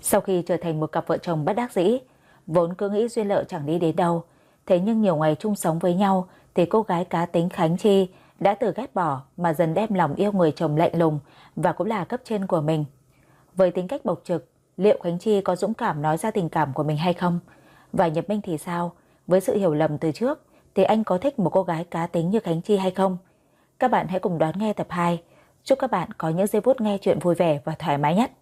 Sau khi trở thành một cặp vợ chồng bất đắc dĩ, vốn cứ nghĩ duyên nợ chẳng đi đến đâu, thế nhưng nhiều ngày chung sống với nhau thì cô gái cá tính Khánh Chi đã từ ghét bỏ mà dần đem lòng yêu người chồng lạnh lùng và cũng là cấp trên của mình. Với tính cách bộc trực, liệu Khánh Chi có dũng cảm nói ra tình cảm của mình hay không? Và Nhật Minh thì sao? Với sự hiểu lầm từ trước thì anh có thích một cô gái cá tính như Khánh Chi hay không? Các bạn hãy cùng đón nghe tập 2. Chúc các bạn có những giây phút nghe chuyện vui vẻ và thoải mái nhất.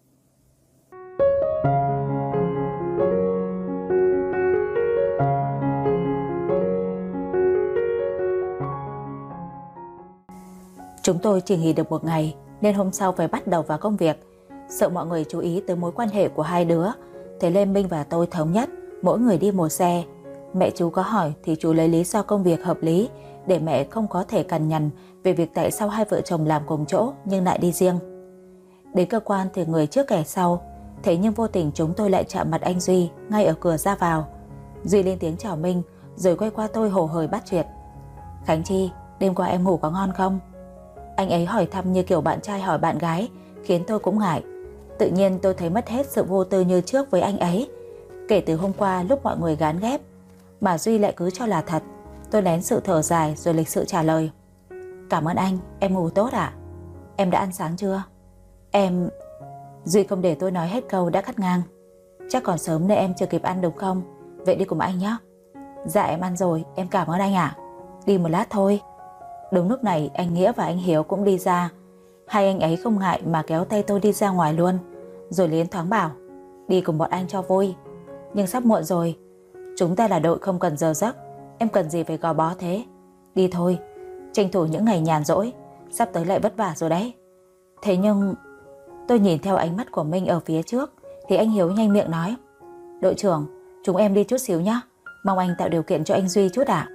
Chúng tôi chỉ nghỉ được một ngày nên hôm sau phải bắt đầu vào công việc. Sợ mọi người chú ý tới mối quan hệ của hai đứa, thế nên Minh và tôi thống nhất mỗi người đi một xe. Mẹ chú có hỏi thì chú lấy lý do công việc hợp lý để mẹ không có thể cằn nhằn về việc tại sao hai vợ chồng làm cùng chỗ nhưng lại đi riêng. Đến cơ quan thì người trước kẻ sau, thế nhưng vô tình chúng tôi lại chạm mặt anh Duy ngay ở cửa ra vào. Duy lên tiếng chào Minh rồi quay qua tôi hồ hởi bắt chuyện. Khánh Chi, đêm qua em ngủ có ngon không? Anh ấy hỏi thăm như kiểu bạn trai hỏi bạn gái, khiến tôi cũng ngại. Tự nhiên tôi thấy mất hết sự vô tư như trước với anh ấy. Kể từ hôm qua lúc mọi người gán ghép mà Duy lại cứ cho là thật. Tôi nén sự thở dài rồi lịch sự trả lời. Cảm ơn anh, em ngủ tốt ạ. Em đã ăn sáng chưa? Em... Duy không để tôi nói hết câu đã cắt ngang. Chắc còn sớm nên em chưa kịp ăn đúng không? Vậy đi cùng anh nhé. Dạ em ăn rồi, em cảm ơn anh ạ. Đi một lát thôi. Đúng lúc này anh Nghĩa và anh Hiếu cũng đi ra. Hai anh ấy không ngại mà kéo tay tôi đi ra ngoài luôn. Rồi liền thoáng bảo đi cùng bọn anh cho vui. Nhưng sắp muộn rồi. Chúng ta là đội không cần giờ giấc. Em cần gì phải gò bó thế? Đi thôi, tranh thủ những ngày nhàn rỗi. Sắp tới lại vất vả rồi đấy. Thế nhưng tôi nhìn theo ánh mắt của Minh ở phía trước thì anh Hiếu nhanh miệng nói. Đội trưởng, chúng em đi chút xíu nhé. Mong anh tạo điều kiện cho anh Duy chút ạ.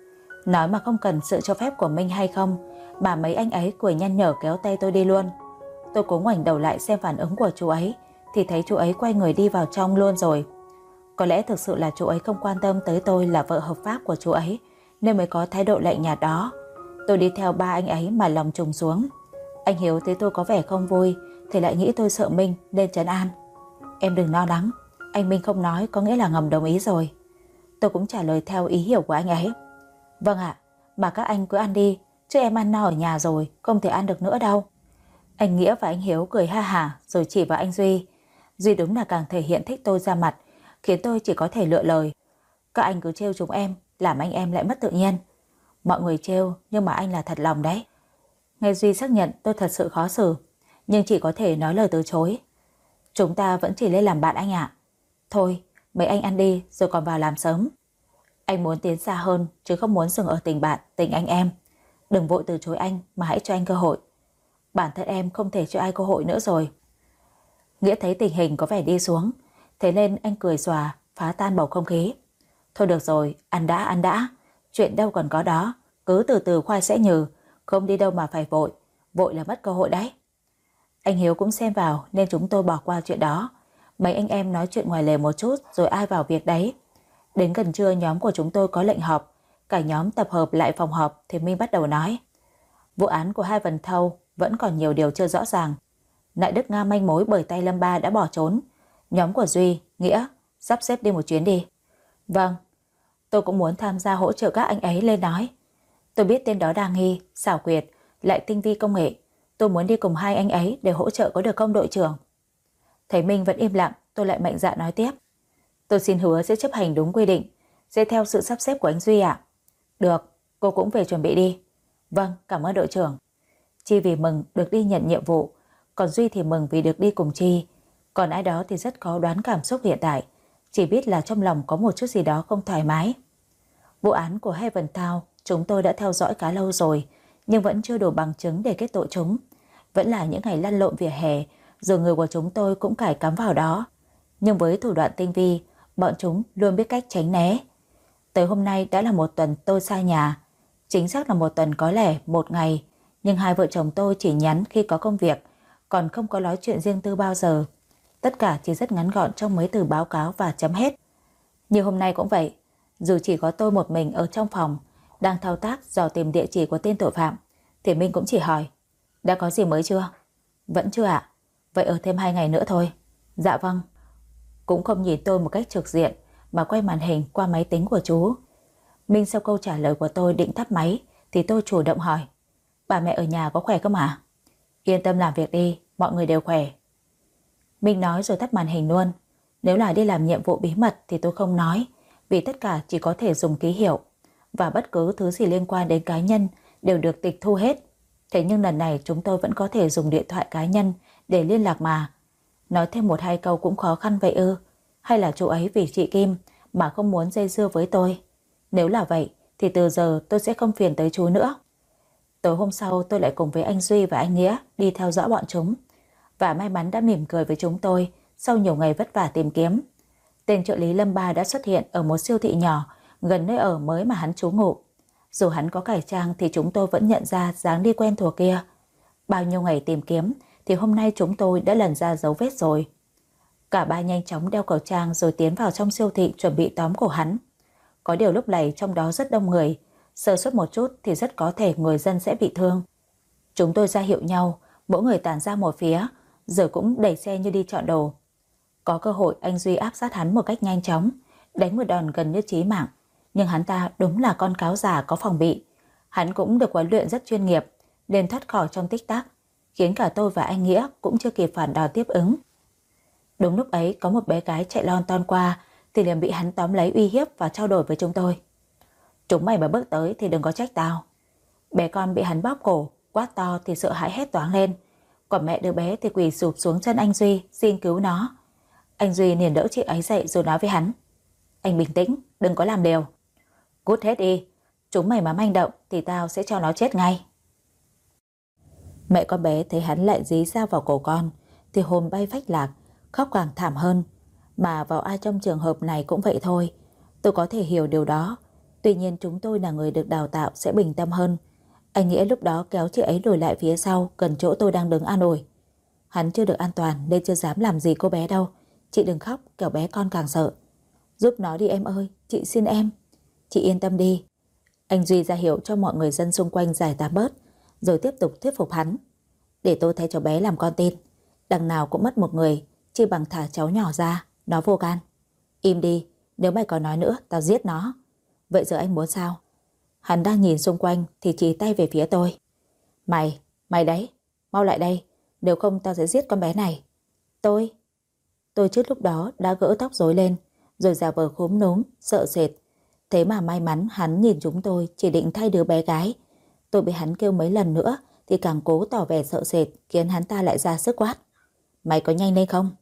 Nói mà không cần sự cho phép của Minh hay không mà mấy anh ấy cười nhăn nhở kéo tay tôi đi luôn. Tôi cố ngoảnh đầu lại xem phản ứng của chú ấy thì thấy chú ấy quay người đi vào trong luôn rồi. Có lẽ thực sự là chú ấy không quan tâm tới tôi là vợ hợp pháp của chú ấy nên mới có thái độ lạnh nhạt đó. Tôi đi theo ba anh ấy mà lòng trùng xuống. Anh Hiếu thấy tôi có vẻ không vui thì lại nghĩ tôi sợ Minh nên trấn an. Em đừng lo lắng, anh Minh không nói có nghĩa là ngầm đồng ý rồi. Tôi cũng trả lời theo ý hiểu của anh ấy. Vâng ạ, mà các anh cứ ăn đi, chứ em ăn no ở nhà rồi, không thể ăn được nữa đâu. Anh Nghĩa và anh Hiếu cười ha hả rồi chỉ vào anh Duy. Duy đúng là càng thể hiện thích tôi ra mặt, khiến tôi chỉ có thể lựa lời. Các anh cứ trêu chúng em, làm anh em lại mất tự nhiên. Mọi người trêu, nhưng mà anh là thật lòng đấy. Nghe Duy xác nhận tôi thật sự khó xử, nhưng chỉ có thể nói lời từ chối. Chúng ta vẫn chỉ lên làm bạn anh ạ. Thôi, mấy anh ăn đi rồi còn vào làm sớm. Anh muốn tiến xa hơn chứ không muốn dừng ở tình bạn, tình anh em. Đừng vội từ chối anh mà hãy cho anh cơ hội. Bản thân em không thể cho ai cơ hội nữa rồi. Nghĩa thấy tình hình có vẻ đi xuống, thế nên anh cười xòa phá tan bầu không khí. Thôi được rồi, ăn đã. Chuyện đâu còn có đó, cứ từ từ khoai sẽ nhừ, không đi đâu mà phải vội. Vội là mất cơ hội đấy. Anh Hiếu cũng xen vào nên chúng tôi bỏ qua chuyện đó. Mấy anh em nói chuyện ngoài lề một chút rồi ai vào việc đấy. Đến gần trưa nhóm của chúng tôi có lệnh họp. Cả nhóm tập hợp lại phòng họp thì Minh bắt đầu nói. Vụ án của hai Vân Thâu vẫn còn nhiều điều chưa rõ ràng. Lại đứt ngang manh mối bởi tay Lâm Ba đã bỏ trốn. Nhóm của Duy, Nghĩa sắp xếp đi một chuyến đi. Vâng, tôi cũng muốn tham gia hỗ trợ các anh ấy lên nói. Tôi biết tên đó đa nghi, xảo quyệt, lại tinh vi công nghệ. Tôi muốn đi cùng hai anh ấy để hỗ trợ có được không đội trưởng? Thấy Minh vẫn im lặng, tôi lại mạnh dạn nói tiếp. Tôi xin hứa sẽ chấp hành đúng quy định, sẽ theo sự sắp xếp của anh Duy ạ. Được, cô cũng về chuẩn bị đi. Vâng, cảm ơn đội trưởng. Chi vì mừng được đi nhận nhiệm vụ, còn Duy thì mừng vì được đi cùng Chi. Còn ai đó thì rất khó đoán cảm xúc hiện tại, chỉ biết là trong lòng có một chút gì đó không thoải mái. Vụ án của Heaven Town chúng tôi đã theo dõi khá lâu rồi, nhưng vẫn chưa đủ bằng chứng để kết tội chúng. Vẫn là những ngày lăn lộn vỉa hè, rồi người của chúng tôi cũng cài cắm vào đó. Nhưng với thủ đoạn tinh vi, bọn chúng luôn biết cách tránh né. Tới hôm nay đã là một tuần tôi xa nhà. Chính xác là một tuần có lẽ một ngày, nhưng hai vợ chồng tôi chỉ nhắn khi có công việc, còn không có nói chuyện riêng tư bao giờ. Tất cả chỉ rất ngắn gọn trong mấy từ báo cáo và chấm hết. Như hôm nay cũng vậy, dù chỉ có tôi một mình ở trong phòng, đang thao tác dò tìm địa chỉ của tên tội phạm, thì Minh cũng chỉ hỏi, đã có gì mới chưa? Vẫn chưa ạ. Vậy ở thêm 2 ngày nữa thôi. Dạ vâng. Cũng không nhìn tôi một cách trực diện mà quay màn hình qua máy tính của chú. Minh sau câu trả lời của tôi định tắt máy thì tôi chủ động hỏi: bà mẹ ở nhà có khỏe không ạ? Yên tâm làm việc đi, mọi người đều khỏe. Minh nói rồi tắt màn hình luôn. Nếu là đi làm nhiệm vụ bí mật thì tôi không nói, vì tất cả chỉ có thể dùng ký hiệu, và bất cứ thứ gì liên quan đến cá nhân đều được tịch thu hết. Thế nhưng lần này chúng tôi vẫn có thể dùng điện thoại cá nhân để liên lạc mà. Nói thêm một hai câu cũng khó khăn vậy ư? Hay là chú ấy vì chị Kim mà không muốn dây dưa với tôi? Nếu là vậy thì từ giờ tôi sẽ không phiền tới chú nữa. Tối hôm sau tôi lại cùng với anh Duy và anh Nghĩa đi theo dõi bọn chúng, và may mắn đã mỉm cười với chúng tôi sau nhiều ngày vất vả tìm kiếm. Tên trợ lý Lâm Ba đã xuất hiện ở một siêu thị nhỏ gần nơi ở mới mà hắn trú ngụ. Dù hắn có cải trang thì chúng tôi vẫn nhận ra dáng đi quen thuộc kia. Bao nhiêu ngày tìm kiếm thì hôm nay chúng tôi đã lần ra dấu vết rồi. Cả ba nhanh chóng đeo khẩu trang rồi tiến vào trong siêu thị chuẩn bị tóm cổ hắn. Có điều lúc này trong đó rất đông người, sơ suất một chút thì rất có thể người dân sẽ bị thương. Chúng tôi ra hiệu nhau, mỗi người tản ra một phía, rồi cũng đẩy xe như đi chọn đồ. Có cơ hội anh Duy áp sát hắn một cách nhanh chóng, đánh một đòn gần như chí mạng. Nhưng hắn ta đúng là con cáo già có phòng bị. Hắn cũng được huấn luyện rất chuyên nghiệp, nên thoát khỏi trong tích tắc, khiến cả tôi và anh Nghĩa cũng chưa kịp phản đòn tiếp ứng. Đúng lúc ấy có một bé gái chạy lon ton qua thì liền bị hắn tóm lấy uy hiếp và trao đổi với chúng tôi. Chúng mày mà bước tới thì đừng có trách tao. Bé con bị hắn bóp cổ, quát to thì sợ hãi hét toáng lên. Còn mẹ đứa bé thì quỳ sụp xuống chân anh Duy xin cứu nó. Anh Duy liền đỡ chị ấy dậy rồi nói với hắn: anh bình tĩnh, đừng có làm liều. Cút hết đi, chúng mày mà manh động thì tao sẽ cho nó chết ngay. Mẹ con bé thấy hắn lại dí dao vào cổ con thì hồn bay phách lạc, khóc càng thảm hơn. Mà vào ai trong trường hợp này cũng vậy thôi. Tôi có thể hiểu điều đó. Tuy nhiên chúng tôi là người được đào tạo sẽ bình tâm hơn. Anh Nghĩa lúc đó kéo chị ấy lùi lại phía sau gần chỗ tôi đang đứng an ủi. Hắn chưa được an toàn nên chưa dám làm gì cô bé đâu. Chị đừng khóc, kẻo bé con càng sợ. Giúp nó đi em ơi, chị xin em. Chị yên tâm đi. Anh Duy ra hiệu cho mọi người dân xung quanh giải tán bớt, rồi tiếp tục thuyết phục hắn. Để tôi thay cháu bé làm con tin. Đằng nào cũng mất một người, chỉ bằng thả cháu nhỏ ra, nó vô can. Im đi, nếu mày còn nói nữa tao giết nó. Vậy giờ anh muốn sao? Hắn đang nhìn xung quanh thì chỉ tay về phía tôi. Mày đấy, mau lại đây, nếu không tao sẽ giết con bé này. Tôi trước lúc đó đã gỡ tóc rối lên, rồi giả vờ khúm núm, sợ sệt. Thế mà may mắn hắn nhìn chúng tôi chỉ định thay đứa bé gái. Tôi bị hắn kêu mấy lần nữa thì càng cố tỏ vẻ sợ sệt, khiến hắn ta lại ra sức quát. Mày có nhanh lên không?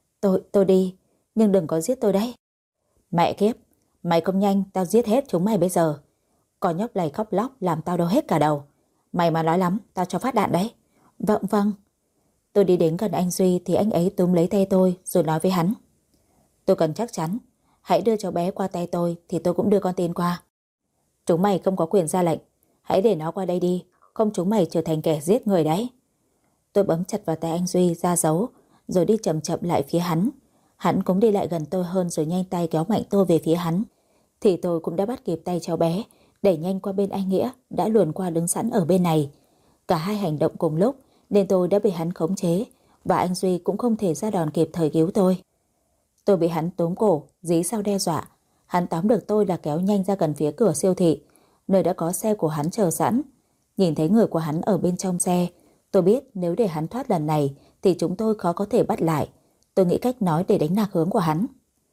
Tôi đi, nhưng đừng có giết tôi đấy. Mẹ kiếp, mày không nhanh tao giết hết chúng mày bây giờ. Con nhóc này khóc lóc làm tao đau hết cả đầu. Mày mà nói lắm tao cho phát đạn đấy. Vâng. Tôi đi đến gần anh Duy thì anh ấy túm lấy tay tôi rồi nói với hắn. Tôi cần chắc chắn, hãy đưa cháu bé qua tay tôi thì tôi cũng đưa con tin qua. Chúng mày không có quyền ra lệnh, hãy để nó qua đây đi, không chúng mày trở thành kẻ giết người đấy. Tôi bấm chặt vào tay anh Duy ra dấu, rồi đi chậm chậm lại phía hắn. Hắn cũng đi lại gần tôi hơn rồi nhanh tay kéo mạnh tôi về phía hắn. Thì tôi cũng đã bắt kịp tay cháu bé, đẩy nhanh qua bên anh Nghĩa đã luồn qua đứng sẵn ở bên này. Cả hai hành động cùng lúc nên tôi đã bị hắn khống chế, và anh Duy cũng không thể ra đòn kịp thời cứu tôi. Tôi bị hắn túm cổ, dí sau đe dọa. Hắn tóm được tôi là kéo nhanh ra gần phía cửa siêu thị, nơi đã có xe của hắn chờ sẵn. Nhìn thấy người của hắn ở bên trong xe, tôi biết nếu để hắn thoát lần này thì chúng tôi khó có thể bắt lại. Tôi nghĩ cách nói để đánh lạc hướng của hắn.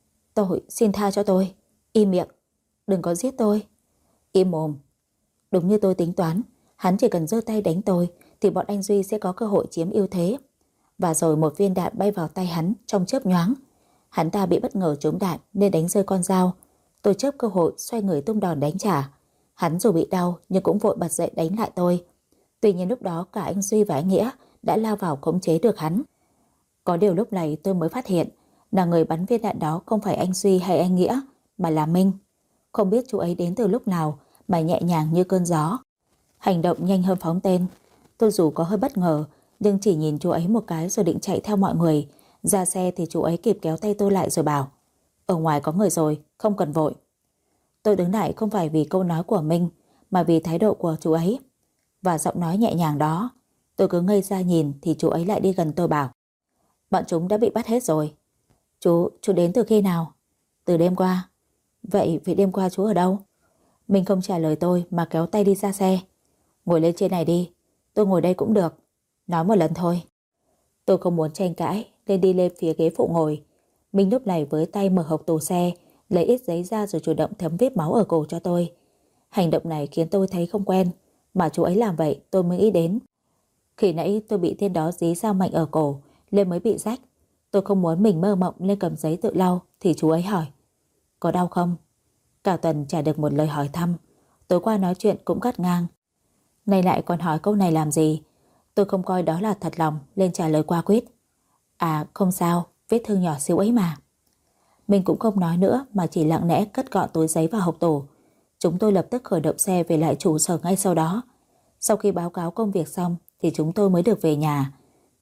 Tôi xin tha cho tôi. Im miệng, đừng có giết tôi. Im mồm. Đúng như tôi tính toán, hắn chỉ cần giơ tay đánh tôi thì bọn anh Duy sẽ có cơ hội chiếm ưu thế. Và rồi một viên đạn bay vào tay hắn trong chớp nhoáng. Hắn ta bị bất ngờ trúng đạn nên đánh rơi con dao. Tôi chớp cơ hội xoay người tung đòn đánh trả. Hắn dù bị đau nhưng cũng vội bật dậy đánh lại tôi. Tuy nhiên lúc đó cả anh Duy và anh Nghĩa đã lao vào khống chế được hắn. Có điều lúc này tôi mới phát hiện là người bắn viên đạn đó không phải anh Duy hay anh Nghĩa, mà là Minh. Không biết chú ấy đến từ lúc nào mà nhẹ nhàng như cơn gió, hành động nhanh hơn phóng tên. Tôi dù có hơi bất ngờ nhưng chỉ nhìn chú ấy một cái rồi định chạy theo mọi người. Ra xe thì chú ấy kịp kéo tay tôi lại rồi bảo: ở ngoài có người rồi, không cần vội. Tôi đứng lại không phải vì câu nói của Minh mà vì thái độ của chú ấy. Và giọng nói nhẹ nhàng đó, tôi cứ ngây ra nhìn thì chú ấy lại đi gần tôi bảo: Bọn chúng đã bị bắt hết rồi. Chú đến từ khi nào? Từ đêm qua. Vậy đêm qua chú ở đâu? Minh không trả lời tôi mà kéo tay đi ra xe. Ngồi lên trên này đi, tôi ngồi đây cũng được. Nói một lần thôi. Tôi không muốn tranh cãi nên đi lên phía ghế phụ ngồi. Minh lúc này với tay mở hộc tủ xe, lấy ít giấy ra rồi chủ động thấm vết máu ở cổ cho tôi. Hành động này khiến tôi thấy không quen, mà chú ấy làm vậy tôi mới nghĩ đến. Khi nãy tôi bị tên đó dí dao mạnh ở cổ nên mới bị rách. Tôi không muốn mình mơ mộng lên cầm giấy tự lau thì chú ấy hỏi: có đau không? Cả tuần chả được một lời hỏi thăm. Tối qua nói chuyện cũng cắt ngang. Nay lại còn hỏi câu này làm gì? Tôi không coi đó là thật lòng nên trả lời qua quýt: à không sao, vết thương nhỏ xíu ấy mà. Mình cũng không nói nữa mà chỉ lặng lẽ cất gọn túi giấy vào hộc tủ. Chúng tôi lập tức khởi động xe về lại trụ sở ngay sau đó. Sau khi báo cáo công việc xong thì chúng tôi mới được về nhà.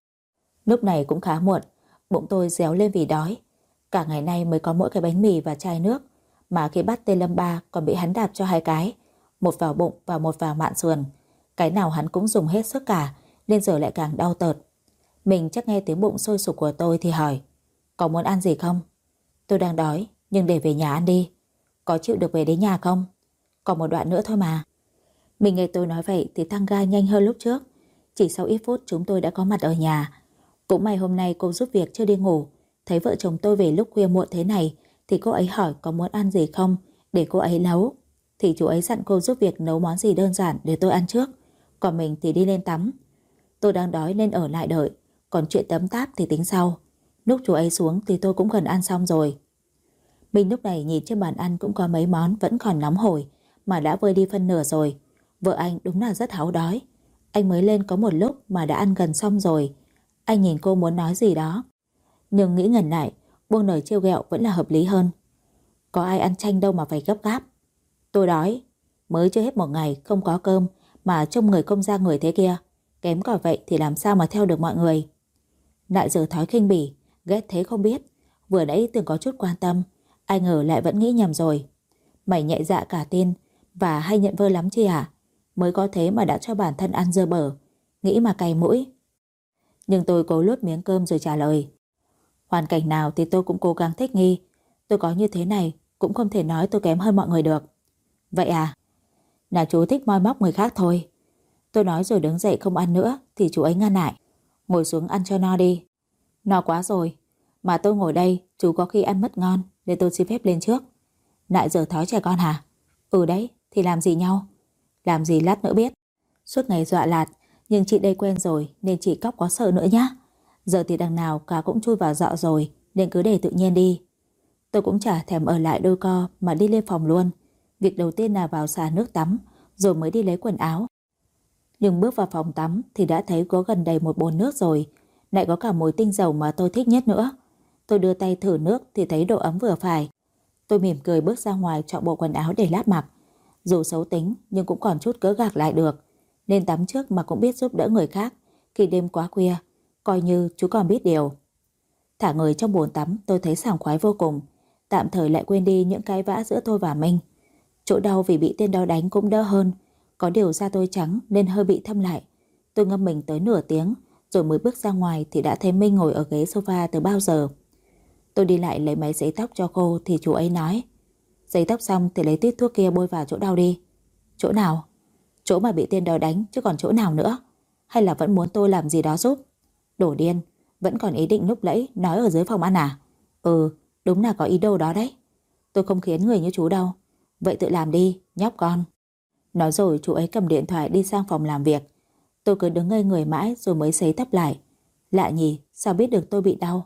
Lúc này cũng khá muộn, bụng tôi réo lên vì đói. Cả ngày nay mới có mỗi cái bánh mì và chai nước, mà khi bắt tên Lâm Ba còn bị hắn đạp cho 2 cái, một vào bụng và một vào mạn sườn. Cái nào hắn cũng dùng hết sức cả, nên giờ lại càng đau tợt. Mình chắc nghe tiếng bụng sôi sục của tôi thì hỏi: có muốn ăn gì không? Tôi đang đói, nhưng để về nhà ăn đi. Có chịu được về đến nhà không? Còn một đoạn nữa thôi mà. Mình nghe tôi nói vậy thì tăng ga nhanh hơn lúc trước. Chỉ sau ít phút chúng tôi đã có mặt ở nhà. Cũng may hôm nay cô giúp việc chưa đi ngủ. Thấy vợ chồng tôi về lúc khuya muộn thế này thì cô ấy hỏi có muốn ăn gì không để cô ấy nấu. Thì chú ấy dặn cô giúp việc nấu món gì đơn giản để tôi ăn trước. Còn mình thì đi lên tắm. Tôi đang đói nên ở lại đợi. Còn chuyện tấm táp thì tính sau. Lúc chú ấy xuống thì tôi cũng gần ăn xong rồi. Mình lúc này nhìn trên bàn ăn cũng có mấy món vẫn còn nóng hổi mà đã vơi đi phân nửa rồi. Vợ anh đúng là rất háu đói. Anh mới lên có một lúc mà đã ăn gần xong rồi. Anh nhìn cô muốn nói gì đó, nhưng nghĩ ngần lại, buông lời trêu ghẹo vẫn là hợp lý hơn. Có ai ăn chanh đâu mà phải gấp gáp. Tôi đói. Mới chưa hết một ngày không có cơm mà trông người công gia người thế kia. Kém cỏi vậy thì làm sao mà theo được mọi người. Lại giờ thói khinh bỉ, ghét thế không biết. Vừa nãy từng có chút quan tâm, ai ngờ lại vẫn nghĩ nhầm rồi. Mày nhạy dạ cả tin và hay nhận vơ lắm chi hả? Mới có thế mà đã cho bản thân ăn dơ bở. Nghĩ mà cay mũi. Nhưng tôi cố luốt miếng cơm rồi trả lời: hoàn cảnh nào thì tôi cũng cố gắng thích nghi. Tôi có như thế này cũng không thể nói tôi kém hơn mọi người được. Vậy à? Là chú thích moi móc người khác thôi. Tôi nói rồi đứng dậy không ăn nữa thì chú ấy ngăn lại: ngồi xuống ăn cho no đi. No quá rồi. Mà tôi ngồi đây chú có khi ăn mất ngon nên tôi xin phép lên trước. Lại giờ thói trẻ con hả? Ừ đấy, thì làm gì nhau? Làm gì lát nữa biết. Suốt ngày dọa lạt, nhưng chị đây quen rồi nên chị cóc có sợ nữa nhá. Giờ thì đằng nào cá cũng chui vào dọ rồi nên cứ để tự nhiên đi. Tôi cũng chả thèm ở lại đôi co mà đi lên phòng luôn. Việc đầu tiên là vào xả nước tắm rồi mới đi lấy quần áo. Nhưng bước vào phòng tắm thì đã thấy có gần đầy một bồn nước rồi. Lại có cả mùi tinh dầu mà tôi thích nhất nữa. Tôi đưa tay thử nước thì thấy độ ấm vừa phải. Tôi mỉm cười bước ra ngoài chọn bộ quần áo để lát mặc. Dù xấu tính nhưng cũng còn chút cỡ gạc lại được. Nên tắm trước mà cũng biết giúp đỡ người khác khi đêm quá khuya. Coi như chú còn biết điều. Thả người trong bồn tắm tôi thấy sảng khoái vô cùng. Tạm thời lại quên đi những cái vã giữa tôi và Minh. Chỗ đau vì bị tên đó đánh cũng đỡ hơn. Có điều da tôi trắng nên hơi bị thâm lại. Tôi ngâm mình tới nửa tiếng rồi mới bước ra ngoài thì đã thấy Minh ngồi ở ghế sofa từ bao giờ. Tôi đi lại lấy máy giấy tóc cho cô thì chú ấy nói: giấy tóc xong thì lấy tít thuốc kia bôi vào chỗ đau đi. Chỗ nào? Chỗ mà bị tên đó đánh chứ còn chỗ nào nữa. Hay là vẫn muốn tôi làm gì đó giúp? Đổ điên, vẫn còn ý định lúc nãy nói ở dưới phòng ăn à? Ừ, đúng là có ý đồ đó đấy. Tôi không khiến người như chú đâu. Vậy tự làm đi, nhóc con. Nói rồi chú ấy cầm điện thoại đi sang phòng làm việc. Tôi cứ đứng ngây người mãi rồi mới sấy tóc lại. Lạ nhỉ, sao biết được tôi bị đau?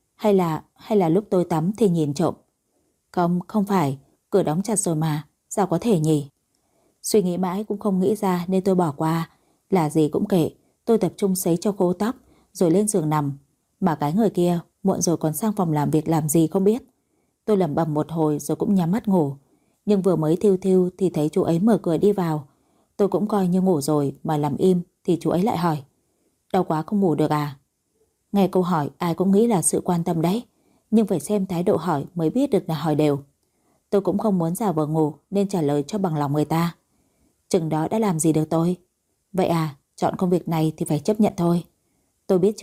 Hay là lúc tôi tắm thì nhìn trộm? Không phải, cửa đóng chặt rồi mà, sao có thể nhỉ? Suy nghĩ mãi cũng không nghĩ ra nên tôi bỏ qua. Là gì cũng kệ, tôi tập trung sấy cho khô tóc rồi lên giường nằm. Mà cái người kia muộn rồi còn sang phòng làm việc làm gì không biết. Tôi lẩm bẩm một hồi rồi cũng nhắm mắt ngủ. Nhưng vừa mới thiu thiu thì thấy chú ấy mở cửa đi vào. Tôi cũng coi như ngủ rồi mà làm im thì chú ấy lại hỏi: đau quá không ngủ được à? Nghe câu hỏi ai cũng nghĩ là sự quan tâm đấy, nhưng phải xem thái độ hỏi mới biết được là hỏi đều. Tôi cũng không muốn giả vờ ngủ nên trả lời cho bằng lòng người ta: chừng đó đã làm gì được tôi. Vậy à, chọn công việc này thì phải chấp nhận thôi. Tôi biết chứ,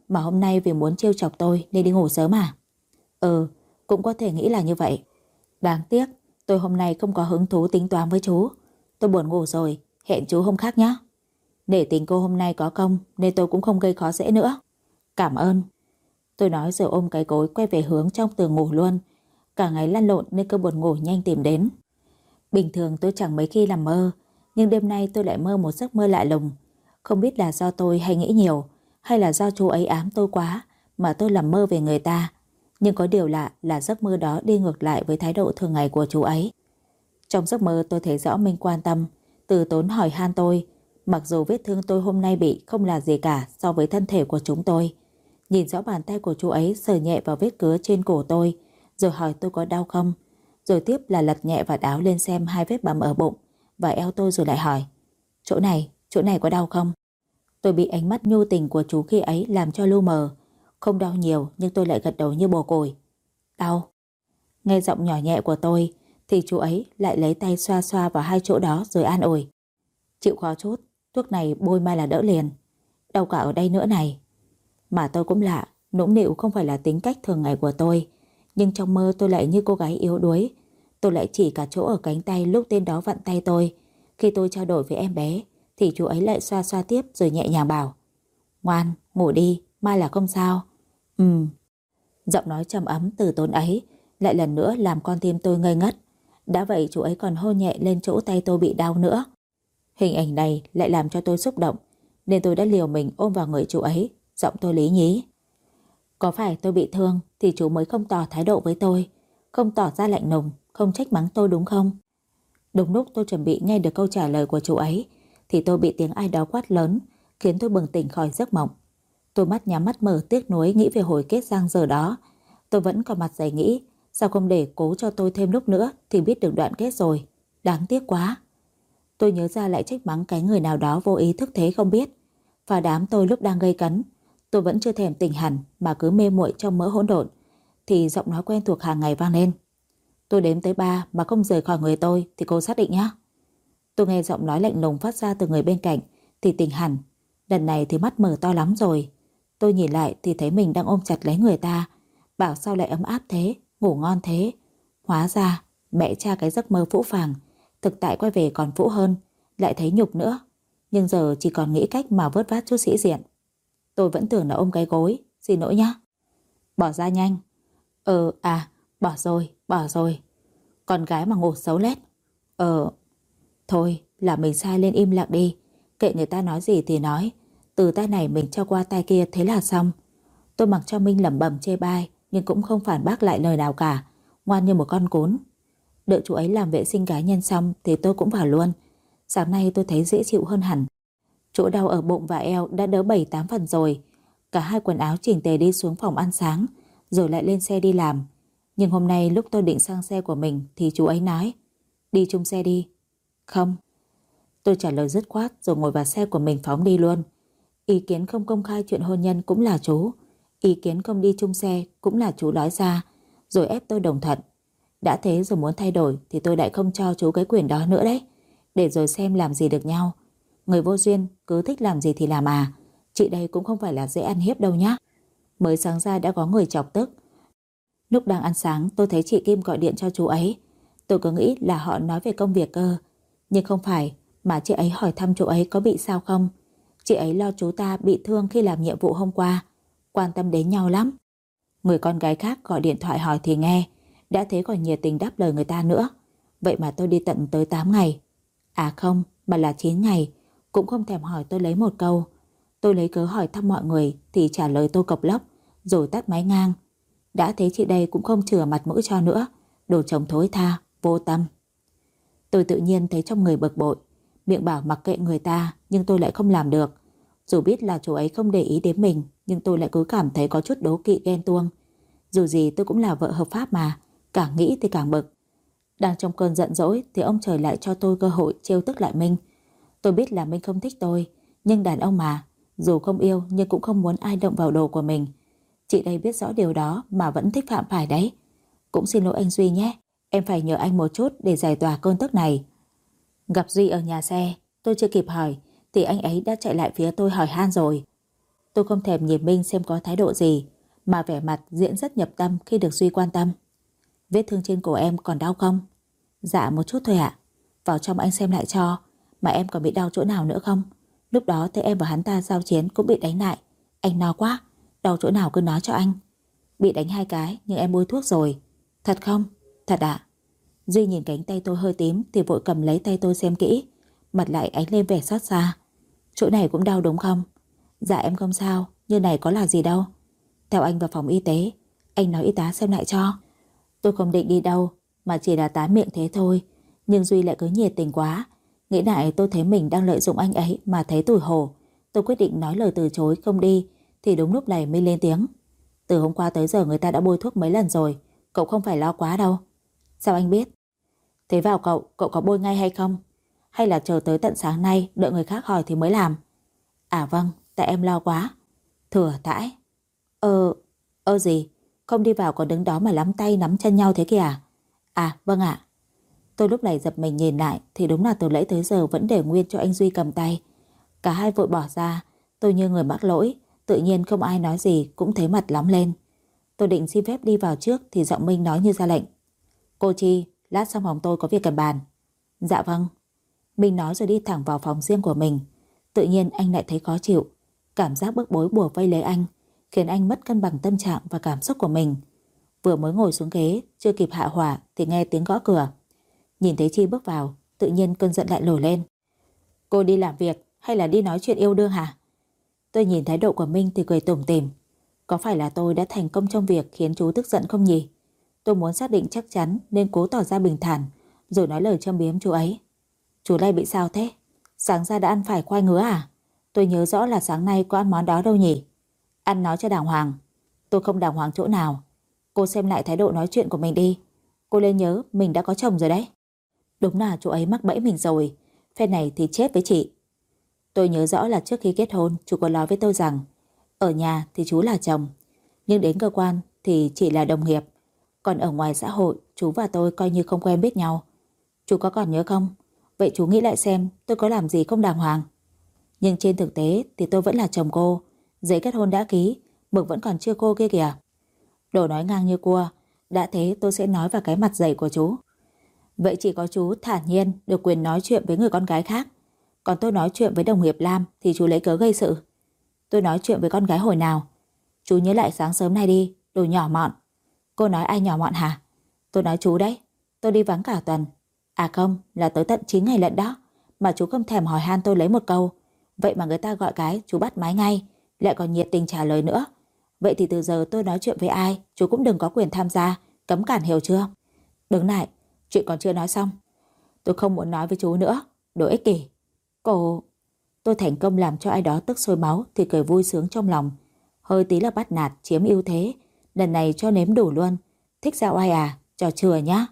mà hôm nay vì muốn trêu chọc tôi nên đi ngủ sớm à? Ừ, cũng có thể nghĩ là như vậy. Đáng tiếc, tôi hôm nay không có hứng thú tính toán với chú. Tôi buồn ngủ rồi, hẹn chú hôm khác nhé. Để tình cô hôm nay có công nên tôi cũng không gây khó dễ nữa. Cảm ơn. Tôi nói rồi ôm cái gối quay về hướng trong tường ngủ luôn. Cả ngày lăn lộn nên cơn buồn ngủ nhanh tìm đến. Bình thường tôi chẳng mấy khi làm mơ, nhưng đêm nay tôi lại mơ một giấc mơ lạ lùng. Không biết là do tôi hay nghĩ nhiều, hay là do chú ấy ám tôi quá mà tôi làm mơ về người ta. Nhưng có điều lạ là giấc mơ đó đi ngược lại với thái độ thường ngày của chú ấy. Trong giấc mơ tôi thấy rõ Minh quan tâm, từ tốn hỏi han tôi, mặc dù vết thương tôi hôm nay bị không là gì cả so với thân thể của chúng tôi. Nhìn rõ bàn tay của chú ấy sờ nhẹ vào vết cứa trên cổ tôi, rồi hỏi tôi có đau không. Rồi tiếp là lật nhẹ vạt áo lên xem hai vết bầm ở bụng và eo tôi, rồi lại hỏi: chỗ này có đau không? Tôi bị ánh mắt nhu tình của chú khi ấy làm cho lu mờ. Không đau nhiều nhưng tôi lại gật đầu như bồ củi. Đau. Nghe giọng nhỏ nhẹ của tôi thì chú ấy lại lấy tay xoa xoa vào hai chỗ đó rồi an ủi: chịu khó chút, thuốc này bôi mai là đỡ liền. Đau cả ở đây nữa này. Mà tôi cũng lạ, nũng nịu không phải là tính cách thường ngày của tôi. Nhưng trong mơ tôi lại như cô gái yếu đuối. Tôi lại chỉ cả chỗ ở cánh tay lúc tên đó vặn tay tôi. Khi tôi trao đổi với em bé thì chú ấy lại xoa xoa tiếp rồi nhẹ nhàng bảo: ngoan, ngủ đi, mai là không sao. Giọng nói trầm ấm từ tốn ấy lại lần nữa làm con tim tôi ngây ngất. Đã vậy chú ấy còn hôn nhẹ lên chỗ tay tôi bị đau nữa. Hình ảnh này lại làm cho tôi xúc động, nên tôi đã liều mình ôm vào người chú ấy. Giọng tôi lý nhí: có phải tôi bị thương thì chú mới không tỏ thái độ với tôi, không tỏ ra lạnh lùng, không trách mắng tôi đúng không? Đúng lúc tôi chuẩn bị nghe được câu trả lời của chú ấy thì tôi bị tiếng ai đó quát lớn, khiến tôi bừng tỉnh khỏi giấc mộng. Tôi mắt nhắm mắt mở tiếc nuối nghĩ về hồi kết giang giờ đó. Tôi vẫn còn mặt dày nghĩ sao không để cố cho tôi thêm lúc nữa thì biết được đoạn kết rồi. Đáng tiếc quá. Tôi nhớ ra lại trách mắng cái người nào đó vô ý thức thế không biết. Và đám tôi lúc đang gây cấn, tôi vẫn chưa thèm tỉnh hẳn mà cứ mê muội trong mớ hỗn độn, thì giọng nói quen thuộc hàng ngày vang lên: tôi đếm tới 3 mà không rời khỏi người tôi thì cô xác định nhá. Tôi nghe giọng nói lạnh lùng phát ra từ người bên cạnh thì tỉnh hẳn. Lần này thì mắt mở to lắm rồi. Tôi nhìn lại thì thấy mình đang ôm chặt lấy người ta. Bảo sao lại ấm áp thế, ngủ ngon thế. Hóa ra mẹ cha cái giấc mơ phũ phàng, thực tại quay về còn phũ hơn, lại thấy nhục nữa. Nhưng giờ chỉ còn nghĩ cách mà vớt vát chút sĩ diện. Tôi vẫn tưởng là ôm cái gối. Xin lỗi nhá. Bỏ ra nhanh. Bỏ rồi. Con gái mà ngủ xấu lét. Thôi là mình sai lên im lặng đi. Kệ người ta nói gì thì nói. Từ tay này mình cho qua tay kia thế là xong. Tôi mặc cho Minh lẩm bẩm chê bai, nhưng cũng không phản bác lại lời nào cả, ngoan như một con cún. Đợi chú ấy làm vệ sinh cá nhân xong thì tôi cũng vào luôn. Sáng nay tôi thấy dễ chịu hơn hẳn. Chỗ đau ở bụng và eo đã đỡ 7-8 phần rồi. Cả hai quần áo chỉnh tề đi xuống phòng ăn sáng, rồi lại lên xe đi làm. Nhưng hôm nay lúc tôi định sang xe của mình thì chú ấy nói: đi chung xe đi. Không. Tôi trả lời dứt khoát rồi ngồi vào xe của mình phóng đi luôn. Ý kiến không công khai chuyện hôn nhân cũng là chú. Ý kiến không đi chung xe cũng là chú nói ra, rồi ép tôi đồng thuận. Đã thế rồi muốn thay đổi thì tôi lại không cho chú cái quyền đó nữa đấy. Để rồi xem làm gì được nhau. Người vô duyên cứ thích làm gì thì làm à. Chị đây cũng không phải là dễ ăn hiếp đâu nhá. Mới sáng ra đã có người chọc tức. Lúc đang ăn sáng tôi thấy chị Kim gọi điện cho chú ấy. Tôi cứ nghĩ là họ nói về công việc cơ. Nhưng không phải, mà chị ấy hỏi thăm chú ấy có bị sao không. Chị ấy lo chú ta bị thương khi làm nhiệm vụ hôm qua. Quan tâm đến nhau lắm. Người con gái khác gọi điện thoại hỏi thì nghe. Đã thế còn nhiệt tình đáp lời người ta nữa. Vậy mà tôi đi tận tới 8 ngày. À không, mà là 9 ngày. Cũng không thèm hỏi tôi lấy một câu. Tôi lấy cớ hỏi thăm mọi người thì trả lời tôi cộc lốc, rồi tắt máy ngang. Đã thế chị đây cũng không chừa mặt mũi cho nữa. Đồ chồng thối tha, vô tâm. Tôi tự nhiên thấy trong người bực bội. Miệng bảo mặc kệ người ta, nhưng tôi lại không làm được. Dù biết là chú ấy không để ý đến mình, nhưng tôi lại cứ cảm thấy có chút đố kỵ ghen tuông. Dù gì tôi cũng là vợ hợp pháp mà. Càng nghĩ thì càng bực. Đang trong cơn giận dỗi thì ông trời lại cho tôi cơ hội trêu tức lại Minh. Tôi biết là Minh không thích tôi, nhưng đàn ông mà, dù không yêu nhưng cũng không muốn ai động vào đồ của mình. Chị đây biết rõ điều đó mà vẫn thích phạm phải đấy. Cũng xin lỗi anh Duy nhé. Em phải nhờ anh một chút để giải tỏa cơn tức này. Gặp Duy ở nhà xe, tôi chưa kịp hỏi thì anh ấy đã chạy lại phía tôi hỏi han rồi. Tôi không thèm nhìn Minh xem có thái độ gì, mà vẻ mặt diễn rất nhập tâm khi được Duy quan tâm. Vết thương trên cổ em còn đau không? Dạ một chút thôi ạ. Vào trong anh xem lại cho. Mà em còn bị đau chỗ nào nữa không? Lúc đó thấy em và hắn ta giao chiến cũng bị đánh lại. Anh no quá. Đau chỗ nào cứ nói cho anh. Bị đánh 2 cái nhưng em bôi thuốc rồi. Thật không? Thật ạ. Duy nhìn cánh tay tôi hơi tím thì vội cầm lấy tay tôi xem kỹ. Mặt lại ánh lên vẻ xót xa. Chỗ này cũng đau đúng không? Dạ em không sao. Như này có là gì đâu. Theo anh vào phòng y tế. Anh nói y tá xem lại cho. Tôi không định đi đâu, mà chỉ là tán miệng thế thôi. Nhưng Duy lại cứ nhiệt tình quá. Nghĩ lại tôi thấy mình đang lợi dụng anh ấy mà thấy tủi hổ. Tôi quyết định nói lời từ chối không đi. Thì đúng lúc này Minh lên tiếng. Từ hôm qua tới giờ người ta đã bôi thuốc mấy lần rồi. Cậu không phải lo quá đâu. Sao anh biết? Thế vào cậu có bôi ngay hay không? Hay là chờ tới tận sáng nay đợi người khác hỏi thì mới làm? À vâng, tại em lo quá. Thừa thãi. Gì? Không đi vào còn đứng đó mà nắm tay nắm chân nhau thế kìa à? À vâng ạ. Tôi lúc này giật mình nhìn lại thì đúng là từ nãy tới giờ vẫn để nguyên cho anh Duy cầm tay. Cả hai vội bỏ ra. Tôi như người mắc lỗi. Tự nhiên không ai nói gì cũng thấy mặt nóng lên. Tôi định xin phép đi vào trước thì giọng Minh nói như ra lệnh. Cô Chi, lát sang phòng tôi có việc cần bàn. Dạ vâng. Minh nói rồi đi thẳng vào phòng riêng của mình. Tự nhiên anh lại thấy khó chịu. Cảm giác bức bối bủa vây lấy anh khiến anh mất cân bằng tâm trạng và cảm xúc của mình. Vừa mới ngồi xuống ghế chưa kịp hạ hỏa thì nghe tiếng gõ cửa. Nhìn thấy Chi bước vào, tự nhiên cơn giận lại nổi lên. Cô đi làm việc hay là đi nói chuyện yêu đương hả? Tôi nhìn thái độ của Minh thì cười tủm tỉm. Có phải là tôi đã thành công trong việc khiến chú tức giận không nhỉ? Tôi muốn xác định chắc chắn nên cố tỏ ra bình thản rồi nói lời châm biếm chú ấy. Chú này bị sao thế? Sáng ra đã ăn phải khoai ngứa à? Tôi nhớ rõ là sáng nay có ăn món đó đâu nhỉ? Ăn nói cho đàng hoàng. Tôi không đàng hoàng chỗ nào. Cô xem lại thái độ nói chuyện của mình đi. Cô nên nhớ mình đã có chồng rồi đấy. Đúng là chú ấy mắc bẫy mình rồi. Phe này thì chết với chị. Tôi nhớ rõ là trước khi kết hôn chú có nói với tôi rằng ở nhà thì chú là chồng, nhưng đến cơ quan thì chỉ là đồng nghiệp. Còn ở ngoài xã hội chú và tôi coi như không quen biết nhau. Chú có còn nhớ không? Vậy chú nghĩ lại xem tôi có làm gì không đàng hoàng. Nhưng trên thực tế thì tôi vẫn là chồng cô. Giấy kết hôn đã ký, mực vẫn còn chưa cô kia kìa. Đồ nói ngang như cua. Đã thế tôi sẽ nói vào cái mặt dày của chú. Vậy chỉ có chú thản nhiên được quyền nói chuyện với người con gái khác. Còn tôi nói chuyện với đồng nghiệp Lam thì chú lấy cớ gây sự. Tôi nói chuyện với con gái hồi nào? Chú nhớ lại sáng sớm nay đi, đồ nhỏ mọn. Cô nói ai nhỏ mọn hả? Tôi nói chú đấy. Tôi đi vắng cả tuần. À không, là tới tận 9 ngày lận đó. Mà chú không thèm hỏi han tôi lấy một câu. Vậy mà người ta gọi cái chú bắt máy ngay, lại còn nhiệt tình trả lời nữa. Vậy thì từ giờ tôi nói chuyện với ai chú cũng đừng có quyền tham gia, cấm cản, hiểu chưa? Đứng lại, chuyện còn chưa nói xong. Tôi không muốn nói với chú nữa. Đồ ích kỷ. Cô... Tôi thành công làm cho ai đó tức sôi máu thì cười vui sướng trong lòng. Hơi tí là bắt nạt, chiếm ưu thế. Lần này cho nếm đủ luôn. Thích ra oai à? Trò chừa nhá.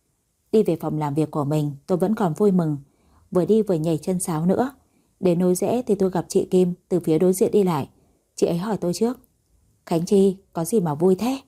Đi về phòng làm việc của mình tôi vẫn còn vui mừng. Vừa đi vừa nhảy chân sáo nữa. Đến nối rẽ thì tôi gặp chị Kim từ phía đối diện đi lại. Chị ấy hỏi tôi trước. Khánh Chi, có gì mà vui thế?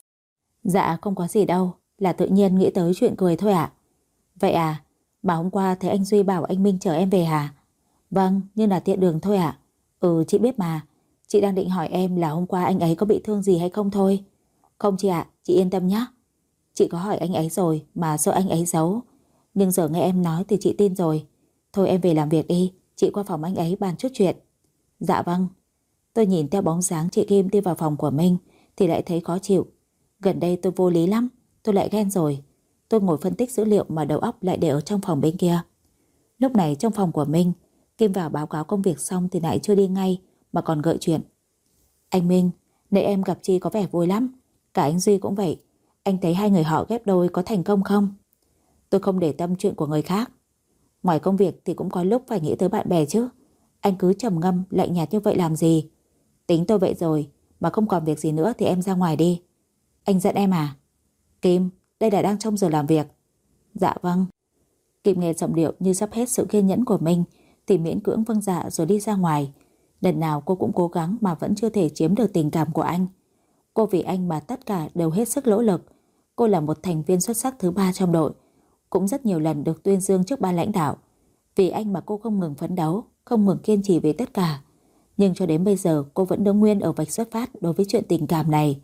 Dạ không có gì đâu. Là tự nhiên nghĩ tới chuyện cười thôi ạ. Vậy à? Mà hôm qua thấy anh Duy bảo anh Minh chở em về hả? Vâng, nhưng là tiện đường thôi ạ. Ừ, chị biết mà. Chị đang định hỏi em là hôm qua anh ấy có bị thương gì hay không thôi. Không chị ạ, chị yên tâm nhé. Chị có hỏi anh ấy rồi mà sợ anh ấy giấu. Nhưng giờ nghe em nói thì chị tin rồi. Thôi em về làm việc đi. Chị qua phòng anh ấy bàn chút chuyện. Dạ vâng. Tôi nhìn theo bóng dáng chị Kim đi vào phòng của mình thì lại thấy khó chịu. Gần đây tôi vô lý lắm. Tôi lại ghen rồi. Tôi ngồi phân tích dữ liệu mà đầu óc lại để ở trong phòng bên kia. Lúc này trong phòng của Minh, Kim vào báo cáo công việc xong thì lại chưa đi ngay mà còn gợi chuyện. Anh Minh, nãy em gặp Chi có vẻ vui lắm. Cả anh Duy cũng vậy. Anh thấy hai người họ ghép đôi có thành công không? Tôi không để tâm chuyện của người khác. Ngoài công việc thì cũng có lúc phải nghĩ tới bạn bè chứ. Anh cứ trầm ngâm lạnh nhạt như vậy làm gì? Tính tôi vậy rồi, mà không còn việc gì nữa thì em ra ngoài đi. Anh giận em à? Kim, đây là đang trong giờ làm việc. Dạ vâng. Kim nghe giọng điệu như sắp hết sự kiên nhẫn của mình thì miễn cưỡng vâng dạ rồi đi ra ngoài. Lần nào cô cũng cố gắng mà vẫn chưa thể chiếm được tình cảm của anh. Cô vì anh mà tất cả đều hết sức nỗ lực. Cô là một thành viên xuất sắc thứ 3 trong đội. Cũng rất nhiều lần được tuyên dương trước ban lãnh đạo. Vì anh mà cô không ngừng phấn đấu, không ngừng kiên trì về tất cả. Nhưng cho đến bây giờ cô vẫn đứng nguyên ở vạch xuất phát đối với chuyện tình cảm này.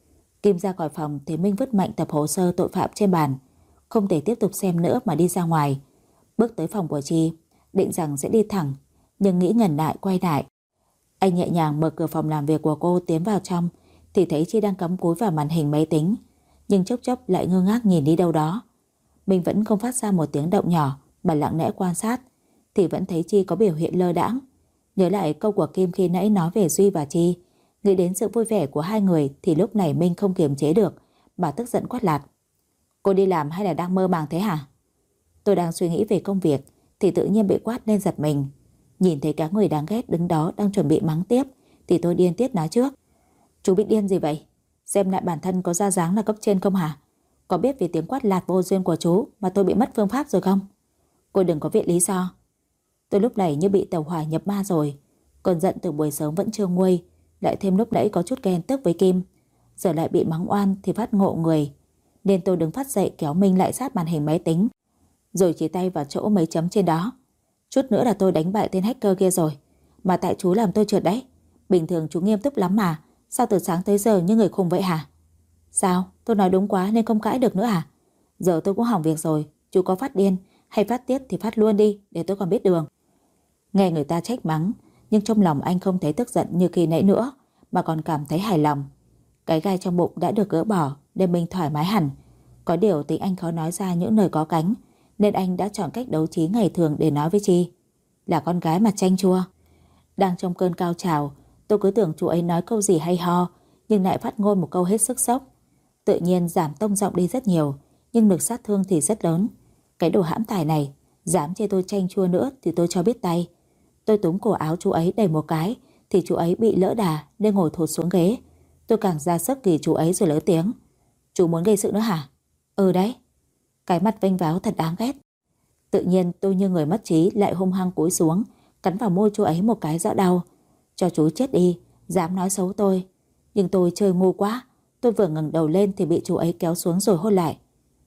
Kim ra khỏi phòng thì Minh vứt mạnh tập hồ sơ tội phạm trên bàn, không thể tiếp tục xem nữa mà đi ra ngoài. Bước tới phòng của Chi, định rằng sẽ đi thẳng, nhưng nghĩ ngần lại quay lại. Anh nhẹ nhàng mở cửa phòng làm việc của cô tiến vào trong, thì thấy Chi đang cắm cúi vào màn hình máy tính, nhưng chốc chốc lại ngơ ngác nhìn đi đâu đó. Mình vẫn không phát ra một tiếng động nhỏ mà lặng lẽ quan sát, thì vẫn thấy Chi có biểu hiện lơ đãng. Nhớ lại câu của Kim khi nãy nói về Duy và Chi, nghĩ đến sự vui vẻ của hai người, thì lúc này Minh không kiềm chế được mà tức giận quát lạt: "Cô đi làm hay là đang mơ màng thế hả?" Tôi đang suy nghĩ về công việc thì tự nhiên bị quát nên giật mình. Nhìn thấy cả người đáng ghét đứng đó đang chuẩn bị mắng tiếp, thì tôi điên tiết nói trước: "Chú bị điên gì vậy? Xem lại bản thân có ra dáng là cấp trên không hả? Có biết vì tiếng quát lạt vô duyên của chú mà tôi bị mất phương pháp rồi không? Cô đừng có viện lý do." Tôi lúc này như bị tàu hỏa nhập ma rồi. Cơn giận từ buổi sớm vẫn chưa nguôi, lại thêm lúc nãy có chút ghen tức với Kim, giờ lại bị mắng oan thì phát ngộ người, nên tôi đứng phát dậy kéo Minh lại sát màn hình máy tính, rồi chỉ tay vào chỗ mấy chấm trên đó. "Chút nữa là tôi đánh bại tên hacker kia rồi, mà tại chú làm tôi trượt đấy. Bình thường chú nghiêm túc lắm mà, sao từ sáng tới giờ như người khùng vậy hả?" "Sao? Tôi nói đúng quá nên không cãi được nữa à? Giờ tôi cũng hỏng việc rồi, chú có phát điên hay phát tiết thì phát luôn đi để tôi còn biết đường." Nghe người ta trách mắng, nhưng trong lòng anh không thấy tức giận như khi nãy nữa, mà còn cảm thấy hài lòng. Cái gai trong bụng đã được gỡ bỏ nên mình thoải mái hẳn. Có điều tính anh khó nói ra những lời có cánh, nên anh đã chọn cách đấu trí ngày thường để nói với Chi. Là con gái mà chanh chua. Đang trong cơn cao trào, tôi cứ tưởng chú ấy nói câu gì hay ho, nhưng lại phát ngôn một câu hết sức sốc. Tự nhiên giảm tông giọng đi rất nhiều, nhưng lực sát thương thì rất lớn. Cái đồ hãm tài này, dám chê tôi chanh chua nữa thì tôi cho biết tay. Tôi túm cổ áo chú ấy đẩy một cái, thì chú ấy bị lỡ đà nên ngồi thụt xuống ghế. Tôi càng ra sức ghi chú ấy rồi lớn tiếng: "Chú muốn gây sự nữa hả?" "Ừ đấy." Cái mặt vênh váo thật đáng ghét. Tự nhiên tôi như người mất trí lại hung hăng cúi xuống, cắn vào môi chú ấy một cái rõ đau. Cho chú chết đi, dám nói xấu tôi. Nhưng tôi chơi ngu quá, tôi vừa ngẩng đầu lên thì bị chú ấy kéo xuống rồi hôn lại.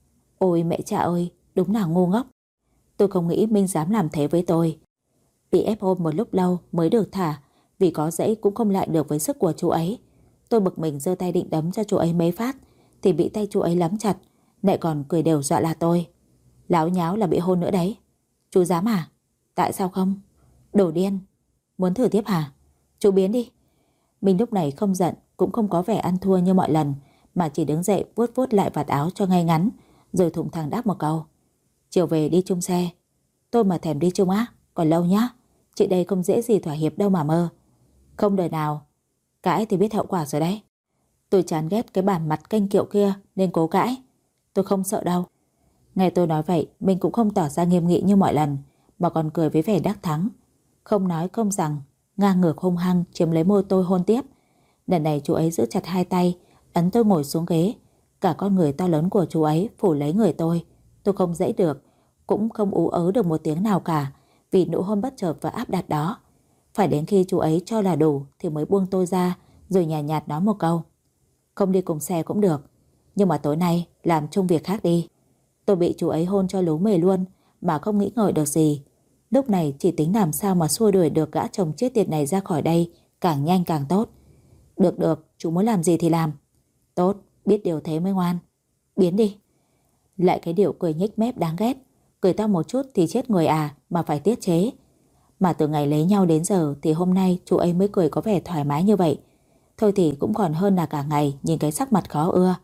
Ôi mẹ cha ơi, đúng là ngu ngốc. Tôi không nghĩ Minh dám làm thế với tôi. Bị ép hôn một lúc lâu mới được thả, vì có dãy cũng không lại được với sức của chú ấy. Tôi bực mình giơ tay định đấm cho chú ấy mấy phát, thì bị tay chú ấy nắm chặt, lại còn cười đều dọa là tôi: "Láo nháo là bị hôn nữa đấy. Chú dám à? Tại sao không? Đồ điên. Muốn thử tiếp hả? Chú biến đi." Mình lúc này không giận, cũng không có vẻ ăn thua như mọi lần, mà chỉ đứng dậy vuốt vuốt lại vạt áo cho ngay ngắn, rồi thủng thẳng đáp một câu: "Chiều về đi chung xe." Tôi mà thèm đi chung á? Còn lâu nhá. Chị đây không dễ gì thỏa hiệp đâu mà mơ. Không đời nào. Cãi thì biết hậu quả rồi đấy. Tôi chán ghét cái bản mặt kênh kiệu kia nên cố cãi. Tôi không sợ đâu. Nghe tôi nói vậy, mình cũng không tỏ ra nghiêm nghị như mọi lần, mà còn cười với vẻ đắc thắng. Không nói không rằng, ngang ngược hung hăng chiếm lấy môi tôi hôn tiếp. Lần này chú ấy giữ chặt hai tay, ấn tôi ngồi xuống ghế. Cả con người to lớn của chú ấy phủ lấy người tôi. Tôi không dãy được, cũng không ú ớ được một tiếng nào cả, vì nụ hôn bất chợt và áp đặt đó. Phải đến khi chú ấy cho là đủ thì mới buông tôi ra, rồi nhàn nhạt nói một câu: "Không đi cùng xe cũng được, nhưng mà tối nay làm chung việc khác đi." Tôi bị chú ấy hôn cho lú mề luôn, mà không nghĩ ngợi được gì. Lúc này chỉ tính làm sao mà xua đuổi được gã chồng chết tiệt này ra khỏi đây, càng nhanh càng tốt. Được được, chú muốn làm gì thì làm. Tốt, biết điều thế mới ngoan. Biến đi. Lại cái điệu cười nhếch mép đáng ghét. Cười to một chút thì chết người à, mà phải tiết chế. Mà từ ngày lấy nhau đến giờ thì hôm nay chú ấy mới cười có vẻ thoải mái như vậy. Thôi thì cũng còn hơn là cả ngày nhìn cái sắc mặt khó ưa.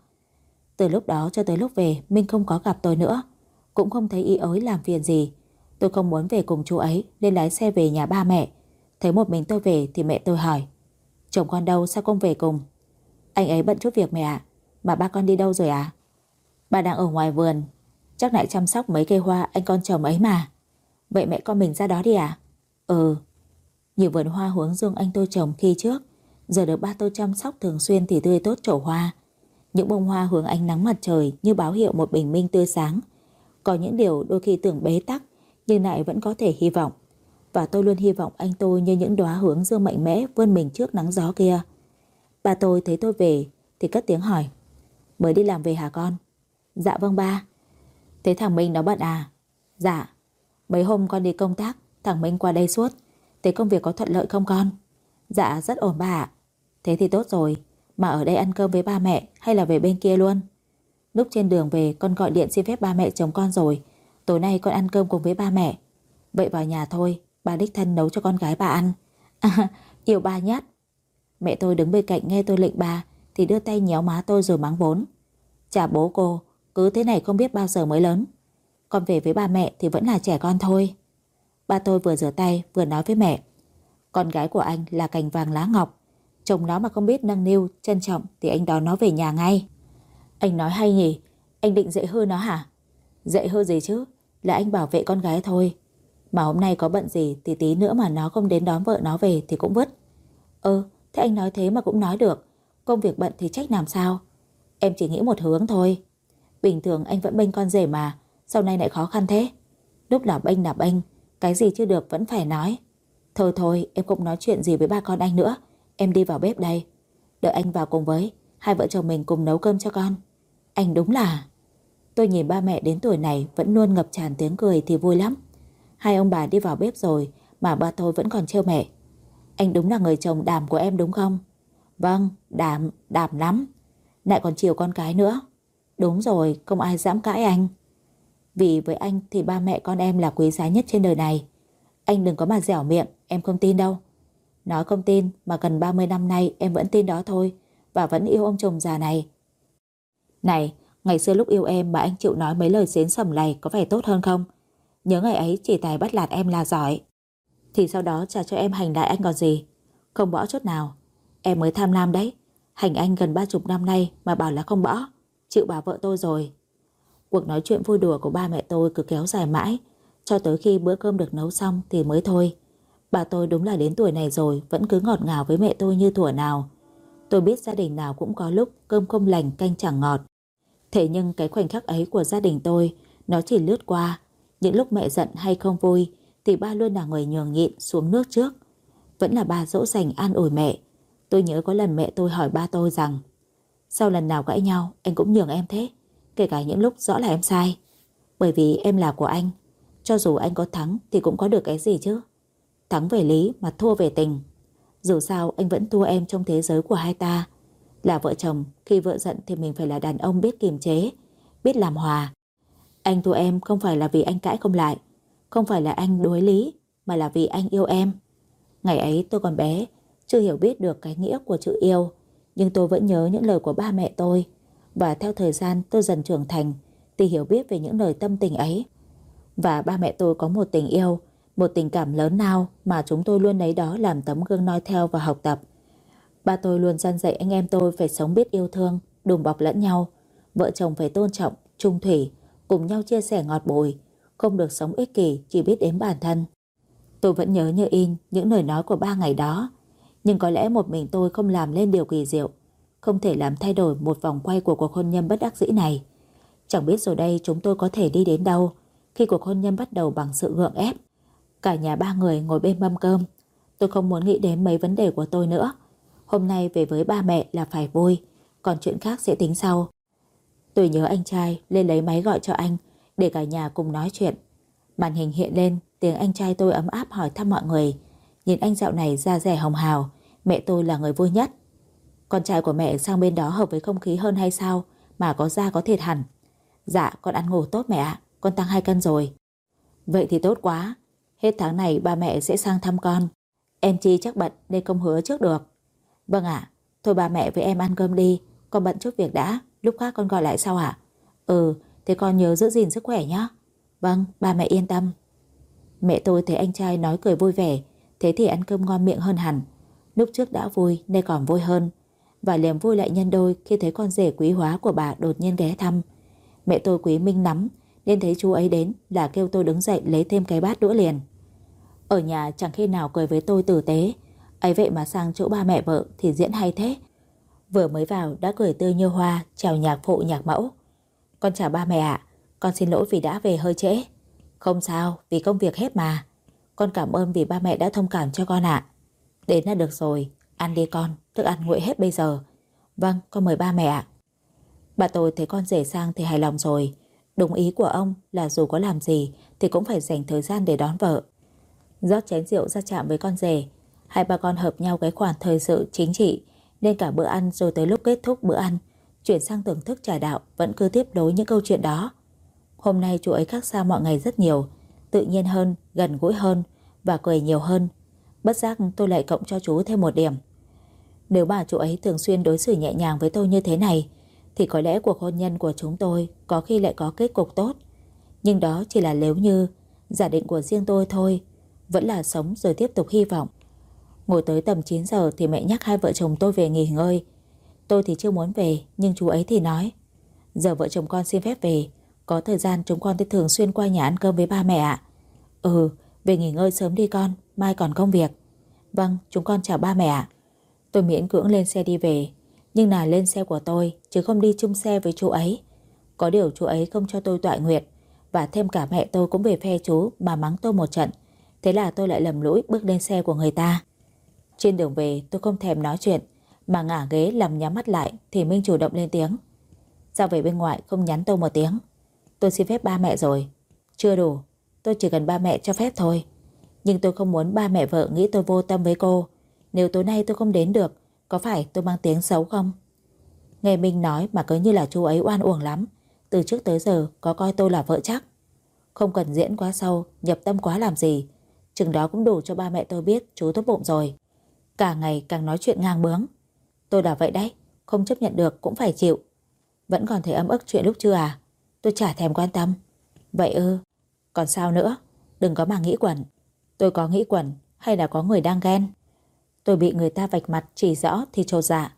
Từ lúc đó cho tới lúc về, Minh không có gặp tôi nữa, cũng không thấy ý ới làm phiền gì. Tôi không muốn về cùng chú ấy nên lái xe về nhà ba mẹ. Thấy một mình tôi về thì mẹ tôi hỏi: "Chồng con đâu, sao không về cùng?" "Anh ấy bận chút việc mẹ ạ." "Mà ba con đi đâu rồi à?" "Bà đang ở ngoài vườn, chắc lại chăm sóc mấy cây hoa anh con chồng ấy mà." "Vậy mẹ con mình ra đó đi à?" "Ừ." Nhiều vườn hoa hướng dương anh tôi trồng khi trước, giờ được ba tôi chăm sóc thường xuyên thì tươi tốt trổ hoa. Những bông hoa hướng ánh nắng mặt trời như báo hiệu một bình minh tươi sáng. Có những điều đôi khi tưởng bế tắc, nhưng lại vẫn có thể hy vọng. Và tôi luôn hy vọng anh tôi như những đóa hướng dương mạnh mẽ vươn mình trước nắng gió kia. Ba tôi thấy tôi về thì cất tiếng hỏi: "Mới đi làm về hả con?" "Dạ vâng ba." "Thế thằng Minh nó bận à?" "Dạ." "Mấy hôm con đi công tác, thằng Minh qua đây suốt. Thế công việc có thuận lợi không con?" Dạ rất ổn bà ạ. Thế thì tốt rồi. Mà ở đây ăn cơm với ba mẹ hay là về bên kia luôn? Lúc trên đường về con gọi điện xin phép ba mẹ chồng con rồi. Tối nay con ăn cơm cùng với ba mẹ. Vậy vào nhà thôi, bà đích thân nấu cho con gái bà ăn. Yêu ba nhất. Mẹ tôi đứng bên cạnh nghe tôi lệnh bà thì đưa tay nhéo má tôi rồi mắng vốn. Chà bố cô, cứ thế này không biết bao giờ mới lớn. Con về với ba mẹ thì vẫn là trẻ con thôi. Ba tôi vừa rửa tay vừa nói với mẹ. Con gái của anh là cành vàng lá ngọc. Chồng nó mà không biết nâng niu, trân trọng thì anh đón nó về nhà ngay. Anh nói hay nhỉ. Anh định dạy hư nó hả? Dạy hư gì chứ, là anh bảo vệ con gái thôi. Mà hôm nay có bận gì thì tí nữa mà nó không đến đón vợ nó về thì cũng vứt. Thế anh nói thế mà cũng nói được. Công việc bận thì trách làm sao. Em chỉ nghĩ một hướng thôi. Bình thường anh vẫn bênh con rể mà, sau này lại khó khăn thế. Lúc nào bênh là bênh, cái gì chưa được vẫn phải nói. Thôi thôi, em không nói chuyện gì với ba con anh nữa. Em đi vào bếp đây. Đợi anh vào cùng với, hai vợ chồng mình cùng nấu cơm cho con. Anh đúng là... Tôi nhìn ba mẹ đến tuổi này vẫn luôn ngập tràn tiếng cười thì vui lắm. Hai ông bà đi vào bếp rồi mà ba tôi vẫn còn trêu mẹ. Anh đúng là người chồng đảm của em đúng không? Vâng, đảm, đảm lắm. Lại còn chiều con cái nữa. Đúng rồi, không ai dám cãi anh. Vì với anh thì ba mẹ con em là quý giá nhất trên đời này. Anh đừng có mà dẻo miệng, em không tin đâu. Nói không tin mà gần 30 năm nay em vẫn tin đó thôi. Và vẫn yêu ông chồng già này. Này, ngày xưa lúc yêu em mà anh chịu nói mấy lời xến xẩm này có phải tốt hơn không? Nhớ ngày ấy chỉ tài bắt nạt em là giỏi. Thì sau đó trả cho em hành lại anh còn gì. Không bỏ chút nào. Em mới tham lam đấy. Hành anh gần 30 năm nay mà bảo là không bỏ. Chịu bà vợ tôi rồi. Cuộc nói chuyện vui đùa của ba mẹ tôi cứ kéo dài mãi, cho tới khi bữa cơm được nấu xong thì mới thôi. Bà tôi đúng là đến tuổi này rồi vẫn cứ ngọt ngào với mẹ tôi như thuở nào. Tôi biết gia đình nào cũng có lúc cơm không lành canh chẳng ngọt. Thế nhưng cái khoảnh khắc ấy của gia đình tôi, nó chỉ lướt qua. Những lúc mẹ giận hay không vui thì ba luôn là người nhường nhịn xuống nước trước. Vẫn là ba dỗ dành an ủi mẹ. Tôi nhớ có lần mẹ tôi hỏi ba tôi rằng: Sau lần nào cãi nhau anh cũng nhường em thế, kể cả những lúc rõ là em sai. Bởi vì em là của anh. Cho dù anh có thắng thì cũng có được cái gì chứ. Thắng về lý mà thua về tình. Dù sao anh vẫn thua em trong thế giới của hai ta. Là vợ chồng, khi vợ giận thì mình phải là đàn ông biết kiềm chế, biết làm hòa. Anh thua em không phải là vì anh cãi không lại, không phải là anh đối lý, mà là vì anh yêu em. Ngày ấy tôi còn bé, chưa hiểu biết được cái nghĩa của chữ yêu, nhưng tôi vẫn nhớ những lời của ba mẹ tôi. Và theo thời gian tôi dần trưởng thành thì hiểu biết về những lời tâm tình ấy. Và ba mẹ tôi có một tình yêu, một tình cảm lớn lao mà chúng tôi luôn lấy đó làm tấm gương noi theo và học tập. Ba tôi luôn dăn dạy anh em tôi phải sống biết yêu thương, đùm bọc lẫn nhau. Vợ chồng phải tôn trọng, chung thủy, cùng nhau chia sẻ ngọt bùi, không được sống ích kỷ chỉ biết đến bản thân. Tôi vẫn nhớ như in những lời nói của ba ngày đó. Nhưng có lẽ một mình tôi không làm lên điều kỳ diệu, không thể làm thay đổi một vòng quay của cuộc hôn nhân bất đắc dĩ này. Chẳng biết rồi đây chúng tôi có thể đi đến đâu khi cuộc hôn nhân bắt đầu bằng sự gượng ép. Cả nhà ba người ngồi bên mâm cơm. Tôi không muốn nghĩ đến mấy vấn đề của tôi nữa. Hôm nay về với ba mẹ là phải vui, còn chuyện khác sẽ tính sau. Tôi nhớ anh trai lên lấy máy gọi cho anh để cả nhà cùng nói chuyện. Màn hình hiện lên, tiếng anh trai tôi ấm áp hỏi thăm mọi người. Nhìn anh dạo này da dẻ hồng hào, mẹ tôi là người vui nhất. Con trai của mẹ sang bên đó hợp với không khí hơn hay sao mà có da có thịt hẳn? Dạ con ăn ngủ tốt mẹ ạ, con tăng 2 cân rồi. Vậy thì tốt quá. Hết tháng này ba mẹ sẽ sang thăm con. Em Chi chắc bận nên không hứa trước được. Vâng ạ. Thôi ba mẹ với em ăn cơm đi, con bận chút việc đã, lúc khác con gọi lại sau ạ. Thế con nhớ giữ gìn sức khỏe nhé. Vâng, ba mẹ yên tâm. Mẹ tôi thấy anh trai nói cười vui vẻ, thế thì ăn cơm ngon miệng hơn hẳn. Lúc trước đã vui nay còn vui hơn. Và niềm vui lại nhân đôi khi thấy con rể quý hóa của bà đột nhiên ghé thăm. Mẹ tôi quý Minh lắm, nên thấy chú ấy đến là kêu tôi đứng dậy lấy thêm cái bát đũa liền. Ở nhà chẳng khi nào cười với tôi tử tế, ấy vậy mà sang chỗ ba mẹ vợ thì diễn hay thế. Vừa mới vào đã cười tươi như hoa, chào nhạc phụ nhạc mẫu. Con chào ba mẹ ạ, con xin lỗi vì đã về hơi trễ. Không sao, vì công việc hết mà. Con cảm ơn vì ba mẹ đã thông cảm cho con ạ. Đến là được rồi, ăn đi con, thức ăn nguội hết bây giờ. Vâng, con mời ba mẹ ạ. Bà tôi thấy con rể sang thì hài lòng rồi. Đúng ý của ông là dù có làm gì thì cũng phải dành thời gian để đón vợ. Rót chén rượu ra chạm với con rể. Hai ba con hợp nhau cái khoản thời sự chính trị, nên cả bữa ăn rồi tới lúc kết thúc bữa ăn, chuyển sang thưởng thức trà đạo vẫn cứ tiếp nối những câu chuyện đó. Hôm nay chú ấy khác xa mọi ngày rất nhiều, tự nhiên hơn, gần gũi hơn và cười nhiều hơn. Bất giác tôi lại cộng cho chú thêm một điểm. Nếu mà chú ấy thường xuyên đối xử nhẹ nhàng với tôi như thế này thì có lẽ cuộc hôn nhân của chúng tôi có khi lại có kết cục tốt. Nhưng đó chỉ là nếu như, giả định của riêng tôi thôi. Vẫn là sống rồi tiếp tục hy vọng. Ngồi tới tầm 9 giờ thì mẹ nhắc hai vợ chồng tôi về nghỉ ngơi. Tôi thì chưa muốn về, nhưng chú ấy thì nói: giờ vợ chồng con xin phép về, có thời gian chúng con sẽ thường xuyên qua nhà ăn cơm với ba mẹ ạ. Ừ, về nghỉ ngơi sớm đi con, mai còn công việc. Vâng, chúng con chào ba mẹ ạ. Tôi miễn cưỡng lên xe đi về, nhưng là lên xe của tôi chứ không đi chung xe với chú ấy. Có điều chú ấy không cho tôi tọa nguyện, và thêm cả mẹ tôi cũng về phe chú mà mắng tôi một trận. Thế là tôi lại lầm lũi bước lên xe của người ta. Trên đường về tôi không thèm nói chuyện, mà ngả ghế nằm nhắm mắt lại thì Minh chủ động lên tiếng: sao về bên ngoài không nhắn tôi một tiếng? Tôi xin phép ba mẹ rồi. Chưa đủ, tôi chỉ cần ba mẹ cho phép thôi. Nhưng tôi không muốn ba mẹ vợ nghĩ tôi vô tâm với cô. Nếu tối nay tôi không đến được, có phải tôi mang tiếng xấu không? Nghe Minh nói mà cứ như là chú ấy oan uổng lắm. Từ trước tới giờ có coi tôi là vợ chắc. Không cần diễn quá sâu, nhập tâm quá làm gì. Chừng đó cũng đủ cho ba mẹ tôi biết chú tốt bụng rồi. Cả ngày càng nói chuyện ngang bướng. Tôi đã vậy đấy, không chấp nhận được cũng phải chịu. Vẫn còn thấy ấm ức chuyện lúc trưa à? Tôi chả thèm quan tâm. Vậy ư? Còn sao nữa? Đừng có mà nghĩ quẩn. Tôi có nghĩ quẩn hay là có người đang ghen? Tôi bị người ta vạch mặt chỉ rõ thì chột dạ.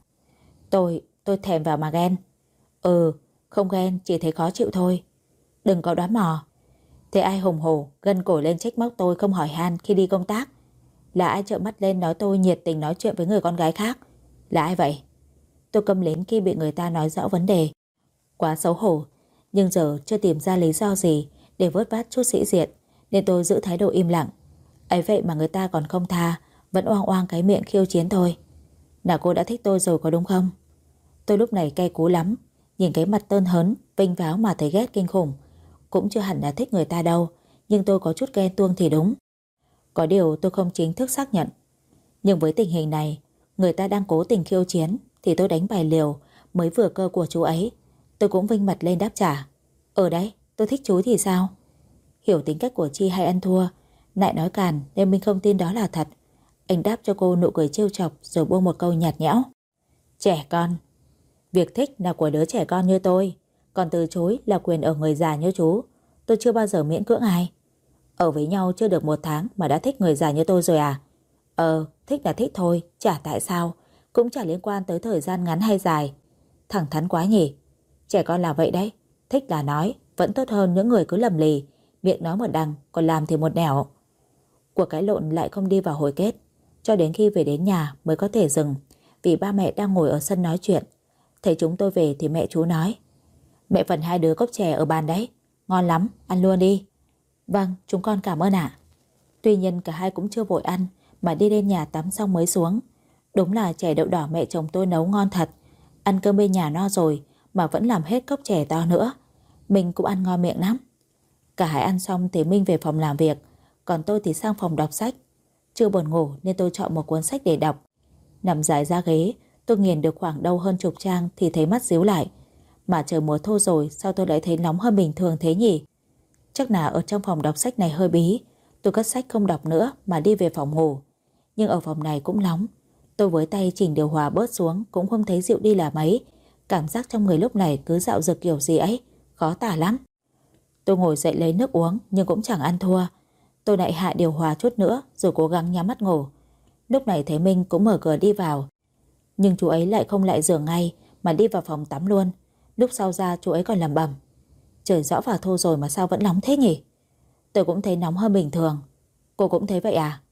Tôi thèm vào mà ghen. Ừ, không ghen chỉ thấy khó chịu thôi. Đừng có đoán mò. Thế ai hùng hổ gân cổ lên trách móc tôi không hỏi han khi đi công tác? Là ai trợn mắt lên nói tôi nhiệt tình nói chuyện với người con gái khác? Là ai vậy? Tôi câm lến khi bị người ta nói rõ vấn đề. Quá xấu hổ. Nhưng giờ chưa tìm ra lý do gì để vớt vát chút sĩ diện, nên tôi giữ thái độ im lặng. Ấy vậy mà người ta còn không tha, vẫn oang oang cái miệng khiêu chiến thôi. Là cô đã thích tôi rồi có đúng không? Tôi lúc này cay cú lắm. Nhìn cái mặt tơn hớn vênh váo mà thấy ghét kinh khủng. Cũng chưa hẳn là thích người ta đâu, nhưng tôi có chút ghen tuông thì đúng. Có điều tôi không chính thức xác nhận. Nhưng với tình hình này, người ta đang cố tình khiêu chiến thì tôi đánh bài liều mới vừa cơ của chú ấy. Tôi cũng vinh mặt lên đáp trả: ở đấy, tôi thích chú thì sao? Hiểu tính cách của Chi hay ăn thua, lại nói càn nên mình không tin đó là thật. Anh đáp cho cô nụ cười trêu chọc rồi buông một câu nhạt nhẽo: trẻ con. Việc thích là của đứa trẻ con như tôi, còn từ chối là quyền ở người già như chú. Tôi chưa bao giờ miễn cưỡng ai. Ở với nhau chưa được 1 tháng mà đã thích người già như tôi rồi à? Thích là thích thôi, chả tại sao, cũng chả liên quan tới thời gian ngắn hay dài. Thẳng thắn quá nhỉ. Trẻ con là vậy đấy, thích là nói, vẫn tốt hơn những người cứ lầm lì, miệng nói một đằng còn làm thì một nẻo. Cuộc cãi lộn lại không đi vào hồi kết, cho đến khi về đến nhà mới có thể dừng, vì ba mẹ đang ngồi ở sân nói chuyện. Thấy chúng tôi về thì mẹ chú nói: mẹ phần 2 đứa cốc chè ở bàn đấy, ngon lắm, ăn luôn đi. Vâng, chúng con cảm ơn ạ. Tuy nhiên cả hai cũng chưa vội ăn mà đi lên nhà tắm xong mới xuống. Đúng là chè đậu đỏ mẹ chồng tôi nấu ngon thật. Ăn cơm bên nhà no rồi mà vẫn làm hết cốc chè to nữa. Mình cũng ăn ngon miệng lắm. Cả hai ăn xong thì Minh về phòng làm việc, còn tôi thì sang phòng đọc sách. Chưa buồn ngủ nên tôi chọn một cuốn sách để đọc. Nằm dài ra ghế, tôi nghiền được khoảng đâu hơn chục trang thì thấy mắt díu lại. Mà trời mùa thu rồi sao tôi lại thấy nóng hơn bình thường thế nhỉ? Chắc là ở trong phòng đọc sách này hơi bí. Tôi cất sách không đọc nữa mà đi về phòng ngủ. Nhưng ở phòng này cũng nóng. Tôi với tay chỉnh điều hòa bớt xuống cũng không thấy dịu đi là mấy. Cảm giác trong người lúc này cứ dạo dực kiểu gì ấy, khó tả lắm. Tôi ngồi dậy lấy nước uống nhưng cũng chẳng ăn thua. Tôi lại hạ điều hòa chút nữa rồi cố gắng nhắm mắt ngủ. Lúc này thấy Minh cũng mở cửa đi vào. Nhưng chú ấy lại không lại giường ngay mà đi vào phòng tắm luôn. Lúc sau ra chú ấy còn lẩm bẩm: trời rõ vào thu rồi mà sao vẫn nóng thế nhỉ? Tôi cũng thấy nóng hơn bình thường. Cô cũng thấy vậy à?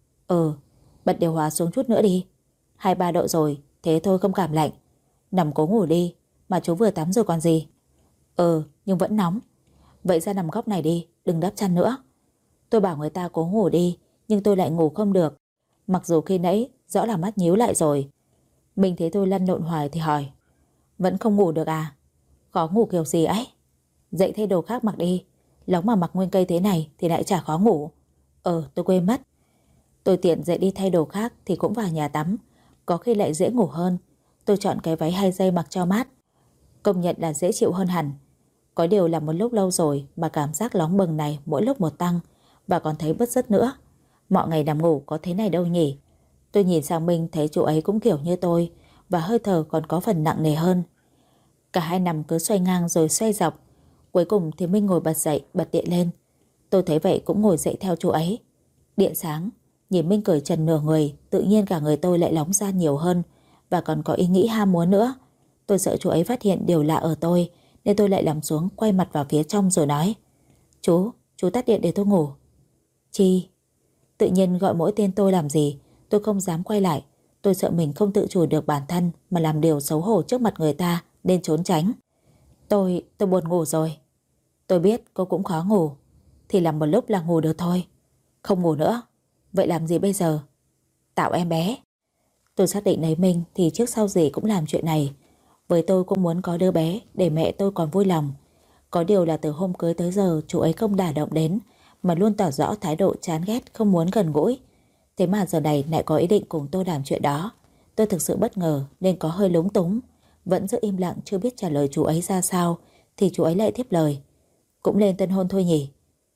Bật điều hòa xuống chút nữa đi. 23 độ rồi, thế thôi không cảm lạnh. Nằm cố ngủ đi, mà chú vừa tắm rồi còn gì. Nhưng vẫn nóng. Vậy ra nằm góc này đi, đừng đắp chăn nữa. Tôi bảo người ta cố ngủ đi, nhưng tôi lại ngủ không được. Mặc dù khi nãy rõ là mắt nhíu lại rồi. Mình thấy tôi lăn lộn hoài thì hỏi: vẫn không ngủ được à? Khó ngủ kiểu gì ấy? Dậy thay đồ khác mặc đi. Lóng mà mặc nguyên cây thế này thì lại chả khó ngủ. Tôi quên mất. Tôi tiện dậy đi thay đồ khác thì cũng vào nhà tắm, có khi lại dễ ngủ hơn. Tôi chọn cái váy 2 giây mặc cho mát, công nhận là dễ chịu hơn hẳn. Có điều là một lúc lâu rồi mà cảm giác nóng bừng này mỗi lúc một tăng, và còn thấy bứt rứt nữa. Mọi ngày nằm ngủ có thế này đâu nhỉ? Tôi nhìn sang Minh thấy chú ấy cũng kiểu như tôi, và hơi thở còn có phần nặng nề hơn. Cả hai nằm cứ xoay ngang rồi xoay dọc. Cuối cùng thì Minh ngồi bật dậy, bật điện lên. Tôi thấy vậy cũng ngồi dậy theo chú ấy. Điện sáng, nhìn Minh cởi trần nửa người, tự nhiên cả người tôi lại nóng ra nhiều hơn, và còn có ý nghĩ ham muốn nữa. Tôi sợ chú ấy phát hiện điều lạ ở tôi, nên tôi lại nằm xuống quay mặt vào phía trong rồi nói: Chú tắt điện để tôi ngủ. Chi? Tự nhiên gọi mỗi tên tôi làm gì? Tôi không dám quay lại. Tôi sợ mình không tự chủ được bản thân mà làm điều xấu hổ trước mặt người ta, nên trốn tránh. Tôi buồn ngủ rồi. Tôi biết cô cũng khó ngủ, thì làm một lúc là ngủ được thôi. Không ngủ nữa. Vậy làm gì bây giờ? Tạo em bé. Tôi xác định lấy Minh thì trước sau gì cũng làm chuyện này. Với tôi cũng muốn có đứa bé để mẹ tôi còn vui lòng. Có điều là từ hôm cưới tới giờ chú ấy không đả động đến, mà luôn tỏ rõ thái độ chán ghét, không muốn gần gũi. Thế mà giờ này lại có ý định cùng tôi làm chuyện đó. Tôi thực sự bất ngờ nên có hơi lúng túng. Vẫn giữ im lặng chưa biết trả lời chú ấy ra sao, thì chú ấy lại tiếp lời: Cũng lên tân hôn thôi nhỉ?